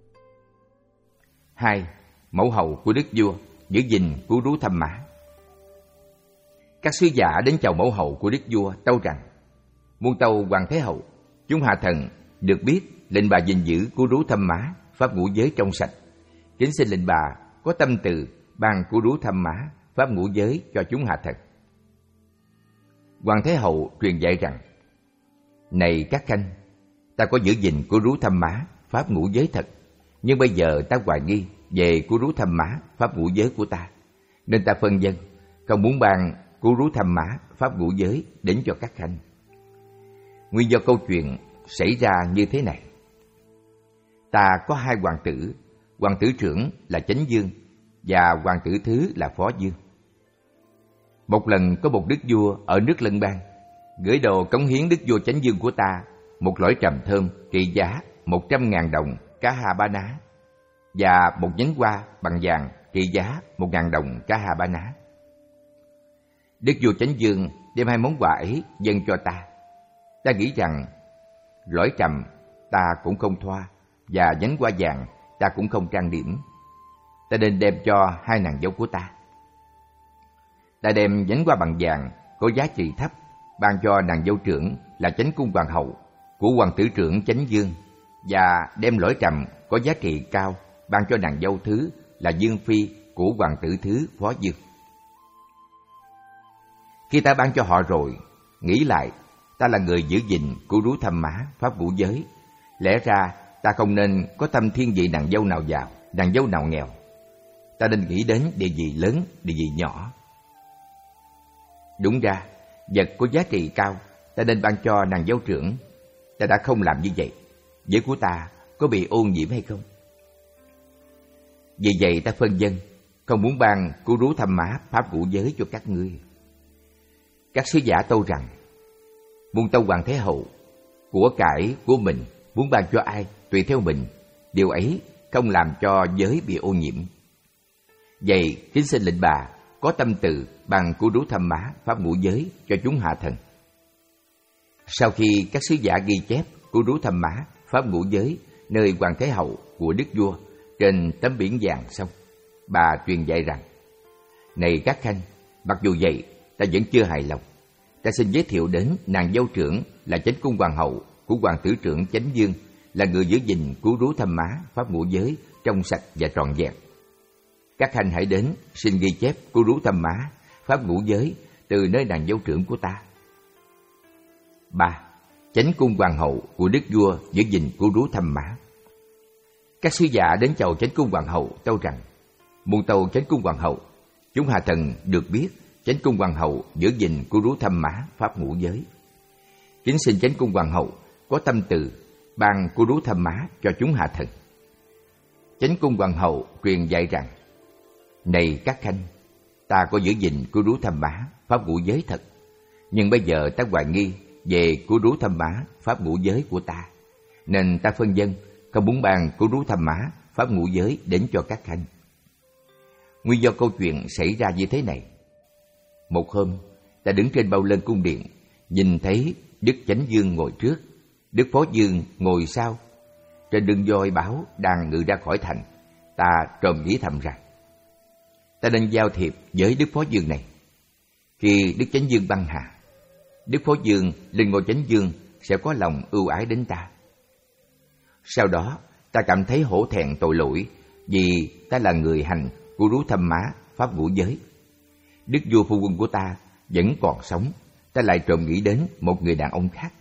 Hai, Mẫu hậu của đức vua giữ gìn cứu rú thăm má. Các sứ giả đến chào mẫu hậu của đức vua tâu rằng: Muôn tâu hoàng thái hậu, chúng hạ thần được biết lệnh bà gìn giữ cứu rú thăm má pháp ngũ giới trong sạch. Kính xin lệnh bà có tâm từ ban cứu rú thăm má pháp ngũ giới cho chúng hạ thần. Hoàng thái hậu truyền dạy rằng: Này các khanh, ta có giữ gìn cứu rú thăm má pháp ngũ giới thật, nhưng bây giờ ta hoài nghi về cứu rú thăm má pháp ngũ giới của ta, nên ta phân dân không muốn ban cứu rú thăm má pháp ngũ giới đến cho các khanh. Nguyên do câu chuyện xảy ra như thế này. Ta có hai hoàng tử, hoàng tử trưởng là Chánh Dương và hoàng tử thứ là Phó Dương. Một lần có một đức vua ở nước Lân Bang gửi đồ cống hiến đức vua Chánh Dương của ta một lõi trầm thơm trị giá một trăm ngàn đồng cá hà ba ná và một nhánh hoa bằng vàng trị giá một ngàn đồng cá hà ba ná. Đức vua Chánh Dương đem hai món quà ấy dâng cho ta. Ta nghĩ rằng lõi trầm ta cũng không thoa và nhánh hoa vàng ta cũng không trang điểm, ta nên đem cho hai nàng dâu của ta. Ta đem nhánh hoa bằng vàng có giá trị thấp ban cho nàng dâu trưởng là Chánh Cung Hoàng hậu của hoàng tử trưởng Chánh Dương, và đem lõi trầm có giá trị cao ban cho nàng dâu thứ là Dương Phi của hoàng tử thứ Phó Dương. Khi ta ban cho họ rồi, nghĩ lại, ta là người giữ gìn cứu rú thăm má pháp ngũ giới, lẽ ra ta không nên có tâm thiên vị nàng dâu nào giàu, nàng dâu nào nghèo. Ta nên nghĩ đến địa vị lớn, địa vị nhỏ. Đúng ra, vật có giá trị cao ta nên ban cho nàng dâu trưởng. Ta đã không làm như vậy, giới của ta có bị ô nhiễm hay không? Vì vậy ta phân dân không muốn ban cứu rú thăm má pháp ngũ giới cho các ngươi. Các sứ giả tâu rằng: Muôn tâu hoàng thái hậu, của cải của mình muốn ban cho ai tùy theo mình, điều ấy không làm cho giới bị ô nhiễm. Vậy kính xin lệnh bà có tâm từ ban cứu rú thăm má pháp ngũ giới cho chúng hạ thần. Sau khi các sứ giả ghi chép cứu rú thăm má pháp ngũ giới nơi Hoàng Thái Hậu của Đức Vua trên tấm biển vàng xong, bà truyền dạy rằng: Này các khanh, mặc dù vậy, ta vẫn chưa hài lòng. Ta xin giới thiệu đến nàng dâu trưởng là Chánh Cung Hoàng hậu của Hoàng tử trưởng Chánh Dương, là người giữ gìn cứu rú thăm má pháp ngũ giới trong sạch và trọn vẹn. Các khanh hãy đến xin ghi chép cứu rú thăm má pháp ngũ giới từ nơi nàng dâu trưởng của ta. Ba. Chánh Cung Hoàng hậu của Đức Vua giữ gìn cứu rú thăm má. Các sứ giả đến chầu Chánh Cung Hoàng hậu tâu rằng: Muôn tâu Chánh Cung Hoàng hậu, chúng hạ thần được biết Chánh Cung Hoàng hậu giữ gìn cứu rú thăm má pháp ngũ giới. Kính xin Chánh Cung Hoàng hậu có tâm từ ban cứu rú thăm má cho chúng hạ thần. Chánh Cung Hoàng hậu truyền dạy rằng: Này các khanh, ta có giữ gìn cứu rú thăm má pháp ngũ giới thật, nhưng bây giờ ta hoài nghi về cứu rú thăm má pháp ngũ giới của ta, nên ta phân dân không muốn ban cứu rú thăm má pháp ngũ giới đến cho các khanh. Nguyên do câu chuyện xảy ra như thế này. Một hôm, ta đứng trên bao lân cung điện, nhìn thấy Đức Chánh Dương ngồi trước, Đức Phó Dương ngồi sau. Trên lưng voi báo đang ngự ra khỏi thành, ta trộm nghĩ thầm rằng: Ta nên giao thiệp với Đức Phó Dương này. Khi Đức Chánh Dương băng hà, Đức Phó Dương lên ngôi Chánh Dương sẽ có lòng ưu ái đến ta. Sau đó, ta cảm thấy hổ thẹn tội lỗi vì ta là người hành cứu rú thăm má pháp ngũ giới. Đức vua phu quân của ta vẫn còn sống, ta lại trộm nghĩ đến một người đàn ông khác.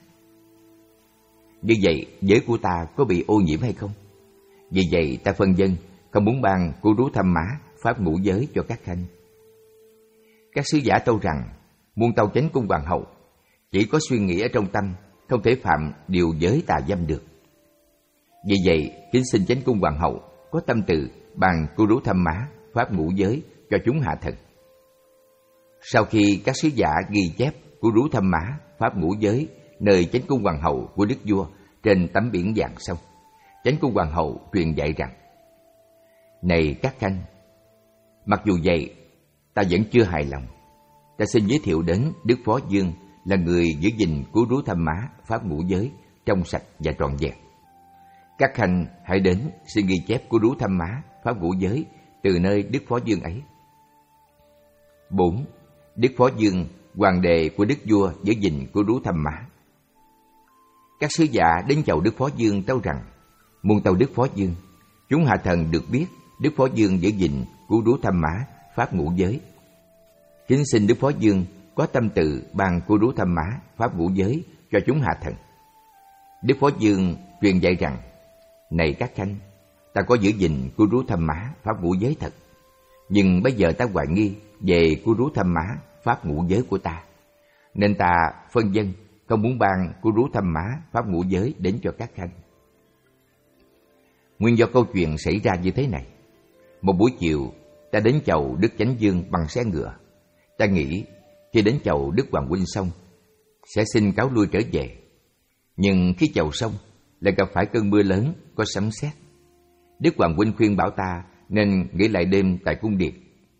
Như vậy, giới của ta có bị ô nhiễm hay không? Vì vậy, ta phân dân không muốn ban cứu rú thăm má pháp ngũ giới cho các khanh. Các sứ giả tâu rằng: Muôn tâu Chánh Cung Hoàng hậu, chỉ có suy nghĩ ở trong tâm, không thể phạm điều giới tà dâm được. Vì vậy, kính xin Chánh Cung Hoàng hậu có tâm từ ban cứu rú thăm má pháp ngũ giới cho chúng hạ thần. Sau khi các sứ giả ghi chép cứu rú thăm má pháp ngũ giới nơi Chánh Cung Hoàng hậu của Đức Vua trên tấm biển vàng xong, Chánh Cung Hoàng hậu truyền dạy rằng: Này các khanh, mặc dù vậy, ta vẫn chưa hài lòng. Ta xin giới thiệu đến Đức Phó Dương là người giữ gìn cứu rú thăm má pháp ngũ giới trong sạch và trọn vẹn. Các khanh hãy đến xin ghi chép cứu rú thăm má pháp ngũ giới từ nơi Đức Phó Dương ấy. Bốn. Đức Phó Dương, hoàng đệ của Đức Vua giữ gìn cứu rú thăm má. Các sứ giả đến chầu Đức Phó Dương tâu rằng: Muôn tâu Đức Phó Dương, chúng hạ thần được biết Đức Phó Dương giữ gìn cứu rú thăm má pháp ngũ giới. Kính xin Đức Phó Dương có tâm từ ban cứu rú thăm má pháp ngũ giới cho chúng hạ thần. Đức Phó Dương truyền dạy rằng: Này các khanh, ta có giữ gìn cứu rú thăm má pháp ngũ giới thật, nhưng bây giờ ta hoài nghi về cứu rú thăm má pháp ngũ giới của ta, nên ta phân dân không muốn ban cứu rú thăm má pháp ngũ giới đến cho các khanh. Nguyên do câu chuyện xảy ra như thế này. Một buổi chiều, ta đến chầu Đức Chánh Dương bằng xe ngựa. Ta nghĩ khi đến chầu Đức Hoàng huynh xong sẽ xin cáo lui trở về. Nhưng khi chầu xong lại gặp phải cơn mưa lớn có sấm sét. Đức Hoàng huynh khuyên bảo ta nên nghỉ lại đêm tại cung điện.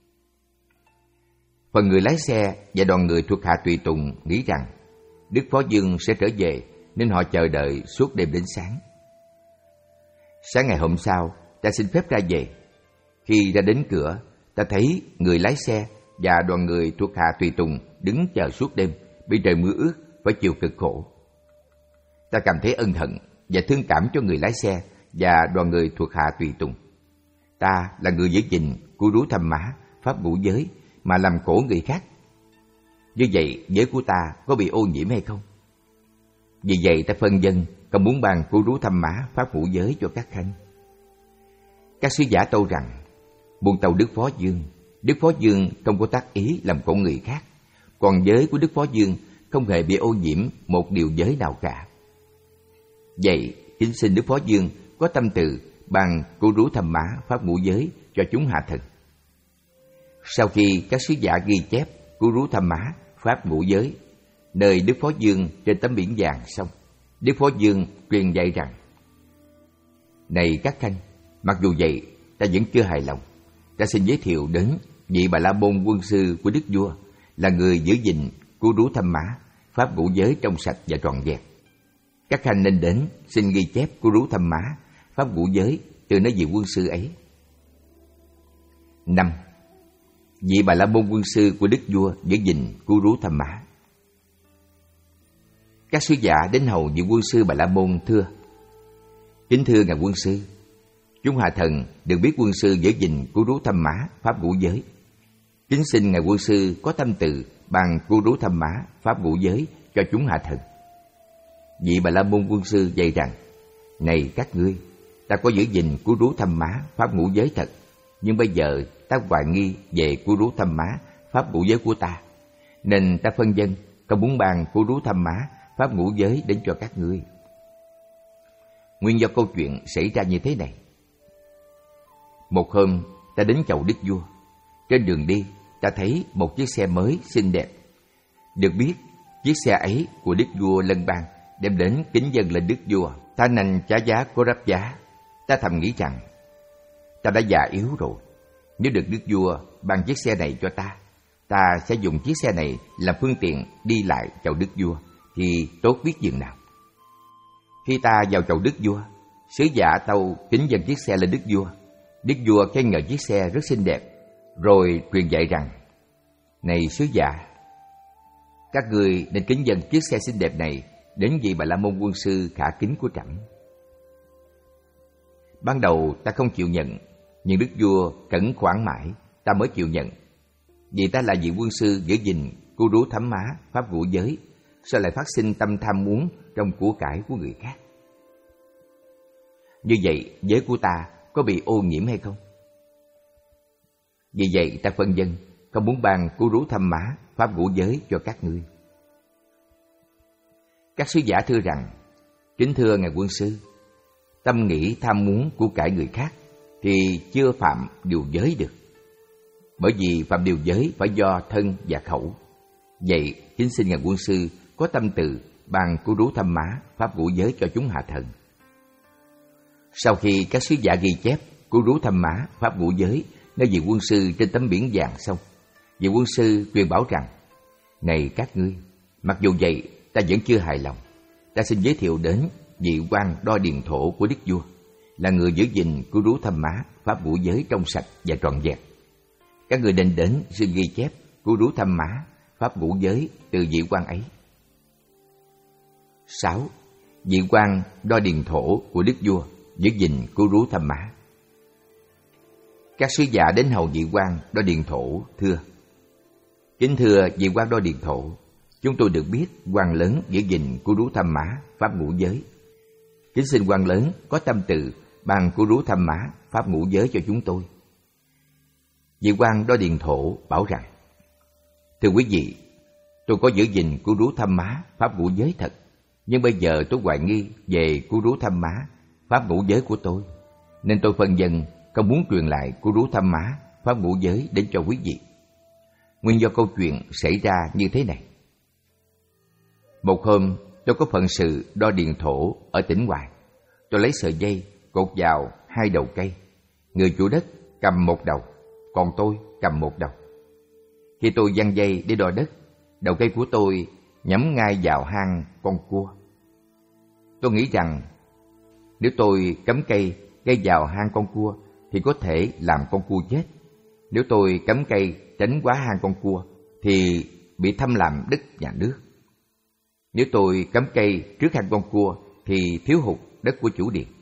Phần người lái xe và đoàn người thuộc hạ tùy tùng nghĩ rằng Đức Phó Dương sẽ trở về, nên họ chờ đợi suốt đêm đến sáng. Sáng ngày hôm sau, ta xin phép ra về. Khi ra đến cửa, ta thấy người lái xe và đoàn người thuộc hạ tùy tùng đứng chờ suốt đêm, bị trời mưa ướt, phải chịu cực khổ. Ta cảm thấy ân hận và thương cảm cho người lái xe và đoàn người thuộc hạ tùy tùng. Ta là người giữ gìn cứu rú thăm má pháp ngũ giới mà làm khổ người khác. Như vậy, giới của ta có bị ô nhiễm hay không? Vì vậy, ta phân dân không muốn ban cứu rú thăm má pháp ngũ giới cho các khanh. Các sứ giả tâu rằng: Muôn tâu Đức Phó Dương, Đức Phó Dương không có tác ý làm khổ người khác, còn giới của Đức Phó Dương không hề bị ô nhiễm một điều giới nào cả. Vậy, kính xin Đức Phó Dương có tâm từ ban cứu rú thăm má pháp ngũ giới cho chúng hạ thần. Sau khi các sứ giả ghi chép cứu rú thăm má pháp ngũ giới nơi Đức Phó Dương trên tấm biển vàng xong, Đức Phó Dương truyền dạy rằng: Này các khanh, mặc dù vậy, ta vẫn chưa hài lòng. Ta xin giới thiệu đến vị Bà La Môn quân sư của đức vua, là người giữ gìn cú rú thăm má, pháp ngũ giới trong sạch và trọn vẹn. Các khanh nên đến xin ghi chép cú rú thăm má, pháp ngũ giới từ nơi vị quân sư ấy. Năm. Vị Bà La Môn quân sư của đức vua giữ gìn cú rú thăm má. Các sứ giả đến hầu vị quân sư Bà La Môn thưa: Kính thưa ngài quân sư, chúng hạ thần được biết quân sư giữ gìn cú rú thăm má, pháp ngũ giới. Kính xin ngài quân sư có tâm từ ban cú rú thăm má, pháp ngũ giới cho chúng hạ thần. Vị Bà La Môn quân sư dạy rằng: Này các ngươi, ta có giữ gìn cú rú thăm má, pháp ngũ giới thật, nhưng bây giờ ta hoài nghi về cú rú thăm má, pháp ngũ giới của ta, nên ta phân dân không muốn ban cú rú thăm má, pháp ngũ giới đến cho các ngươi. Nguyên do câu chuyện xảy ra như thế này. Một hôm, ta đến chầu đức vua. Trên đường đi, ta thấy một chiếc xe mới xinh đẹp. Được biết, chiếc xe ấy của đức vua Lân Bang đem đến kính dâng lên đức vua. Ta nành trả giá có rắp giá. Ta thầm nghĩ rằng, ta đã già yếu rồi. Nếu được đức vua ban chiếc xe này cho ta, ta sẽ dùng chiếc xe này làm phương tiện đi lại chầu đức vua, thì tốt biết dường nào. Khi ta vào chầu đức vua, sứ giả tâu kính dâng chiếc xe lên đức vua. Đức vua khen ngợi chiếc xe rất xinh đẹp, rồi truyền dạy rằng: Này sứ giả, các ngươi nên kính dâng chiếc xe xinh đẹp này đến vị Bà La Môn quân sư khả kính của trẫm. Ban đầu ta không chịu nhận, nhưng đức vua cẩn khoản mãi, ta mới chịu nhận. Vì ta là vị quân sư giữ gìn cú rú thắm má, pháp ngũ giới, sao lại phát sinh tâm tham muốn trong của cải của người khác? Như vậy, giới của ta có bị ô nhiễm hay không? Vì vậy ta phân dân không muốn ban cú rú thăm má, pháp ngũ giới cho các ngươi. Các sứ giả thưa rằng: Kính thưa ngài quân sư, tâm nghĩ tham muốn của cải người khác thì chưa phạm điều giới được, bởi vì phạm điều giới phải do thân và khẩu. Vậy kính xin ngài quân sư có tâm từ ban cú rú thăm má, pháp ngũ giới cho chúng hạ thần. Sau khi các sứ giả ghi chép cú rú thăm má, pháp ngũ giới nơi vị quân sư trên tấm biển vàng xong, vị quân sư tuyên bảo rằng: Này các ngươi, mặc dù vậy ta vẫn chưa hài lòng. Ta xin giới thiệu đến vị quan đo điền thổ của đức vua, là người giữ gìn cú rú thăm má, pháp ngũ giới trong sạch và trọn vẹn. Các người nên đến xin ghi chép cú rú thăm má, pháp ngũ giới từ vị quan ấy. Sáu. Vị quan đo điền thổ của đức vua giữ gìn cú rú thăm má. Các sứ giả đến hầu vị quan đo điền thổ thưa: Kính thưa vị quan đo điền thổ, chúng tôi được biết quan lớn giữ gìn cú rú thăm má, pháp ngũ giới. Kính xin quan lớn có tâm từ ban cú rú thăm má, pháp ngũ giới cho chúng tôi. Vị quan đo điền thổ bảo rằng: Thưa quý vị, tôi có giữ gìn cú rú thăm má, pháp ngũ giới thật, nhưng bây giờ tôi hoài nghi về cú rú thăm má, pháp ngũ giới của tôi, nên tôi phân dân không muốn truyền lại cú rú thăm má, pháp ngũ giới đến cho quý vị. Nguyên do câu chuyện xảy ra như thế này. Một hôm, tôi có phận sự đo điền thổ ở tỉnh ngoài. Tôi lấy sợi dây cột vào hai đầu cây. Người chủ đất cầm một đầu, còn tôi cầm một đầu. Khi tôi giăng dây để đo đất, đầu cây của tôi nhắm ngay vào hang con cua. Tôi nghĩ rằng nếu tôi cắm cây gây vào hang con cua thì có thể làm con cua chết. Nếu tôi cắm cây tránh quá hang con cua thì bị thâm làm đất và nước. Nếu tôi cắm cây trước hang con cua thì thiếu hụt đất của chủ điện.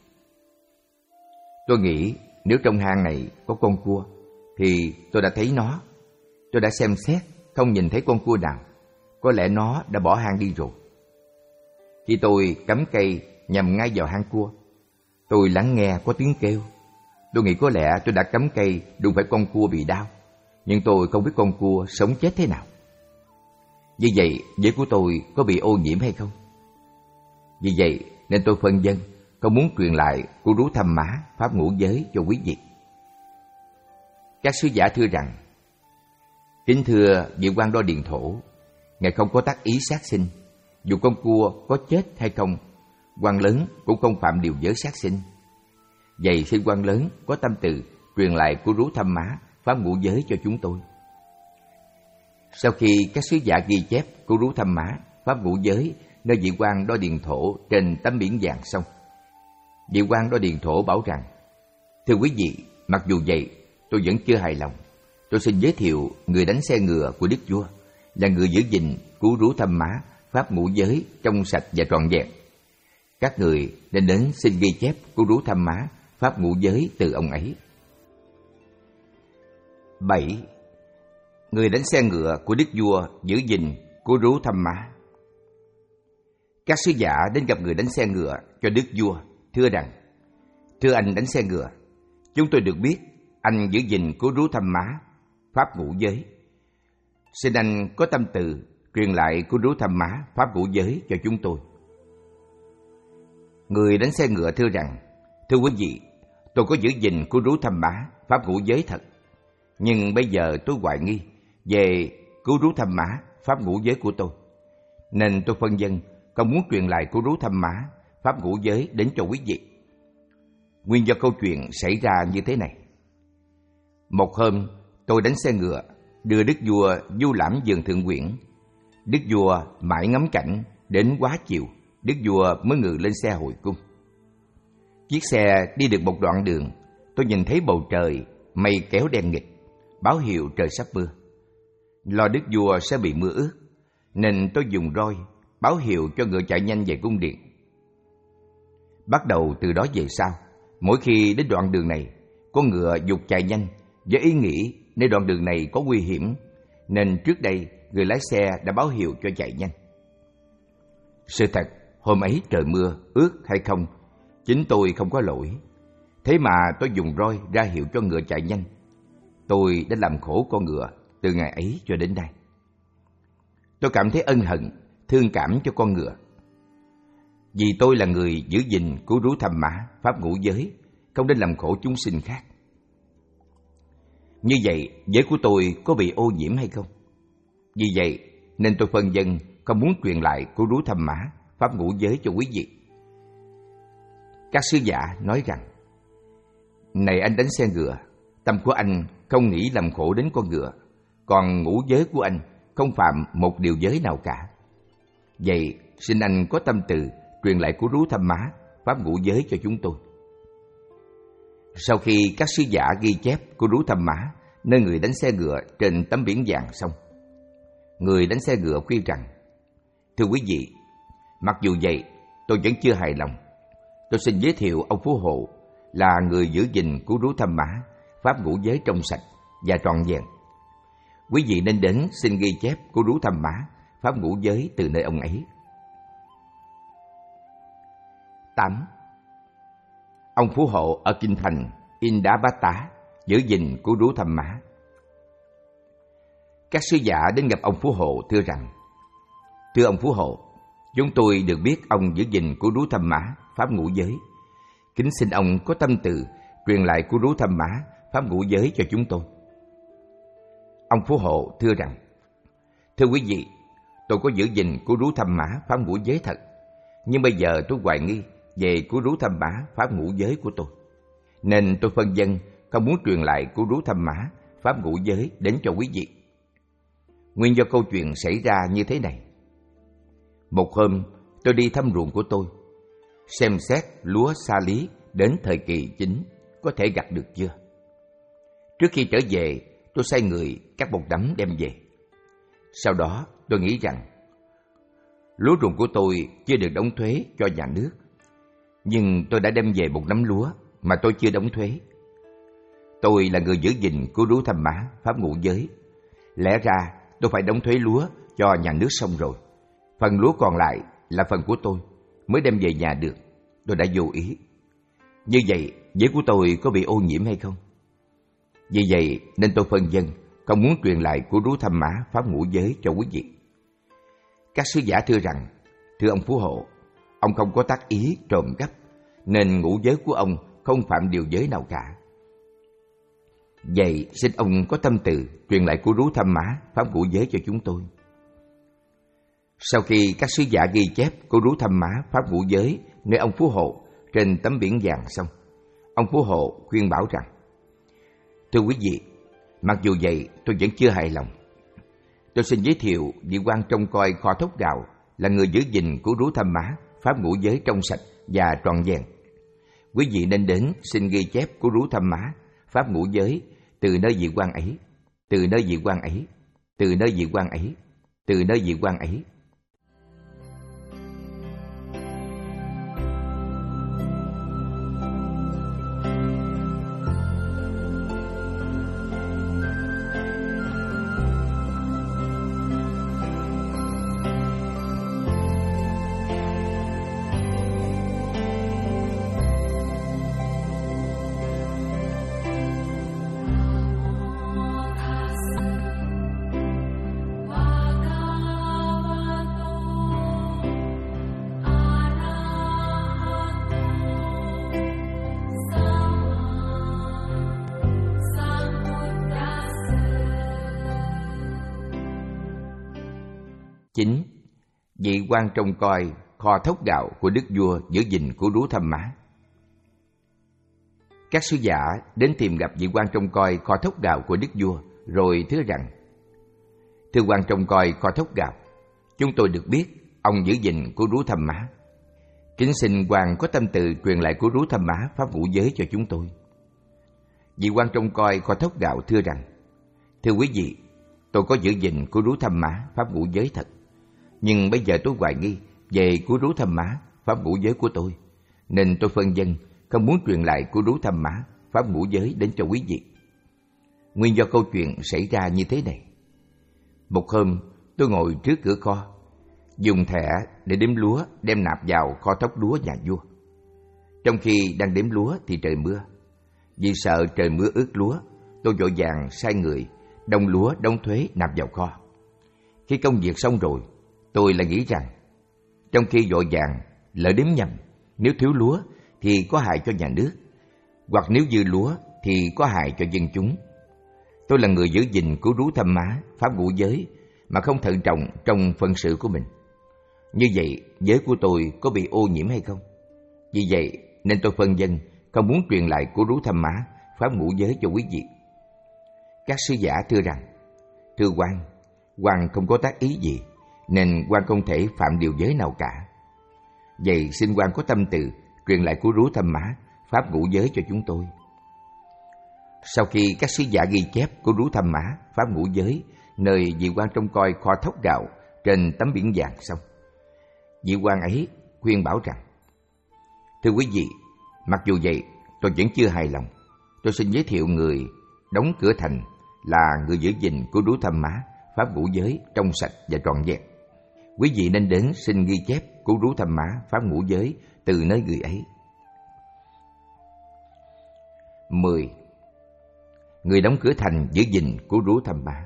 Tôi nghĩ nếu trong hang này có con cua thì tôi đã thấy nó. Tôi đã xem xét, không nhìn thấy con cua nào. Có lẽ nó đã bỏ hang đi rồi. Khi tôi cắm cây nhằm ngay vào hang cua, tôi lắng nghe có tiếng kêu. Tôi nghĩ có lẽ tôi đã cắm cây đụng phải con cua bị đau, nhưng tôi không biết con cua sống chết thế nào. Vì vậy, giới của tôi có bị ô nhiễm hay không? Vì vậy nên tôi phân dân, không muốn truyền lại cú rú thăm má, pháp ngũ giới cho quý vị. Các sứ giả thưa rằng: Kính thưa vị quan đo điền thổ, ngài không có tác ý sát sinh. Dù con cua có chết hay không, quan lớn cũng không phạm điều giới sát sinh. Vậy xin quan lớn có tâm từ truyền lại cú rú thăm má, pháp ngũ giới cho chúng tôi. Sau khi các sứ giả ghi chép Cú Rú Thăm Má, pháp ngũ giới nơi vị quan Đo Điền Thổ trên tấm biển vàng xong, vị quan Đo Điền Thổ bảo rằng: thưa quý vị, mặc dù vậy tôi vẫn chưa hài lòng. Tôi xin giới thiệu người đánh xe ngựa của Đức Vua là người giữ gìn Cú Rú Thăm Má, pháp ngũ giới trong sạch và trọn vẹn. Các người nên đến xin ghi chép Cú Rú Thăm Má, pháp ngũ giới từ ông ấy. Bảy. Người đánh xe ngựa của Đức Vua giữ gìn Cú Rú Thăm Má. Các sứ giả đến gặp người đánh xe ngựa cho Đức Vua, thưa rằng: thưa anh đánh xe ngựa, chúng tôi được biết anh giữ gìn Cú Rú Thăm Má, pháp ngũ giới. Xin anh có tâm từ truyền lại Cú Rú Thăm Má, pháp ngũ giới cho chúng tôi. Người đánh xe ngựa thưa rằng: thưa quý vị, tôi có giữ gìn Cú Rú Thăm Má, pháp ngũ giới thật, nhưng bây giờ tôi hoài nghi về Cú Rú Thăm Má, pháp ngũ giới của tôi, nên tôi phân vân không muốn truyền lại Cú Rú Thăm Má, pháp ngũ giới đến cho quý vị. Nguyên do câu chuyện xảy ra như thế này. Một hôm, tôi đánh xe ngựa đưa Đức Vua du lãm vườn Thượng Quyển. Đức Vua mãi ngắm cảnh, đến quá chiều, Đức Vua mới ngự lên xe hồi cung. Chiếc xe đi được một đoạn đường, tôi nhìn thấy bầu trời mây kéo đen nghịt, báo hiệu trời sắp mưa. Lo Đức Vua sẽ bị mưa ướt, nên tôi dùng roi báo hiệu cho ngựa chạy nhanh về cung điện. Bắt đầu từ đó về sau, mỗi khi đến đoạn đường này, con ngựa giục chạy nhanh với ý nghĩ nơi đoạn đường này có nguy hiểm, nên trước đây người lái xe đã báo hiệu cho chạy nhanh. Sự thật, hôm ấy trời mưa, ướt hay không, chính tôi không có lỗi. Thế mà tôi dùng roi ra hiệu cho ngựa chạy nhanh. Tôi đã làm khổ con ngựa từ ngày ấy cho đến nay. Tôi cảm thấy ân hận, thương cảm cho con ngựa. Vì tôi là người giữ gìn Cú Rú Thăm Má, pháp ngũ giới, không nên làm khổ chúng sinh khác. Như vậy, giới của tôi có bị ô nhiễm hay không? Vì vậy, nên tôi phân vân không muốn truyền lại Cú Rú Thăm Má, pháp ngũ giới cho quý vị. Các sứ giả nói rằng: này anh đánh xe ngựa, tâm của anh không nghĩ làm khổ đến con ngựa, còn ngũ giới của anh không phạm một điều giới nào cả. Vậy xin anh có tâm từ truyền lại Cú Rú Thăm Má, pháp ngũ giới cho chúng tôi. Sau khi các sứ giả ghi chép Cú Rú Thăm Má nơi người đánh xe ngựa trên tấm biển vàng xong, người đánh xe ngựa khuyên rằng: thưa quý vị, mặc dù vậy tôi vẫn chưa hài lòng. Tôi xin giới thiệu ông Phú Hộ là người giữ gìn Cú Rú Thăm Má, pháp ngũ giới trong sạch và trọn vẹn. Quý vị nên đến xin ghi chép Cú Rú Thăm Má, pháp ngũ giới từ nơi ông ấy. Tám. Ông Phú Hộ ở kinh thành Indabata giữ gìn Cú Rú Thăm Má. Các sứ giả đến gặp ông Phú Hộ thưa rằng: thưa ông Phú Hộ, chúng tôi được biết ông giữ gìn Cú Rú Thăm Má, pháp ngũ giới. Kính xin ông có tâm từ truyền lại Cú Rú Thăm Má, pháp ngũ giới cho chúng tôi. Ông Phú Hộ thưa rằng: thưa quý vị, tôi có giữ gìn Cú Rú Thăm Má, pháp ngũ giới thật, nhưng bây giờ tôi hoài nghi về Cú Rú Thăm Má, pháp ngũ giới của tôi, nên tôi phân vân không muốn truyền lại Cú Rú Thăm Má, pháp ngũ giới đến cho quý vị. Nguyên do câu chuyện xảy ra như thế này. Một hôm, tôi đi thăm ruộng của tôi, xem xét lúa sa lý đến thời kỳ chín có thể gặt được chưa. Trước khi trở về, tôi sai người cắt một nắm đem về. Sau đó, tôi nghĩ rằng lúa ruộng của tôi chưa được đóng thuế cho nhà nước, nhưng tôi đã đem về một nắm lúa mà tôi chưa đóng thuế. Tôi là người giữ gìn Cú Rú Thăm Má, pháp ngũ giới. Lẽ ra tôi phải đóng thuế lúa cho nhà nước xong rồi. Phần lúa còn lại là phần của tôi, mới đem về nhà được. Tôi đã vô ý. Như vậy, giới của tôi có bị ô nhiễm hay không? Vì vậy nên tôi phân vân không muốn truyền lại Cú Rú Thăm Má, pháp ngũ giới cho quý vị. Các sứ giả thưa rằng: thưa ông Phú Hộ, ông không có tác ý trộm cắp, nên ngũ giới của ông không phạm điều giới nào cả. Vậy xin ông có tâm từ truyền lại Cú Rú Thăm Má, pháp ngũ giới cho chúng tôi. Sau khi các sứ giả ghi chép Cú Rú Thăm Má, pháp ngũ giới nơi ông Phú Hộ trên tấm biển vàng xong, ông Phú Hộ khuyên bảo rằng: thưa quý vị, Mặc dù vậy, tôi vẫn chưa hài lòng. Tôi xin giới thiệu vị quan trông coi kho thóc gạo là người giữ gìn của rú thăm má, pháp ngũ giới trong sạch và trọn vẹn. Quý vị nên đến xin ghi chép của rú thăm má, pháp ngũ giới từ nơi vị quan ấy, từ nơi vị quan ấy, từ nơi vị quan ấy, từ nơi vị quan ấy. Chín. Vị quan trông coi kho thóc gạo của đức vua giữ gìn của rú thăm má. Các sứ giả đến tìm gặp vị quan trông coi kho thóc gạo của đức vua, rồi thưa rằng: Thưa quan trông coi kho thóc gạo, chúng tôi được biết ông giữ gìn của rú thăm má. Kính xin quan có tâm từ truyền lại của rú thăm má pháp ngũ giới cho chúng tôi. Vị quan trông coi kho thóc gạo thưa rằng: Thưa quý vị, tôi có giữ gìn của rú thăm má pháp ngũ giới thật, nhưng bây giờ tôi hoài nghi về của rú thăm má pháp ngũ giới của tôi, nên tôi phân vân không muốn truyền lại của rú thăm má pháp ngũ giới đến cho quý vị. Nguyên do câu chuyện xảy ra như thế này. Một hôm, tôi ngồi trước cửa kho, dùng thẻ để đếm lúa đem nạp vào kho thóc lúa nhà vua. Trong khi đang đếm lúa thì trời mưa. Vì sợ trời mưa ướt lúa, tôi vội vàng sai người đông lúa đóng thuế nạp vào kho. Khi công việc xong rồi, tôi lại nghĩ rằng trong khi vội vàng lỡ đếm nhầm, nếu thiếu lúa thì có hại cho nhà nước, hoặc nếu dư lúa thì có hại cho dân chúng. Tôi là người giữ gìn của rú thăm má pháp ngũ giới mà không thận trọng trong phân sự của mình. Như vậy, giới của tôi có bị ô nhiễm hay không? Vì vậy nên tôi phân vân không muốn truyền lại của rú thăm má pháp ngũ giới cho quý vị. Các sứ giả thưa rằng: Thưa quan, quan không có tác ý gì, nên quan không thể phạm điều giới nào cả. Vậy xin quan có tâm từ truyền lại của rú thăm má pháp ngũ giới cho chúng tôi. Sau khi các sứ giả ghi chép của rú thăm má pháp ngũ giới nơi vị quan trông coi kho thóc gạo trên tấm biển vàng xong, vị quan ấy khuyên bảo rằng: Thưa quý vị, mặc dù vậy tôi vẫn chưa hài lòng. Tôi xin giới thiệu người đóng cửa thành là người giữ gìn của rú thăm má pháp ngũ giới trong sạch và trọn vẹn. Quý vị nên đến xin ghi chép của rú thăm má pháp ngũ giới từ nơi người ấy. Mười. Người đóng cửa thành giữ gìn của rú thăm má.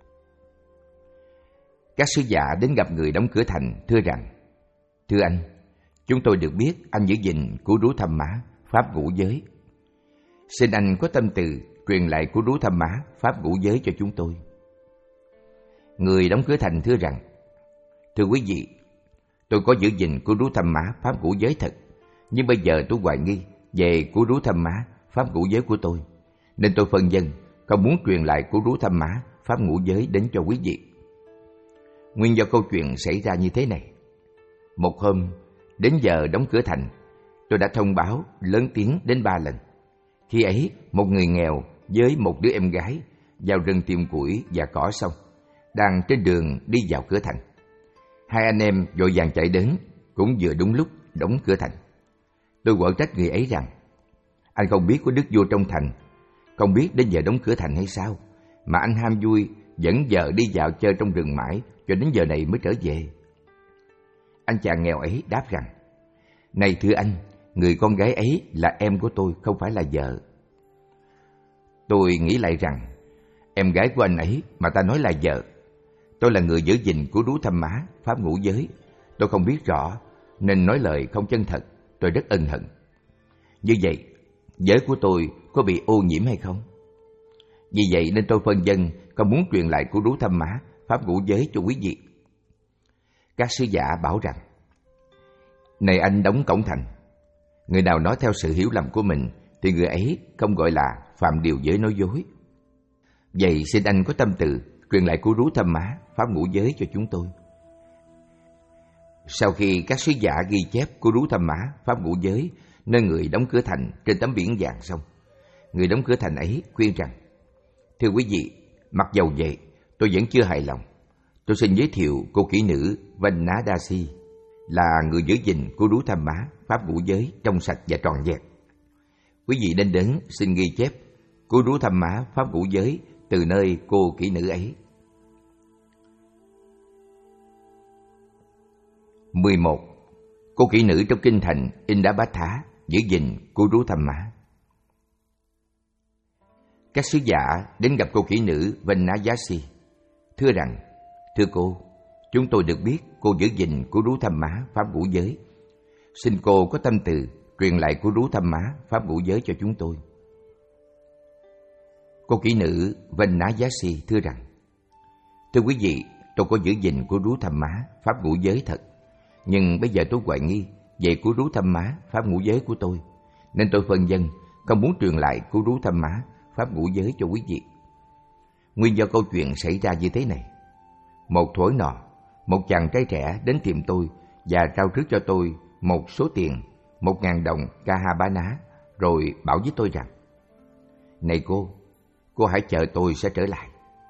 Các sứ giả đến gặp người đóng cửa thành thưa rằng: Thưa anh, chúng tôi được biết anh giữ gìn của rú thăm má pháp ngũ giới. Xin anh có tâm từ truyền lại của rú thăm má pháp ngũ giới cho chúng tôi. Người đóng cửa thành thưa rằng: Thưa quý vị, tôi có giữ gìn của rú thăm má pháp ngũ giới thật, nhưng bây giờ tôi hoài nghi về của rú thăm má pháp ngũ giới của tôi, nên tôi phân vân không muốn truyền lại của rú thăm má pháp ngũ giới đến cho quý vị. Nguyên do câu chuyện xảy ra như thế này. Một hôm, đến giờ đóng cửa thành, tôi đã thông báo lớn tiếng đến ba lần. Khi ấy, một người nghèo với một đứa em gái vào rừng tìm củi và cỏ xong, đang trên đường đi vào cửa thành. Hai anh em vội vàng chạy đến, cũng vừa đúng lúc đóng cửa thành. Tôi quở trách người ấy rằng: Anh không biết có đức vua trong thành, không biết đến giờ đóng cửa thành hay sao, mà anh ham vui dẫn vợ đi dạo chơi trong rừng mãi cho đến giờ này mới trở về. Anh chàng nghèo ấy đáp rằng: Này thưa anh, người con gái ấy là em của tôi, không phải là vợ. Tôi nghĩ lại rằng em gái của anh ấy mà ta nói là vợ. Tôi là người giữ gìn của rú thăm má pháp ngũ giới, tôi không biết rõ nên nói lời không chân thật. Tôi rất ân hận. Như vậy, giới của tôi có bị ô nhiễm hay không? Vì vậy nên tôi phân vân không muốn truyền lại của rú thăm má pháp ngũ giới cho quý vị. Các sứ giả bảo rằng: Này anh đóng cổng thành, người nào nói theo sự hiểu lầm của mình thì người ấy không gọi là phạm điều giới nói dối. Vậy xin anh có tâm từ truyền lại cú rú thăm má pháp ngũ giới cho chúng tôi. Sau khi các sứ giả ghi chép cú rú thăm má pháp ngũ giới nơi người đóng cửa thành trên tấm biển vàng xong, người đóng cửa thành ấy khuyên rằng: thưa quý vị, mặc dầu vậy tôi vẫn chưa hài lòng. Tôi xin giới thiệu cô kỹ nữ Vanadasi là người giữ gìn cú rú thăm má pháp ngũ giới trong sạch và tròn vẹn. Quý vị nên đến xin ghi chép cú rú thăm má pháp ngũ giới từ nơi cô kỹ nữ ấy. mười một. Cô kỹ nữ trong kinh thành Indabhatha giữ gìn cú rú thăm má. Các sứ giả đến gặp cô kỹ nữ Vanadasi, thưa rằng: thưa cô, chúng tôi được biết cô giữ gìn cú rú thăm má pháp ngũ giới. Xin cô có tâm từ truyền lại cú rú thăm má pháp ngũ giới cho chúng tôi. Cô kỹ nữ Vanadasi thưa rằng: thưa quý vị, tôi có giữ gìn cú rú thăm má pháp ngũ giới thật, nhưng bây giờ tôi hoài nghi về cú rú thăm má pháp ngũ giới của tôi, nên tôi phân vân không muốn truyền lại cú rú thăm má pháp ngũ giới cho quý vị. Nguyên do câu chuyện xảy ra như thế này: một thuở nọ, một chàng trai trẻ đến tìm tôi và trao trước cho tôi một số tiền một ngàn đồng Kahabana, rồi bảo với tôi rằng: này cô, cô hãy chờ tôi sẽ trở lại.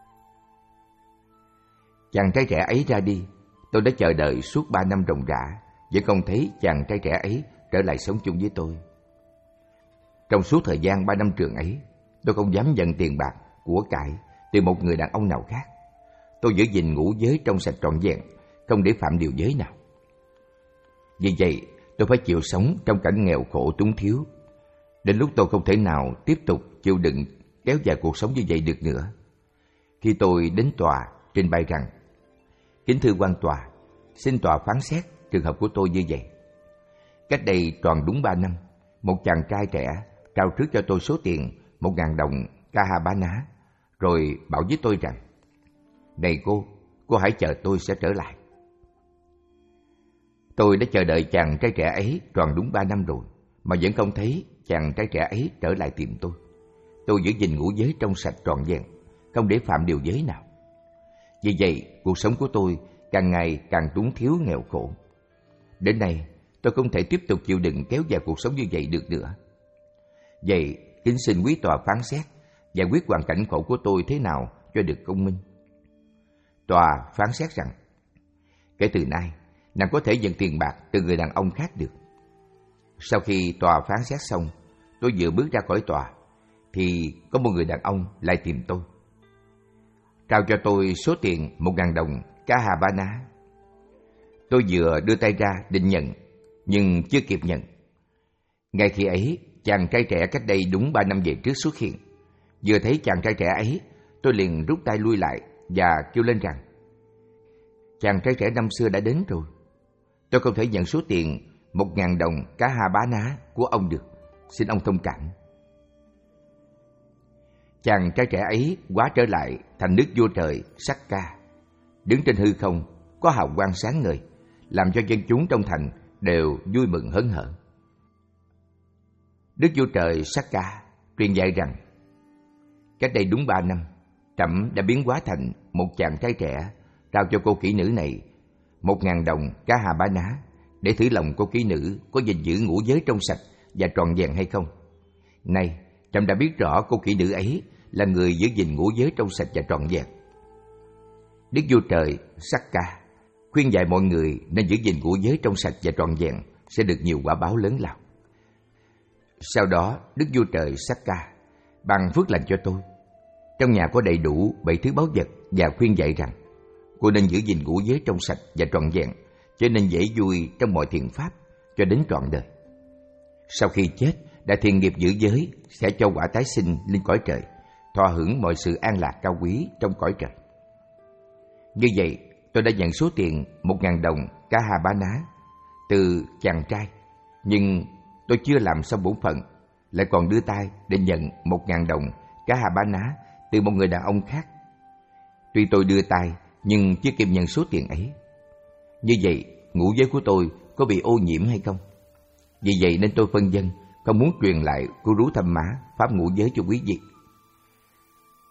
Chàng trai trẻ ấy ra đi, tôi đã chờ đợi suốt ba năm ròng rã, vẫn không thấy chàng trai trẻ ấy trở lại sống chung với tôi. Trong suốt thời gian ba năm trường ấy, tôi không dám nhận tiền bạc, của cải từ một người đàn ông nào khác. Tôi giữ gìn ngũ giới trong sạch trọn vẹn, không để phạm điều giới nào. Vì vậy, tôi phải chịu sống trong cảnh nghèo khổ túng thiếu. Đến lúc tôi không thể nào tiếp tục chịu đựng kéo dài cuộc sống như vậy được nữa. Khi tôi đến tòa trình bày rằng: kính thưa quan tòa, xin tòa phán xét trường hợp của tôi như vậy. Cách đây tròn đúng ba năm, một chàng trai trẻ trao trước cho tôi số tiền một ngàn đồng Kahabana, rồi bảo với tôi rằng: này cô, cô hãy chờ tôi sẽ trở lại. Tôi đã chờ đợi chàng trai trẻ ấy tròn đúng ba năm rồi, mà vẫn không thấy chàng trai trẻ ấy trở lại tìm tôi. Tôi giữ gìn ngũ giới trong sạch trọn vẹn, không để phạm điều giới nào. Vì vậy, cuộc sống của tôi càng ngày càng túng thiếu nghèo khổ. Đến nay, tôi không thể tiếp tục chịu đựng kéo dài cuộc sống như vậy được nữa. Vậy, kính xin quý tòa phán xét, giải quyết hoàn cảnh khổ của tôi thế nào cho được công minh. Tòa phán xét rằng: kể từ nay, nàng có thể nhận tiền bạc từ người đàn ông khác được. Sau khi tòa phán xét xong, tôi vừa bước ra khỏi tòa, thì có một người đàn ông lại tìm tôi, trao cho tôi số tiền một ngàn đồng Kahabana. Tôi vừa đưa tay ra định nhận, nhưng chưa kịp nhận. Ngay khi ấy, chàng trai trẻ cách đây đúng ba năm về trước xuất hiện. Vừa thấy chàng trai trẻ ấy, tôi liền rút tay lui lại và kêu lên rằng: chàng trai trẻ năm xưa đã đến rồi. Tôi không thể nhận số tiền một ngàn đồng Kahabana của ông được. Xin ông thông cảm. Chàng trai trẻ ấy hóa trở lại thành đức vua trời Sakka, đứng trên hư không, có hào quang sáng ngời, làm cho dân chúng trong thành đều vui mừng hớn hở. Đức vua trời Sakka truyền dạy rằng: cách đây đúng ba năm, trẫm đã biến hóa thành một chàng trai trẻ, trao cho cô kỹ nữ này một ngàn đồng Kahabana để thử lòng cô kỹ nữ có gìn giữ ngũ giới trong sạch và trọn vẹn hay không. Nay, trẫm đã biết rõ cô kỹ nữ ấy là người giữ gìn ngũ giới trong sạch và trọn vẹn. Đức vua trời Sakka khuyên dạy mọi người nên giữ gìn ngũ giới trong sạch và trọn vẹn sẽ được nhiều quả báo lớn lao. Sau đó, Đức vua trời Sakka ban phước lành cho tôi. Trong nhà có đầy đủ bảy thứ báu vật và khuyên dạy rằng cô nên giữ gìn ngũ giới trong sạch và trọn vẹn, cho nên dễ vui trong mọi thiện pháp cho đến trọn đời. Sau khi chết, đã thiện nghiệp giữ giới sẽ cho quả tái sinh lên cõi trời, thọ hưởng mọi sự an lạc cao quý trong cõi trời. Như vậy, tôi đã nhận số tiền một ngàn đồng Kahabana từ chàng trai, nhưng tôi chưa làm xong bổn phận, lại còn đưa tay để nhận một ngàn đồng Kahabana từ một người đàn ông khác. Tuy tôi đưa tay, nhưng chưa kịp nhận số tiền ấy. Như vậy, ngũ giới của tôi có bị ô nhiễm hay không? Vì vậy nên tôi phân vân, không muốn truyền lại cú rú thăm má pháp ngũ giới cho quý vị.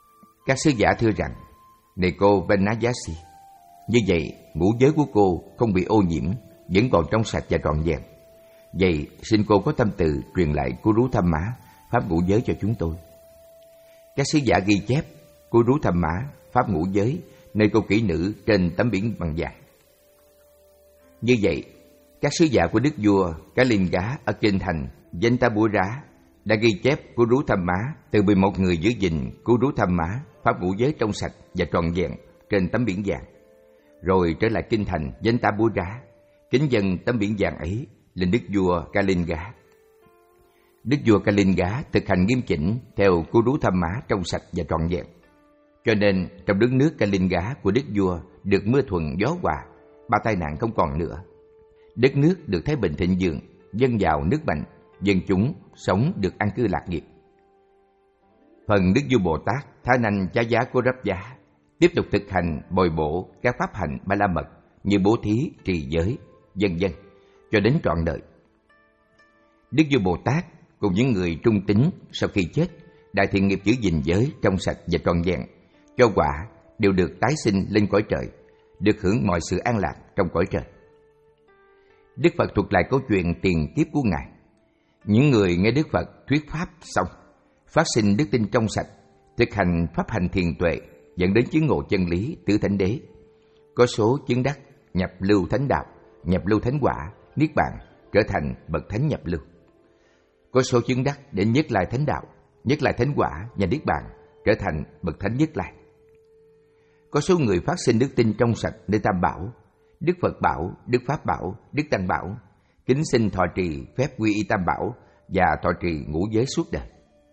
Các sứ giả thưa rằng, này cô Vanayasi, như vậy ngũ giới của cô không bị ô nhiễm, vẫn còn trong sạch và trọn vẹn. Vậy xin cô có tâm từ truyền lại Kuru Thamma, pháp ngũ giới cho chúng tôi. Các sứ giả ghi chép Kuru Thamma, pháp ngũ giới, nơi cô kỹ nữ trên tấm biển bằng vàng. Như vậy, các sứ giả của đức vua Kalinga ở kinh thành Jantabura đã ghi chép Kuru Thamma từ mười một người giữ gìn Kuru Thamma, pháp ngũ giới trong sạch và trọn vẹn trên tấm biển vàng, rồi trở lại kinh thành Jantabura, kính dâng tấm biển vàng ấy lên đức vua Kalinga. Đức vua Kalinga thực hành nghiêm chỉnh theo Kuru Thamma trong sạch và trọn vẹn, cho nên trong đất nước Kalinga của đức vua được mưa thuận gió hòa, ba tai nạn không còn nữa. Đất nước được thái bình thịnh vượng, dân giàu nước mạnh, dân chúng sống được an cư lạc nghiệp. Phần đức vua Bồ Tát Tha Nanh Chá Giá Cô Rắp Giá tiếp tục thực hành bồi bổ các pháp hạnh ba la mật như bố thí, trì giới, vân vân cho đến trọn đời. Đức vua Bồ Tát cùng những người trung tín sau khi chết, đại thiện nghiệp giữ gìn giới trong sạch và trọn vẹn, cho quả đều được tái sinh lên cõi trời, được hưởng mọi sự an lạc trong cõi trời. Đức Phật thuật lại câu chuyện tiền kiếp của Ngài. Những người nghe Đức Phật thuyết pháp xong, phát sinh đức tin trong sạch, thực hành pháp hành thiền tuệ, dẫn đến chứng ngộ chân lý tứ thánh đế. Có số chứng đắc nhập lưu thánh đạo, nhập lưu thánh quả, niết bàn, trở thành bậc thánh nhập lưu. Có số chứng đắc đến nhất lai thánh đạo, nhất lai thánh quả và niết bàn, trở thành bậc thánh nhất lai. Có số người phát sinh đức tin trong sạch nơi Tam Bảo, Đức Phật Bảo, Đức Pháp Bảo, Đức Tăng Bảo, kính xin thọ trì phép quy y Tam Bảo và thọ trì ngũ giới suốt đời.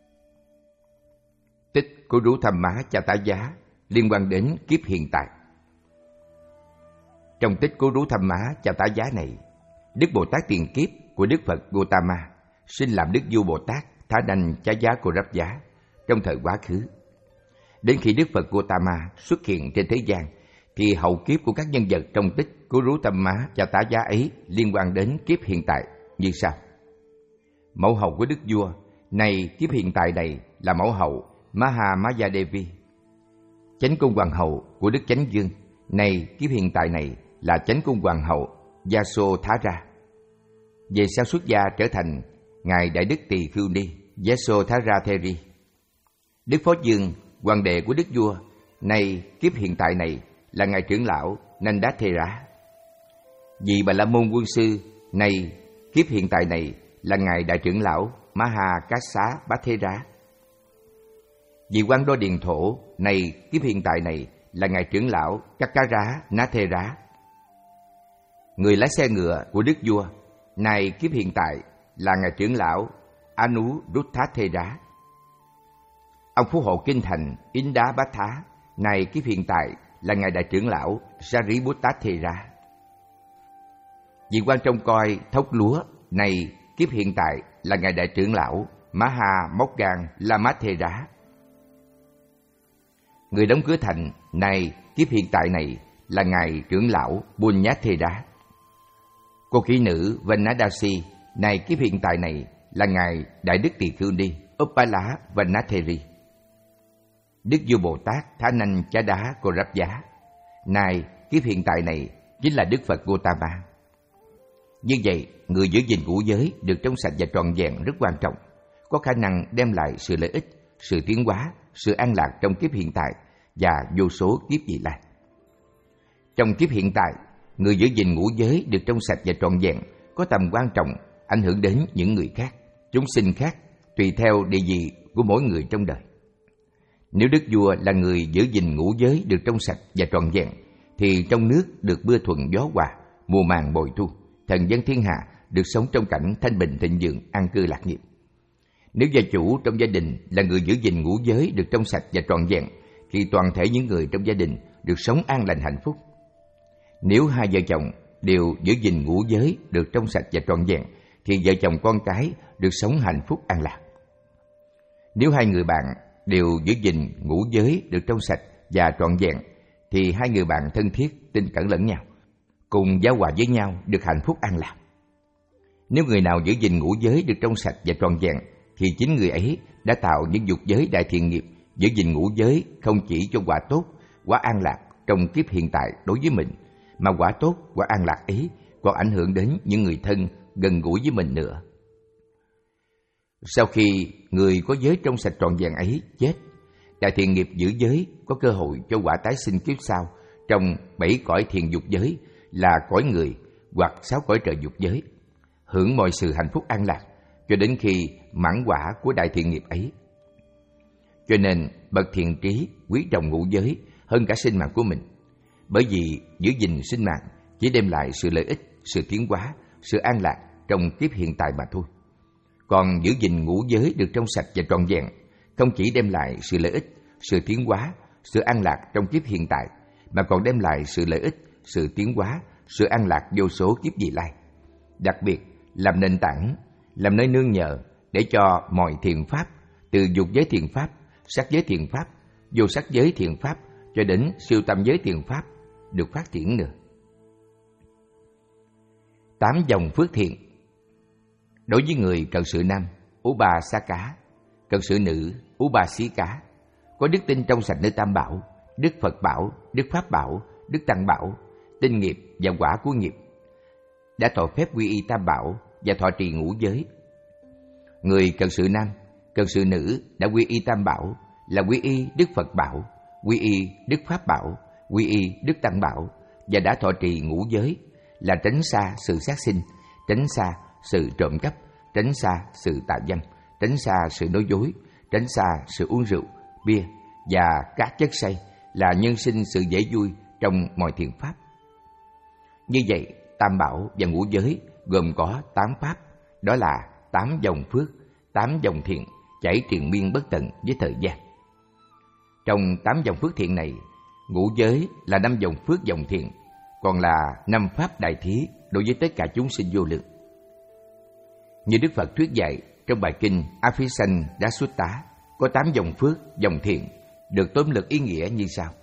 Tích Kuru Thamma Chata Giá liên quan đến kiếp hiện tại. Trong tích Kuru Thamma Chata Giá này, Đức Bồ Tát tiền kiếp của Đức Phật Gautama sinh làm Đức vua Bồ Tát Tha Nanh Chá Giá Cô Rắp Giá trong thời quá khứ. Đến khi Đức Phật Gautama xuất hiện trên thế gian, thì hậu kiếp của các nhân vật trong tích Kuru Thamma Chata Giá ấy liên quan đến kiếp hiện tại như sau. Mẫu hậu của Đức vua, này kiếp hiện tại này là mẫu hậu Mahamaya Devi. Chánh cung hoàng hậu của Đức Chánh Dương, này kiếp hiện tại này là chánh cung hoàng hậu Yasodhara. Về sau xuất gia trở thành ngài Đại Đức Tỳ Khưu Ni Yasodhara Theri. Đức Phó Dương, hoàng đệ của Đức vua, này kiếp hiện tại này là ngài trưởng lão Nandathera. Vị Bà La Môn Quân sư, này kiếp hiện tại này là ngài đại trưởng lão Mahakassapa. Vị Quan Đô Điền Thổ, này kiếp hiện tại này là ngài trưởng lão Kakkara Nathera. Người lái xe ngựa của Đức vua, này kiếp hiện tại là ngài trưởng lão Anuruddhathera. Ông phú hộ kinh thành Indabhatha, này kiếp hiện tại là ngài đại trưởng lão Sariputta-thera. Vị quan trông coi thóc lúa, này kiếp hiện tại là ngài đại trưởng lão Mahamokgan Lamathera. Người đóng cửa thành, này kiếp hiện tại này là ngài trưởng lão Bunyathera. Cô kỹ nữ Vanadasi, này kiếp hiện tại này là ngài Đại Đức Tỳ Khưu Ni Uppala Vanatheri. Đức vua Bồ Tát Tha Nanh Chá Đá Cô Rắp Giá, này kiếp hiện tại này chính là Đức Phật Gautama. Như vậy, người giữ gìn ngũ giới được trong sạch và trọn vẹn rất quan trọng, có khả năng đem lại sự lợi ích, sự tiến hóa, sự an lạc trong kiếp hiện tại và vô số kiếp vị lai. Trong kiếp hiện tại, người giữ gìn ngũ giới được trong sạch và trọn vẹn có tầm quan trọng, ảnh hưởng đến những người khác, chúng sinh khác, tùy theo địa vị của mỗi người trong đời. Nếu đức vua là người giữ gìn ngũ giới được trong sạch và trọn vẹn, thì trong nước được mưa thuận gió hòa, mùa màng bội thu, thần dân thiên hạ được sống trong cảnh thanh bình thịnh vượng, an cư lạc nghiệp. Nếu gia chủ trong gia đình là người giữ gìn ngũ giới được trong sạch và trọn vẹn, thì toàn thể những người trong gia đình được sống an lành hạnh phúc. Nếu hai vợ chồng đều giữ gìn ngũ giới được trong sạch và trọn vẹn, thì vợ chồng con cái được sống hạnh phúc an lạc. Nếu hai người bạn đều giữ gìn ngũ giới được trong sạch và trọn vẹn, thì hai người bạn thân thiết, tin cẩn lẫn nhau, cùng giao hòa với nhau được hạnh phúc an lạc. Nếu người nào giữ gìn ngũ giới được trong sạch và trọn vẹn, thì chính người ấy đã tạo những dục giới đại thiện nghiệp giữ gìn ngũ giới không chỉ cho quả tốt, quả an lạc trong kiếp hiện tại đối với mình, mà quả tốt, quả an lạc ấy còn ảnh hưởng đến những người thân gần gũi với mình nữa. Sau khi người có giới trong sạch trọn vẹn ấy chết, đại thiện nghiệp giữ giới có cơ hội cho quả tái sinh kiếp sau trong bảy cõi thiện dục giới là cõi người hoặc sáu cõi trời dục giới, hưởng mọi sự hạnh phúc an lạc cho đến khi mãn quả của đại thiện nghiệp ấy. Cho nên bậc thiện trí quý trọng ngũ giới hơn cả sinh mạng của mình, bởi vì giữ gìn sinh mạng chỉ đem lại sự lợi ích, sự tiến hóa, sự an lạc trong kiếp hiện tại mà thôi. Còn giữ gìn ngũ giới được trong sạch và trọn vẹn không chỉ đem lại sự lợi ích, sự tiến hóa, sự an lạc trong kiếp hiện tại, mà còn đem lại sự lợi ích, sự tiến hóa, sự an lạc vô số kiếp vị lai. Đặc biệt làm nền tảng, làm nơi nương nhờ để cho mọi thiện pháp, từ dục giới thiện pháp, sắc giới thiện pháp, vô sắc giới thiện pháp cho đến siêu tâm giới thiện pháp được phát triển nữa. Tám dòng phước thiện. Đối với người cận sự nam, Upasaka, cận sự nữ, Upasika, có đức tin trong sạch nơi Tam Bảo, Đức Phật Bảo, Đức Pháp Bảo, Đức Tăng Bảo, tin nghiệp và quả của nghiệp, đã thọ phép quy y Tam Bảo và thọ trì ngũ giới. Người cận sự nam, cận sự nữ đã quy y Tam Bảo là quy y Đức Phật Bảo, quy y Đức Pháp Bảo, quy y Đức Tăng Bảo và đã thọ trì ngũ giới là tránh xa sự sát sinh, tránh xa sự trộm cắp, tránh xa sự tà dâm, tránh xa sự nói dối, tránh xa sự uống rượu, bia và các chất say, là nhân sinh sự dễ vui trong mọi thiện pháp. Như vậy, Tam Bảo và ngũ giới gồm có tám pháp, đó là tám dòng phước, tám dòng thiện chảy triền miên bất tận với thời gian. Trong tám dòng phước thiện này, ngũ giới là năm dòng phước dòng thiện, còn là năm pháp đại thí đối với tất cả chúng sinh vô lượng. Như Đức Phật thuyết dạy trong bài kinh Abhisanaddasutta, có tám dòng phước dòng thiện được tóm lược ý nghĩa như sau.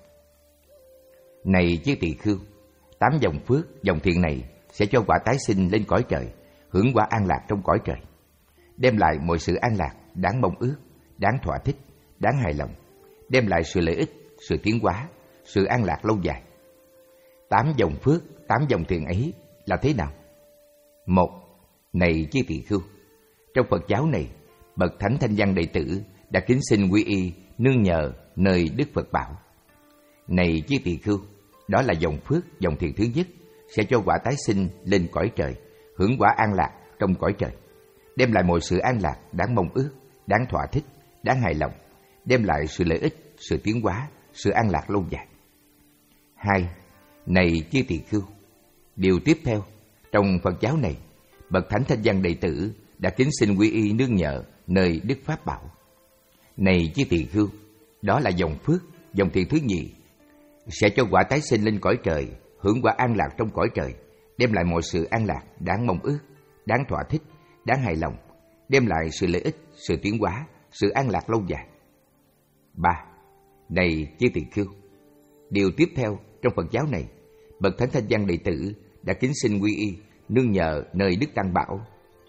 Này chư tỳ khưu, tám dòng phước dòng thiện này sẽ cho quả tái sinh lên cõi trời, hưởng quả an lạc trong cõi trời, đem lại mọi sự an lạc đáng mong ước, đáng thỏa thích, đáng hài lòng, đem lại sự lợi ích, sự tiến hóa, sự an lạc lâu dài. Tám dòng phước, tám dòng thiện ấy là thế nào? Một, này chư tỳ khưu, trong Phật giáo này, bậc thánh thanh văn đệ tử đã kính xin quy y nương nhờ nơi Đức Phật Bảo. Này chư tỳ khưu, đó là dòng phước, dòng thiện thứ nhất, sẽ cho quả tái sinh lên cõi trời, hưởng quả an lạc trong cõi trời, đem lại mọi sự an lạc đáng mong ước, đáng thỏa thích, đáng hài lòng, đem lại sự lợi ích, sự tiến hóa, sự an lạc lâu dài. Hai, này chư tỳ khưu, điều tiếp theo, trong Phật giáo này, bậc thánh thanh văn đệ tử đã kính xin quy y nương nhờ nơi Đức Pháp Bảo. Này chư tỳ khưu, đó là dòng phước, dòng thiện thứ nhì, sẽ cho quả tái sinh lên cõi trời, hưởng quả an lạc trong cõi trời, đem lại mọi sự an lạc đáng mong ước, đáng thỏa thích, đáng hài lòng, đem lại sự lợi ích, sự tiến hóa, sự an lạc lâu dài. Ba, này chư tỳ khưu, điều tiếp theo trong Phật giáo này, bậc thánh thanh văn đệ tử đã kính xin quy y nương nhờ nơi Đức Tăng Bảo.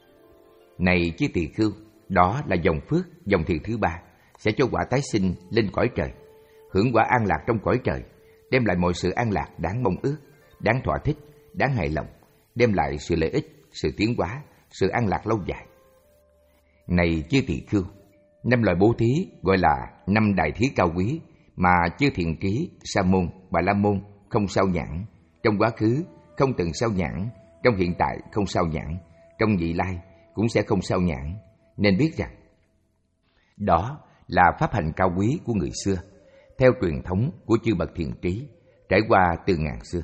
Này chư tỳ khưu, đó là dòng phước, dòng thiện thứ ba, sẽ cho quả tái sinh lên cõi trời, hưởng quả an lạc trong cõi trời, đem lại mọi sự an lạc đáng mong ước, đáng thỏa thích, đáng hài lòng, đem lại sự lợi ích, sự tiến hóa, sự an lạc lâu dài. Này chư tỳ khưu, năm loại bố thí gọi là năm đại thí cao quý mà chư thiện trí, Sa môn, Bà la môn không sao nhãn, trong quá khứ không từng sao nhãn, trong hiện tại không sao nhãn, trong vị lai cũng sẽ không sao nhãn, nên biết rằng đó là pháp hành cao quý của người xưa, theo truyền thống của chư bậc thiện trí, trải qua từ ngàn xưa.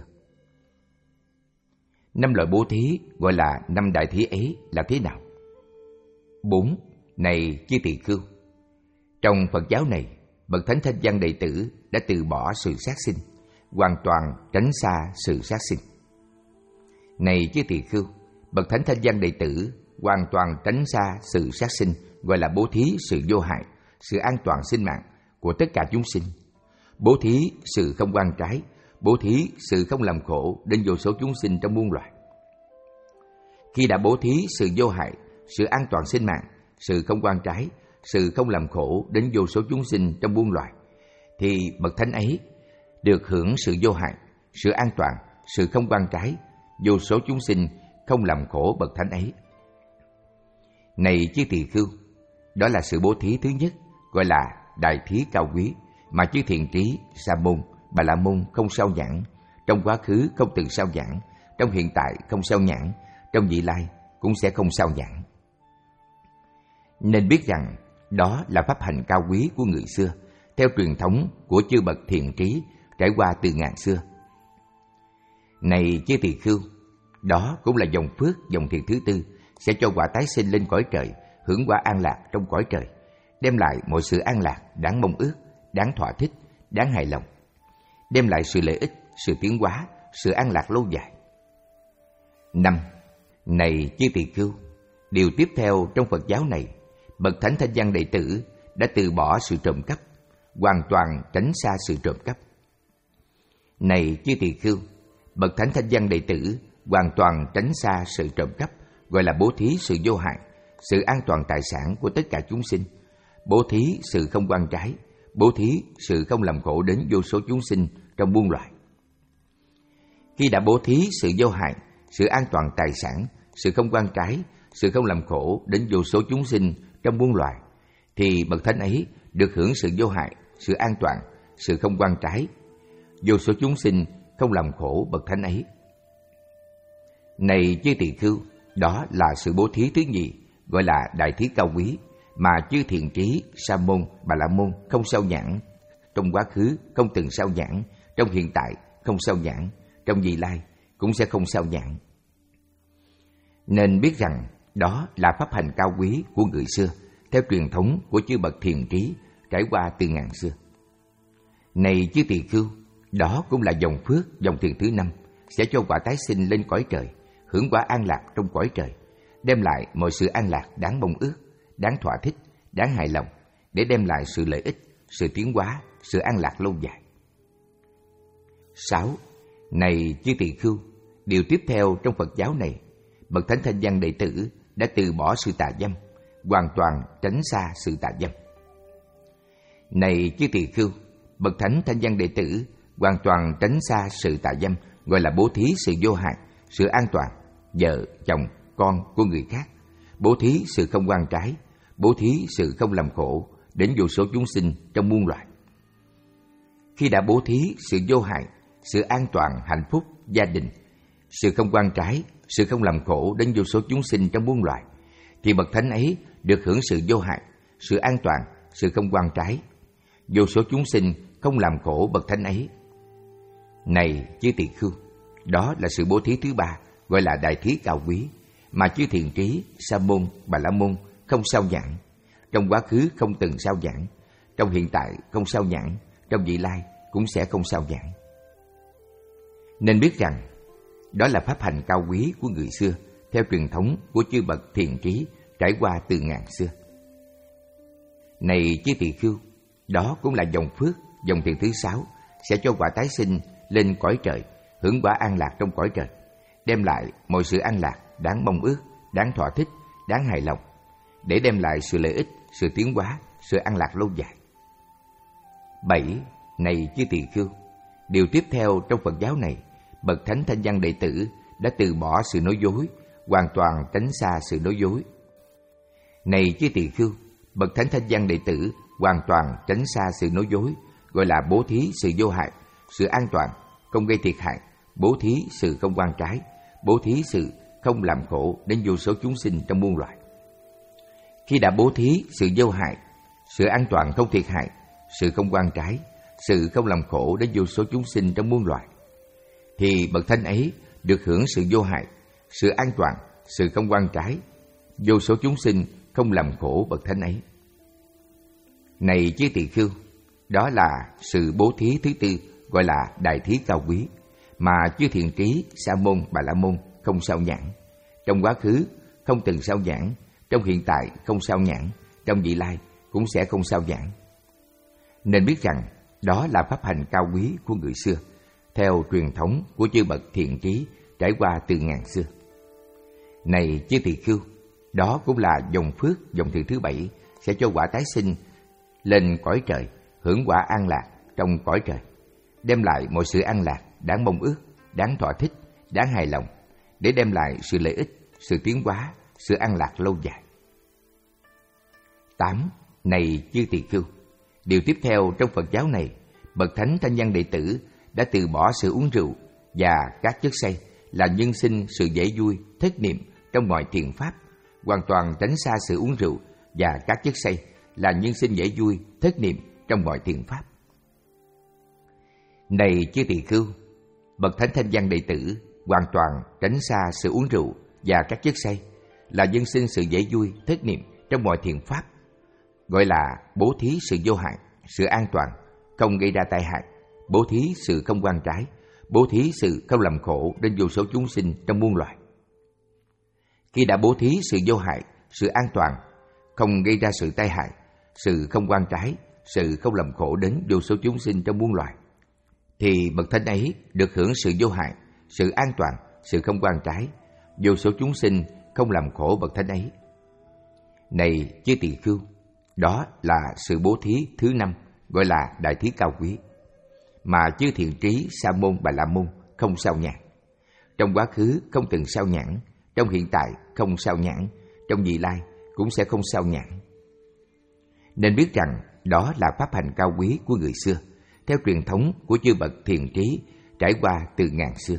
Năm loại bố thí gọi là năm đại thí ấy là thế nào? Bốn, này chư tỳ khưu, trong Phật giáo này, bậc thánh thanh văn đệ tử đã từ bỏ sự sát sinh, hoàn toàn tránh xa sự sát sinh. Này chư tỳ khưu, bậc thánh thanh văn đệ tử hoàn toàn tránh xa sự sát sinh, gọi là bố thí sự vô hại, sự an toàn sinh mạng của tất cả chúng sinh, bố thí sự không oan trái, bố thí sự không làm khổ đến vô số chúng sinh trong muôn loài. Khi đã bố thí sự vô hại, sự an toàn sinh mạng, sự không oan trái, sự không làm khổ đến vô số chúng sinh trong muôn loài, thì bậc thánh ấy được hưởng sự vô hại, sự an toàn, sự không oan trái, vô số chúng sinh không làm khổ bậc thánh ấy. Này chư tỳ khưu, đó là sự bố thí thứ nhất, gọi là đại thí cao quý, mà chư thiện trí, Sa môn, Bà la môn không sao nhãn, trong quá khứ không từng sao nhãn, trong hiện tại không sao nhãn, trong vị lai cũng sẽ không sao nhãn. Nên biết rằng đó là pháp hành cao quý của người xưa, theo truyền thống của chư bậc thiện trí trải qua từ ngàn xưa. Này chư tỳ khưu, đó cũng là dòng phước, dòng thiện thứ tư, sẽ cho quả tái sinh lên cõi trời, hưởng quả an lạc trong cõi trời, đem lại mọi sự an lạc đáng mong ước, đáng thỏa thích, đáng hài lòng, đem lại sự lợi ích, sự tiến hóa, sự an lạc lâu dài. Năm. Này chư tỳ khưu, điều tiếp theo trong Phật giáo này, bậc thánh thanh văn đệ tử đã từ bỏ sự trộm cắp, hoàn toàn tránh xa sự trộm cắp. Này chư tỳ khưu, bậc thánh thanh văn đệ tử hoàn toàn tránh xa sự trộm cắp, gọi là bố thí sự vô hại, sự an toàn tài sản của tất cả chúng sinh, bố thí sự không oan trái, bố thí sự không làm khổ đến vô số chúng sinh trong muôn loài. Khi đã bố thí sự vô hại, sự an toàn tài sản, sự không oan trái, sự không làm khổ đến vô số chúng sinh trong muôn loài, thì bậc thánh ấy được hưởng sự vô hại, sự an toàn, sự không oan trái, vô số chúng sinh không làm khổ bậc thánh ấy. Này chư tỳ khưu, đó là sự bố thí thứ nhì, gọi là đại thí cao quý, mà chư thiện trí, Sa môn, Bà la môn không sao nhãn, trong quá khứ không từng sao nhãn, trong hiện tại không sao nhãn, trong vị lai cũng sẽ không sao nhãn. Nên biết rằng đó là pháp hành cao quý của người xưa, theo truyền thống của chư bậc thiện trí trải qua từ ngàn xưa. Này chư tỳ khưu, đó cũng là dòng phước, dòng thiện thứ năm, sẽ cho quả tái sinh lên cõi trời, hưởng quả an lạc trong cõi trời, đem lại mọi sự an lạc đáng mong ước, đáng thỏa thích, đáng hài lòng, để đem lại sự lợi ích, sự tiến hóa, sự an lạc lâu dài. Sáu. Này chư tỳ khưu, điều tiếp theo trong Phật giáo này, bậc thánh thanh văn đệ tử đã từ bỏ sự tà dâm, hoàn toàn tránh xa sự tà dâm. Này chư tỳ khưu, bậc thánh thanh văn đệ tử hoàn toàn tránh xa sự tà dâm, gọi là bố thí sự vô hại, sự an toàn, vợ, chồng, con của người khác, bố thí sự không oan trái, bố thí sự không làm khổ đến vô số chúng sinh trong muôn loài. Khi đã bố thí sự vô hại, sự an toàn, hạnh phúc, gia đình, sự không oan trái, sự không làm khổ đến vô số chúng sinh trong muôn loài, thì bậc thánh ấy được hưởng sự vô hại, sự an toàn, sự không oan trái, vô số chúng sinh không làm khổ bậc thánh ấy. Này chư tỳ khưu, đó là sự bố thí thứ ba, gọi là đại thí cao quý, mà chư thiện trí, Sa môn, Bà la môn không sao nhãn, trong quá khứ không từng sao nhãn, trong hiện tại không sao nhãn, trong vị lai cũng sẽ không sao nhãn. Nên biết rằng đó là pháp hành cao quý của người xưa, theo truyền thống của chư bậc thiện trí trải qua từ ngàn xưa. Này chư tỳ khưu, đó cũng là dòng phước, dòng thiện thứ sáu, sẽ cho quả tái sinh lên cõi trời, hưởng quả an lạc trong cõi trời, đem lại mọi sự an lạc đáng mong ước, đáng thỏa thích, đáng hài lòng, để đem lại sự lợi ích, sự tiến hóa, sự an lạc lâu dài. Bảy. Này chư tỳ khưu, điều tiếp theo trong Phật giáo này, bậc thánh thanh văn đệ tử đã từ bỏ sự nói dối, hoàn toàn tránh xa sự nói dối. Này chư tỳ khưu, bậc thánh thanh văn đệ tử hoàn toàn tránh xa sự nói dối, gọi là bố thí sự vô hại, sự an toàn, không gây thiệt hại, bố thí sự không oan trái, bố thí sự không làm khổ đến vô số chúng sinh trong muôn loài. Khi đã bố thí sự vô hại, sự an toàn không thiệt hại, sự không oan trái, sự không làm khổ đến vô số chúng sinh trong muôn loài, thì bậc thánh ấy được hưởng sự vô hại, sự an toàn, sự không oan trái, vô số chúng sinh không làm khổ bậc thánh ấy. Này chư tỳ khưu, đó là sự bố thí thứ tư, gọi là đại thí cao quý, mà chư thiện trí, Sa môn, Bà la môn không sao nhãn, trong quá khứ không từng sao nhãn, trong hiện tại không sao nhãn, trong vị lai cũng sẽ không sao nhãn. Nên biết rằng đó là pháp hành cao quý của người xưa, theo truyền thống của chư bậc thiện trí trải qua từ ngàn xưa. Này chư tỳ khưu, đó cũng là dòng phước, dòng thiện thứ bảy, sẽ cho quả tái sinh lên cõi trời, hưởng quả an lạc trong cõi trời, đem lại mọi sự an lạc đáng mong ước, đáng thỏa thích, đáng hài lòng, để đem lại sự lợi ích, sự tiến hóa, sự an lạc lâu dài. tám. Này chư tỳ khưu, điều tiếp theo trong Phật giáo này, bậc thánh thanh văn đệ tử đã từ bỏ sự uống rượu và các chất say là nhân sinh sự dễ vui, thất niệm trong mọi thiện pháp, hoàn toàn tránh xa sự uống rượu và các chất say là nhân sinh dễ vui, thất niệm trong mọi thiện pháp. Này chư tỳ khưu, bậc thánh thanh văn đệ tử hoàn toàn tránh xa sự uống rượu và các chất say là nhân sinh sự dễ vui, thất niệm trong mọi thiện pháp, gọi là bố thí sự vô hại, sự an toàn, không gây ra tai hại, bố thí sự không oan trái, bố thí sự không làm khổ đến vô số chúng sinh trong muôn loài. Khi đã bố thí sự vô hại, sự an toàn, không gây ra sự tai hại, sự không oan trái, sự không làm khổ đến vô số chúng sinh trong muôn loài, thì bậc thánh ấy được hưởng sự vô hại, sự an toàn, sự không oan trái, vô số chúng sinh không làm khổ bậc thánh ấy. Này chư tỳ khưu, đó là sự bố thí thứ năm, gọi là đại thí cao quý, mà chư thiện trí Sa môn Bà La môn không sao nhãn. Trong quá khứ không từng sao nhãn, trong hiện tại không sao nhãn, trong vị lai cũng sẽ không sao nhãn. Nên biết rằng đó là pháp hành cao quý của người xưa, theo truyền thống của chư bậc thiện trí trải qua từ ngàn xưa.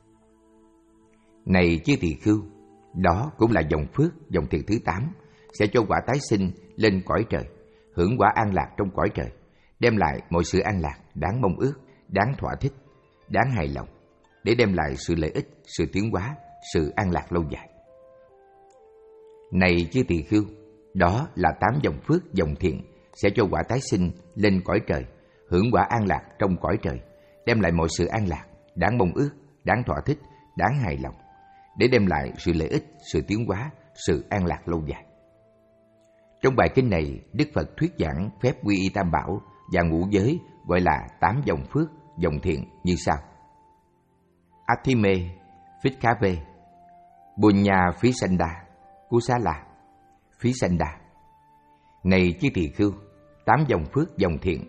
Này chư tỳ khưu, đó cũng là dòng phước, dòng thiện thứ tám, sẽ cho quả tái sinh lên cõi trời, hưởng quả an lạc trong cõi trời, đem lại mọi sự an lạc đáng mong ước, đáng thỏa thích, đáng hài lòng, để đem lại sự lợi ích, sự tiến hóa, sự an lạc lâu dài. Này chư tỳ khưu, đó là tám dòng phước, dòng thiện sẽ cho quả tái sinh lên cõi trời, hưởng quả an lạc trong cõi trời, đem lại mọi sự an lạc đáng mong ước, đáng thỏa thích, đáng hài lòng, để đem lại sự lợi ích, sự tiến hóa, sự an lạc lâu dài. Trong bài kinh này, Đức Phật thuyết giảng phép quy y tam bảo và ngũ giới, gọi là tám dòng phước, dòng thiện như sau: Athime, Phithkhave, Bunya Phisanda, Kusala, Phisanda. Này chư tỳ khưu, tám dòng phước, dòng thiện.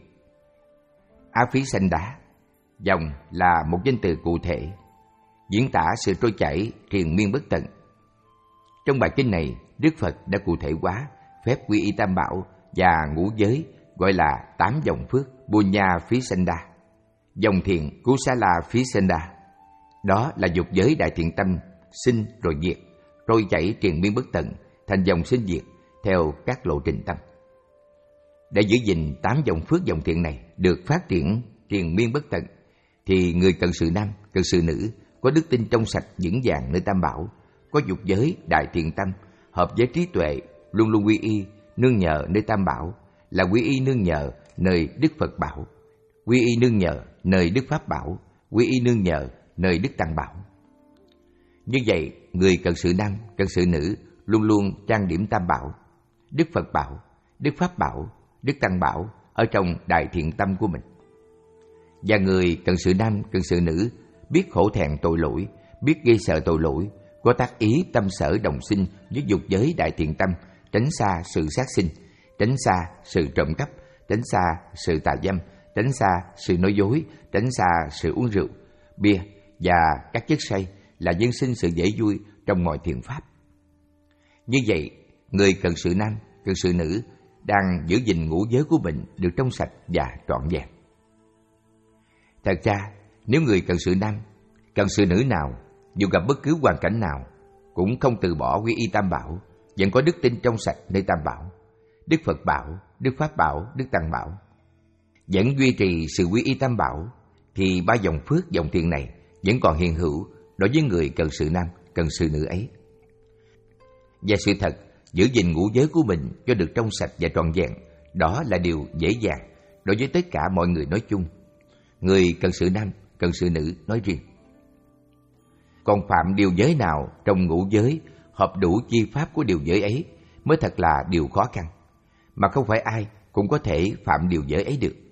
Aphisanda, dòng là một danh từ cụ thể, diễn tả sự trôi chảy triền miên bất tận. Trong bài kinh này, Đức Phật đã cụ thể hóa phép quy y tam bảo và ngũ giới, gọi là tám dòng phước, Bunya Phisanda, dòng thiện Kusala Phisanda. Đó là dục giới đại thiện tâm, sinh rồi diệt, trôi chảy triền miên bất tận, thành dòng sinh diệt theo các lộ trình tâm. Để giữ gìn tám dòng phước, dòng thiện này được phát triển triền miên bất tận, thì người cần sự nam, cần sự nữ, có đức tin trong sạch vững vàng nơi tam bảo, có dục giới đại thiện tâm, hợp với trí tuệ, luôn luôn quy y nương nhờ nơi tam bảo, là quy y nương nhờ nơi Đức Phật bảo, quy y nương nhờ nơi Đức Pháp bảo, quy y nương nhờ nơi Đức Tăng bảo. Như vậy, người cần sự nam, cần sự nữ luôn luôn trang điểm tam bảo, Đức Phật bảo, Đức Pháp bảo, Đức Tăng bảo ở trong đại thiện tâm của mình. Và người cần sự nam, cần sự nữ biết khổ thẹn tội lỗi, biết gây sợ tội lỗi, có tác ý tâm sở đồng sinh với dục giới đại thiện tâm, tránh xa sự sát sinh, tránh xa sự trộm cắp, tránh xa sự tà dâm, tránh xa sự nói dối, tránh xa sự uống rượu, bia và các chất say, là nhân sinh sự dễ vui trong mọi thiện pháp. Như vậy, người cần sự nam, cần sự nữ đang giữ gìn ngũ giới của mình được trong sạch và trọn vẹn. Thật ra, nếu người cần sự nam, cần sự nữ nào, dù gặp bất cứ hoàn cảnh nào, cũng không từ bỏ quy y tam bảo, vẫn có đức tin trong sạch nơi tam bảo, Đức Phật bảo, Đức Pháp bảo, Đức Tăng bảo, vẫn duy trì sự quy y tam bảo, thì ba dòng phước, dòng thiện này vẫn còn hiện hữu đối với người cần sự nam, cần sự nữ ấy. Và sự thật, giữ gìn ngũ giới của mình cho được trong sạch và trọn vẹn, đó là điều dễ dàng đối với tất cả mọi người nói chung, người cần sự nam, cần sự nữ nói riêng. Còn phạm điều giới nào trong ngũ giới hợp đủ chi pháp của điều giới ấy mới thật là điều khó khăn, mà không phải ai cũng có thể phạm điều giới ấy được.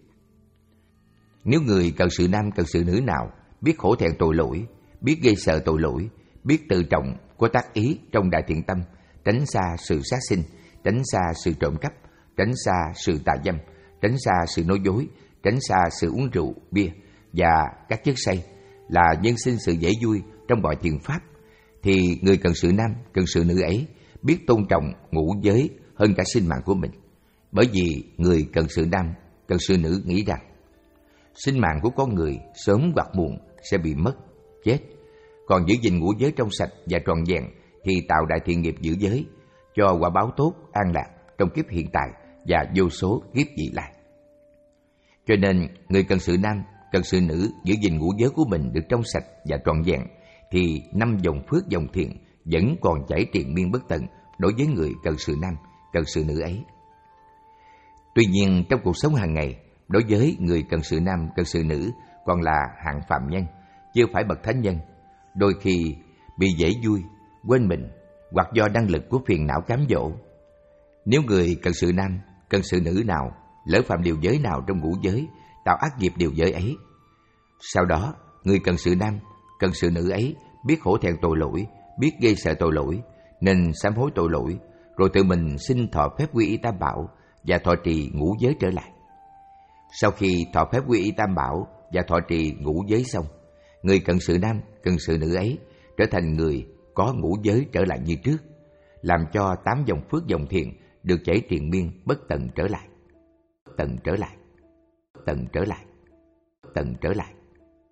Nếu người cần sự nam, cần sự nữ nào biết khổ thẹn tội lỗi, biết gây sợ tội lỗi, biết tự trọng, có tác ý trong đại thiện tâm, tránh xa sự sát sinh, tránh xa sự trộm cắp, tránh xa sự tà dâm, tránh xa sự nói dối, tránh xa sự uống rượu, bia và các chất say, là nhân sinh sự dễ vui trong mọi thiện pháp, thì người cận sự nam, cận sự nữ ấy biết tôn trọng ngũ giới hơn cả sinh mạng của mình. Bởi vì người cận sự nam, cận sự nữ nghĩ rằng sinh mạng của con người sớm hoặc muộn sẽ bị mất, chết. Còn giữ gìn ngũ giới trong sạch và trọn vẹn thì tạo đại thiện nghiệp giữ giới, cho quả báo tốt, an lạc trong kiếp hiện tại và vô số kiếp vị lai. Cho nên, người cận sự nam, cận sự nữ giữ gìn ngũ giới của mình được trong sạch và trọn vẹn, thì năm dòng phước dòng thiện vẫn còn chảy triền miên bất tận đối với người cận sự nam, cận sự nữ ấy. Tuy nhiên, trong cuộc sống hàng ngày, đối với người cận sự nam, cận sự nữ còn là hạng phàm nhân, chưa phải bậc thánh nhân, đôi khi bị dễ vui, quên mình, hoặc do năng lực của phiền não cám dỗ. Nếu người cận sự nam, cận sự nữ nào lỡ phạm điều giới nào trong ngũ giới, tạo ác nghiệp điều giới ấy, sau đó người cận sự nam, cận sự nữ ấy biết hổ thẹn tội lỗi, biết gây sợ tội lỗi, nên sám hối tội lỗi, rồi tự mình xin thọ phép quy y tam bảo và thọ trì ngũ giới trở lại. Sau khi thọ phép quy y tam bảo và thọ trì ngũ giới xong, người cận sự nam, cận sự nữ ấy trở thành người có ngũ giới trở lại như trước, làm cho tám dòng phước dòng thiện được chảy triền miên bất tận trở lại, bất tận trở lại, bất tận trở lại, bất tận trở lại.